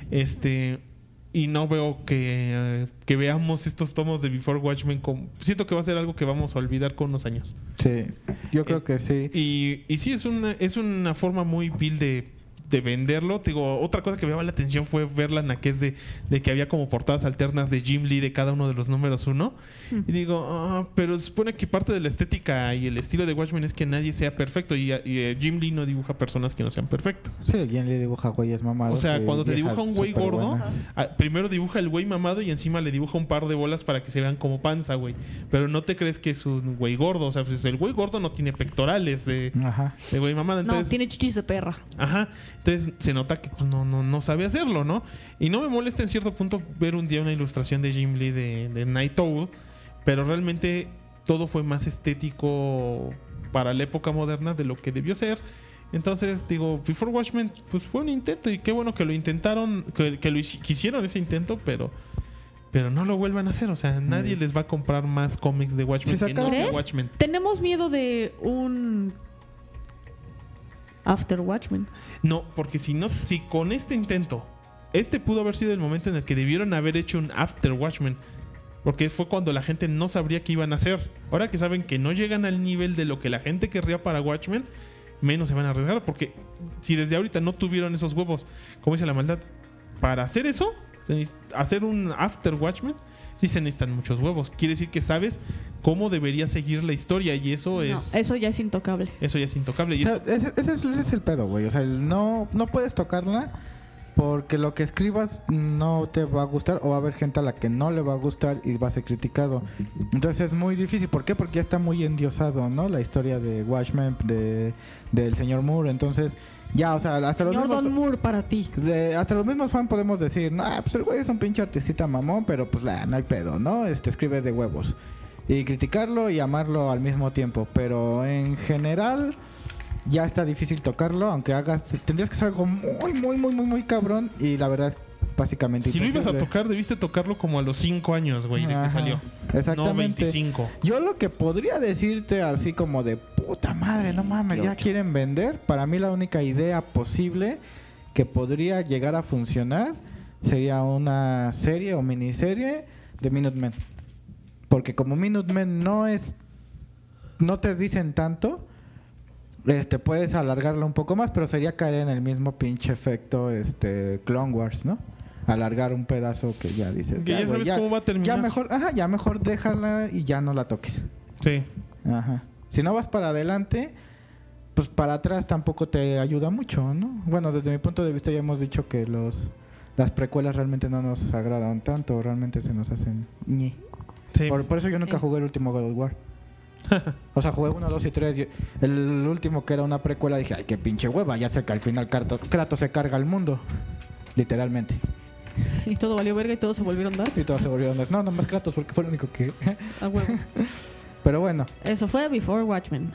Y no veo que veamos estos tomos de Before Watchmen siento que va a ser algo que vamos a olvidar con unos años. Sí, yo creo que sí. Y sí, es una forma muy vil de venderlo. Te digo, otra cosa que me llamó la atención fue ver la naquez de que había como portadas alternas de Jim Lee de cada uno de los números 1. Y digo, pero se supone que parte de la estética y el estilo de Watchmen es que nadie sea perfecto. Y Jim Lee no dibuja personas que no sean perfectas. Sí, alguien le dibuja güeyes mamados. O sea, que cuando te viejas dibuja un güey gordo, superbuenas. primero dibuja el güey mamado y encima le dibuja un par de bolas para que se vean como panza, güey. Pero no te crees que es un güey gordo. O sea, pues el güey gordo no tiene pectorales de Ajá. güey mamado. Entonces, No, tiene chichis de perra. ajá. Entonces se nota que pues, no sabe hacerlo, ¿no? Y no me molesta en cierto punto ver un día una ilustración de Jim Lee de Night Owl, pero realmente todo fue más estético para la época moderna de lo que debió ser. Entonces, digo, Before Watchmen pues fue un intento y qué bueno que lo intentaron, que quisieron ese intento, pero no lo vuelvan a hacer. O sea, nadie les va a comprar más cómics de Watchmen Si que no sacaron- sea ¿Crees? Watchmen. Tenemos miedo de un After Watchmen. No, porque si con este intento, pudo haber sido el momento en el que debieron haber hecho un After Watchmen, porque fue cuando la gente no sabría qué iban a hacer. Ahora que saben que no llegan al nivel de lo que la gente querría para Watchmen, menos se van a arriesgar, porque si desde ahorita no tuvieron esos huevos, como dice la maldad, para hacer eso, hacer un After Watchmen, sí se necesitan muchos huevos. Quiere decir que sabes cómo debería seguir la historia y eso No, es eso ya es intocable. eso ya es intocable. Y O sea, ese es el pedo, güey. O sea, no puedes tocarla Porque lo que escribas no te va a gustar o va a haber gente a la que no le va a gustar y va a ser criticado. Entonces es muy difícil. ¿Por qué? Porque ya está muy endiosado, ¿no? La historia de Watchmen, del señor Moore. Entonces ya, o sea, hasta los Señor mismos... Don Moore para ti. hasta los mismos fans podemos decir, no, pues el güey es un pinche artista mamón, pero pues no hay pedo, ¿no? Escribe de huevos. Y criticarlo y amarlo al mismo tiempo. Pero en general... ya está difícil tocarlo, aunque tendrías que hacer algo muy cabrón y la verdad es básicamente Si lo ibas a imposible. tocar, debiste tocarlo como a los 5 años, güey, de Ajá, que salió. exactamente. No 25. Yo lo que podría decirte así como de puta madre, no mames, ya quieren vender. Para mí la única idea posible que podría llegar a funcionar sería una serie o miniserie de Minutemen. Porque como Minutemen no te dicen tanto, puedes alargarlo un poco más, pero sería caer en el mismo pinche efecto Clone Wars, ¿no? Alargar un pedazo que ya dices. Que ya güey, sabes cómo va a terminar. Ya mejor déjala y ya no la toques. Sí. Ajá. Si no vas para adelante, pues para atrás tampoco te ayuda mucho, ¿no? Bueno, desde mi punto de vista ya hemos dicho que las precuelas realmente no nos agradan tanto, realmente se nos hacen ñe. Sí. Por eso yo nunca jugué el último God of War. O sea, jugué 1, 2 y 3. El último, que era una precuela, dije, ay, qué pinche hueva. Ya sé que al final Kratos se carga al mundo. Literalmente. Y todo valió verga y todos se volvieron darks. Y todo se volvió a andar. No, nomás Kratos, porque fue el único que... A huevo. Pero bueno. Eso fue Before Watchmen.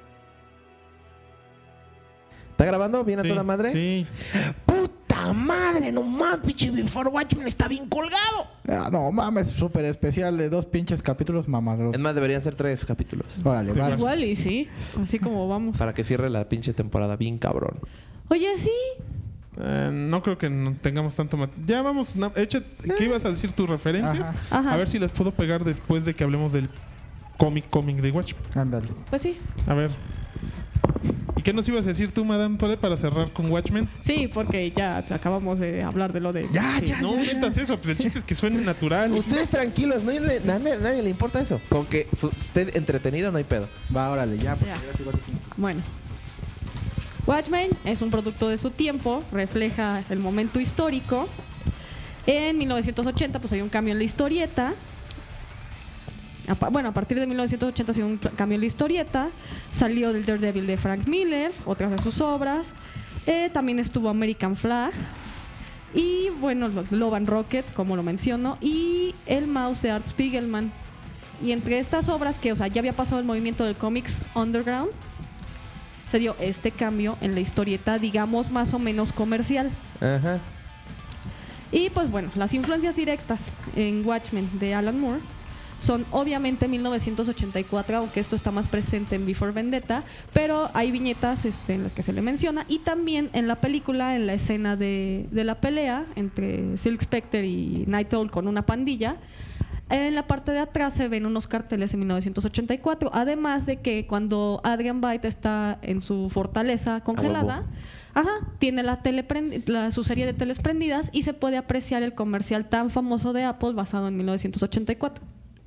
¿Está grabando bien a Sí, toda madre? Sí. ¡Puta madre! No mames, pinche Before Watchmen está bien colgado. No mames, súper especial de 2 pinches capítulos mamados. Es más, deberían ser 3 capítulos. Órale, vas. Igual y sí. Así como vamos. Para que cierre la pinche temporada bien cabrón. Oye, sí. No creo que no tengamos tanto Ya vamos. ¿Qué ibas a decir tus referencias? Ajá. Ajá. A ver si las puedo pegar después de que hablemos del cómic de Watchmen. Ándale. Pues sí. A ver. ¿Y qué nos ibas a decir tú, Madame Tole, para cerrar con Watchmen? Sí, porque ya acabamos de hablar de lo de... Sí. No metas eso, pues el chiste es que suene natural. Ustedes tranquilos, nadie le importa eso. Con que esté entretenido no hay pedo. Va, órale, ya. Ya. Bueno. Watchmen es un producto de su tiempo, refleja el momento histórico. En 1980 pues hay un cambio en la historieta. A partir de 1980 ha sido un cambio en la historieta. Salió del Daredevil de Frank Miller, otras de sus obras. También estuvo American Flag. Y bueno, los Love and Rockets, como lo menciono. Y el Mouse de Art Spiegelman. Y entre estas obras que, o sea, ya había pasado el movimiento del cómics underground, se dio este cambio en la historieta, digamos, más o menos comercial. Ajá. Y pues bueno, las influencias directas en Watchmen de Alan Moore son obviamente 1984, aunque esto está más presente en Before Vendetta, pero hay viñetas en las que se le menciona, y también en la película, en la escena de la pelea entre Silk Spectre y Night Owl con una pandilla. En la parte de atrás se ven unos carteles en 1984, además de que cuando Adrian Byte está en su fortaleza congelada, tiene su serie de teles prendidas y se puede apreciar el comercial tan famoso de Apple basado en 1984.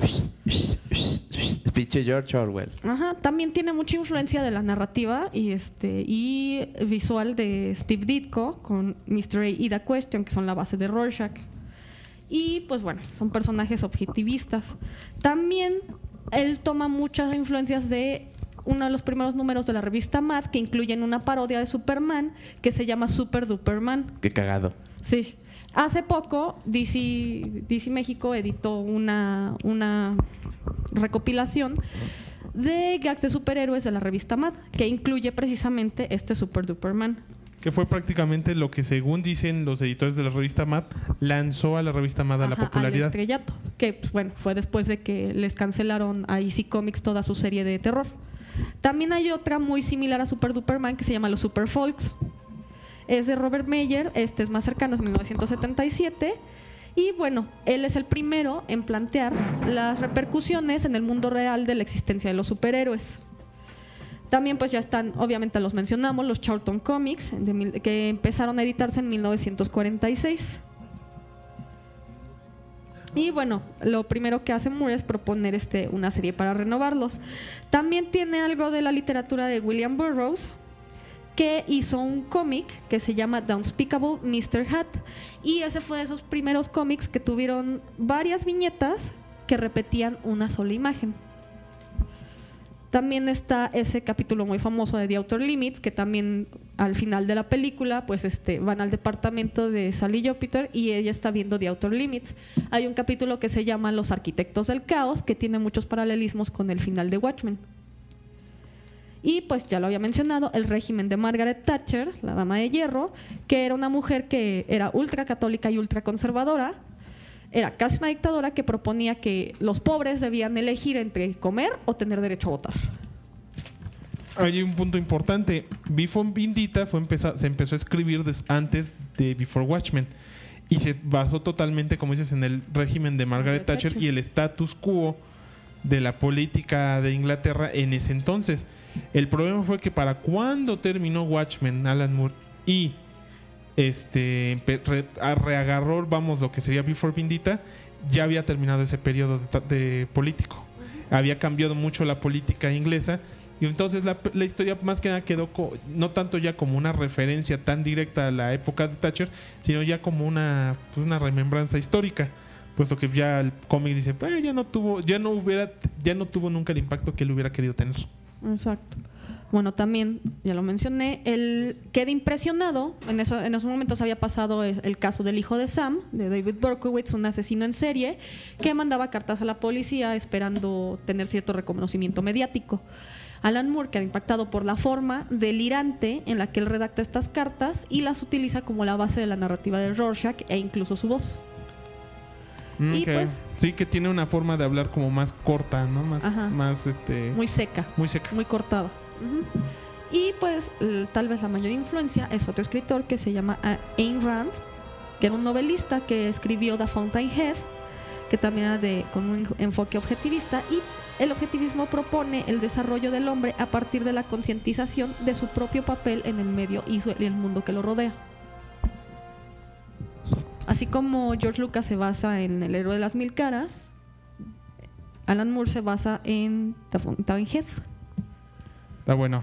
Pinche George Orwell. También tiene mucha influencia de la narrativa y visual de Steve Ditko con Mr. A y The Question, que son la base de Rorschach. Y pues bueno, son personajes objetivistas. También él toma muchas influencias de uno de los primeros números de la revista Mad, que incluyen una parodia de Superman que se llama Super Duperman. Qué cagado. Sí. Hace poco DC México editó una recopilación de gags de superhéroes de la revista Mad, que incluye precisamente este Super Duperman. Que fue prácticamente lo que, según dicen los editores de la revista Mad, lanzó a la revista Mad a la popularidad. Al estrellato. Que pues, bueno, fue después de que les cancelaron a EC Comics toda su serie de terror. También hay otra muy similar a Super Duperman que se llama Los Super Folks. Es de Robert Meyer, este es más cercano, es 1977. Y bueno, él es el primero en plantear las repercusiones en el mundo real de la existencia de los superhéroes. También pues ya están, obviamente los mencionamos, los Charlton Comics, que empezaron a editarse en 1946. Y bueno, lo primero que hace Moore es proponer una serie para renovarlos. También tiene algo de la literatura de William Burroughs, que hizo un cómic que se llama The Unspeakable Mr. Hat. Y ese fue de esos primeros cómics que tuvieron varias viñetas que repetían una sola imagen. También está ese capítulo muy famoso de The Outer Limits, que también al final de la película pues van al departamento de Sally Jupiter y ella está viendo The Outer Limits. Hay un capítulo que se llama Los Arquitectos del Caos, que tiene muchos paralelismos con el final de Watchmen. Y pues ya lo había mencionado, el régimen de Margaret Thatcher, la Dama de Hierro, que era una mujer que era ultra católica y ultra conservadora. Era casi una dictadora que proponía que los pobres debían elegir entre comer o tener derecho a votar. Hay un punto importante. Before Vendetta se empezó a escribir antes de Before Watchmen. Y se basó totalmente, como dices, en el régimen de Margaret Thatcher y el status quo de la política de Inglaterra en ese entonces. El problema fue que para cuando terminó Watchmen, Alan Moore, y reagarró, vamos, lo que sería Before Vendetta, ya había terminado ese periodo de político. Había cambiado mucho la política inglesa y entonces la historia más que nada quedó no tanto ya como una referencia tan directa a la época de Thatcher, sino ya como una remembranza histórica, puesto que ya el cómic dice ya no tuvo nunca el impacto que él hubiera querido tener. Exacto. Bueno, también, ya lo mencioné, él queda impresionado. En esos momentos había pasado el caso del hijo de Sam, de David Berkowitz, un asesino en serie, que mandaba cartas a la policía esperando tener cierto reconocimiento mediático. Alan Moore queda impactado por la forma delirante en la que él redacta estas cartas y las utiliza como la base de la narrativa de Rorschach e incluso su voz. Y pues, sí, que tiene una forma de hablar como más corta, ¿no? Más muy seca. Muy seca. Muy cortada. Y pues tal vez la mayor influencia es otro escritor que se llama Ayn Rand, que era un novelista que escribió The Fountainhead, que también era con un enfoque objetivista, y el objetivismo propone el desarrollo del hombre a partir de la concientización de su propio papel en el medio y el mundo que lo rodea. Así como George Lucas se basa en El héroe de las mil caras, Alan Moore se basa en The Fountainhead. Está bueno.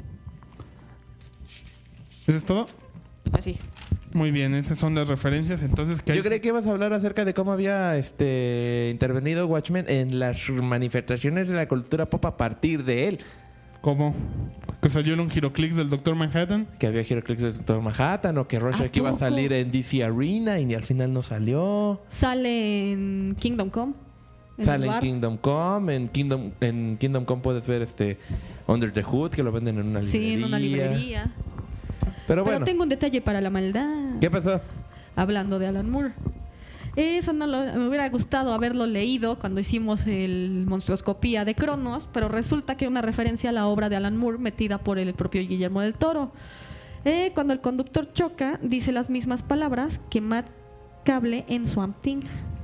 ¿Eso es todo? Pues sí. Muy bien, esas son las referencias. Entonces, Yo creí que ibas a hablar acerca de cómo había intervenido Watchmen en las manifestaciones de la cultura pop a partir de él. ¿Cómo? Que salió en un Giroclix del Dr. Manhattan. Que había Giroclix del Dr. Manhattan, o que Rorschach iba a salir en DC Arena y al final no salió. Sale en Kingdom Come. Sale en Kingdom Come. En Kingdom Come puedes ver Under the Hood, que lo venden en una librería. Sí, en una librería. Pero bueno. Tengo un detalle para la maldad. ¿Qué pasó? Hablando de Alan Moore. Eso me hubiera gustado haberlo leído cuando hicimos el Monstruoscopía de Cronos, pero resulta que es una referencia a la obra de Alan Moore metida por el propio Guillermo del Toro. Cuando el conductor choca, dice las mismas palabras que Matt Cable en Swamp Thing.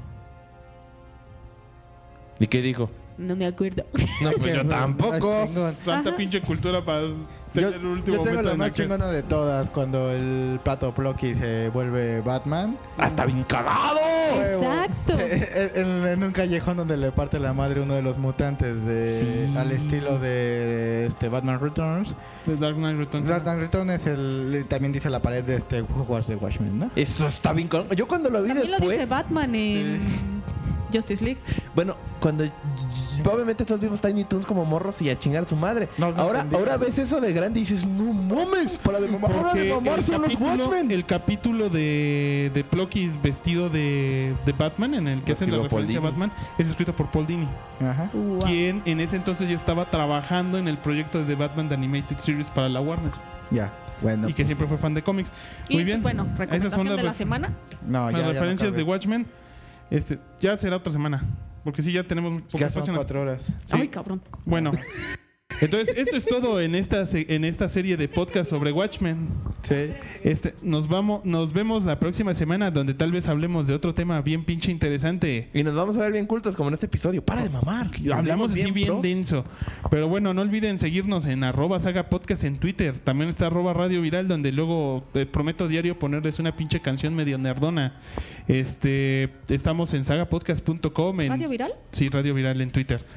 ¿Y qué dijo? No me acuerdo. No, pues yo tampoco. Tanta pinche cultura para tener el último yo tengo momento la en más el que- chingona de todas, cuando el Pato Plucky se vuelve Batman. ¡Hasta bien cagado! Exacto. En un callejón donde le parte la madre uno de los mutantes al estilo de Batman Returns. The Dark Knight Returns. Dark Knight Returns también dice la pared de Hogwarts de Watchmen, ¿no? Eso está bien cagado. Yo cuando lo vi También después... lo dice Batman en Justice League. Bueno, cuando... Obviamente todos vimos Tiny Toons como morros y a chingar a su madre. No, no ahora entendía. ves eso de grande y dices, no mames, para de mamar, Porque son los Watchmen. el capítulo de Plucky vestido de Batman, en el que hacen la escribió Paul referencia a Dini. Batman, es escrito por Paul Dini, Ajá. Wow. quien en ese entonces ya estaba trabajando en el proyecto de The Batman The Animated Series para la Warner, Ya, bueno. y que siempre fue fan de cómics. Y Muy bien. bueno, Esas recomendación son las, de la semana. No, las ya referencias no de cabe. Watchmen. Ya será otra semana, porque sí, ya tenemos poco Ya son espacio. 4 horas. Sí. Ay, cabrón. Bueno, entonces esto es todo en esta serie de podcast sobre Watchmen. Sí. Nos vemos la próxima semana, donde tal vez hablemos de otro tema bien pinche interesante. Y nos vamos a ver bien cultos como en este episodio. ¡Para de mamar! Hablamos así bien pros. denso. Pero bueno, no olviden seguirnos en @sagapodcast en Twitter. También está @Radio Viral, donde luego prometo diario ponerles una pinche canción medio nerdona. Estamos en sagapodcast.com. ¿Radio Viral? Sí, Radio Viral en Twitter.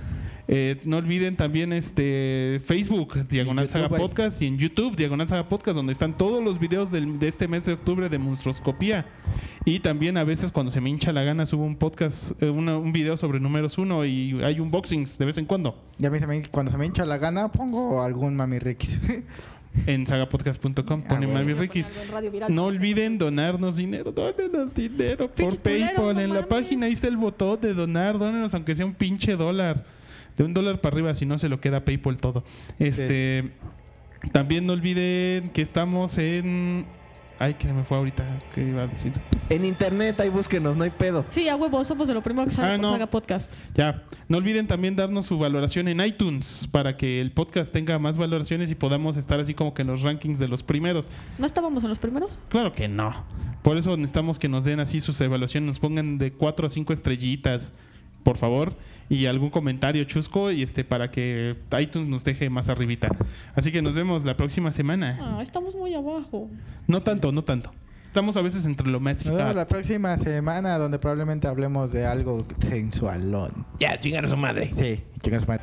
No olviden también Facebook, Diagonal YouTube, Saga güey. Podcast, y en YouTube, Diagonal Saga Podcast, donde están todos los videos de este mes de octubre de Monstruoscopía. Y también a veces cuando se me hincha la gana subo un podcast, un video sobre números 1 y hay unboxings de vez en cuando. Y a mí cuando se me hincha la gana pongo algún Mami Riquis. En sagapodcast.com ponen güey. Mami Rikis. No olviden donarnos dinero. Dónenos dinero por Pinches culeros, PayPal. no En la mames. página ahí está el botón de donar. Dónenos aunque sea un pinche $1. De $1 para arriba, si no se lo queda PayPal todo. También no olviden que estamos en... Ay, que se me fue ahorita. ¿Qué iba a decir? En internet, ahí búsquenos, no hay pedo. Sí, a huevo, somos de lo primero que sale por no. Saga Podcast. Ya, no olviden también darnos su valoración en iTunes para que el podcast tenga más valoraciones y podamos estar así como que en los rankings de los primeros. ¿No estábamos en los primeros? Claro que no. Por eso necesitamos que nos den así sus evaluaciones, nos pongan de 4 a 5 estrellitas, por favor, y algún comentario chusco y para que iTunes nos deje más arribita. Así que nos vemos la próxima semana. Ah, estamos muy abajo. No tanto, no tanto. Estamos a veces entre lo más y Nos vemos hot. la próxima semana donde probablemente hablemos de algo sensualón. Ya, chingar a su madre. Sí, chicos, madre.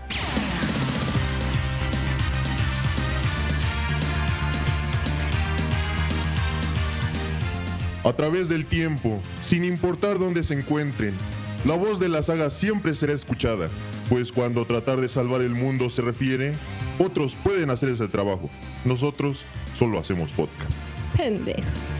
A través del tiempo, sin importar dónde se encuentren, la voz de la saga siempre será escuchada, pues cuando tratar de salvar el mundo se refiere, otros pueden hacer ese trabajo. Nosotros solo hacemos podcast. Pendejos.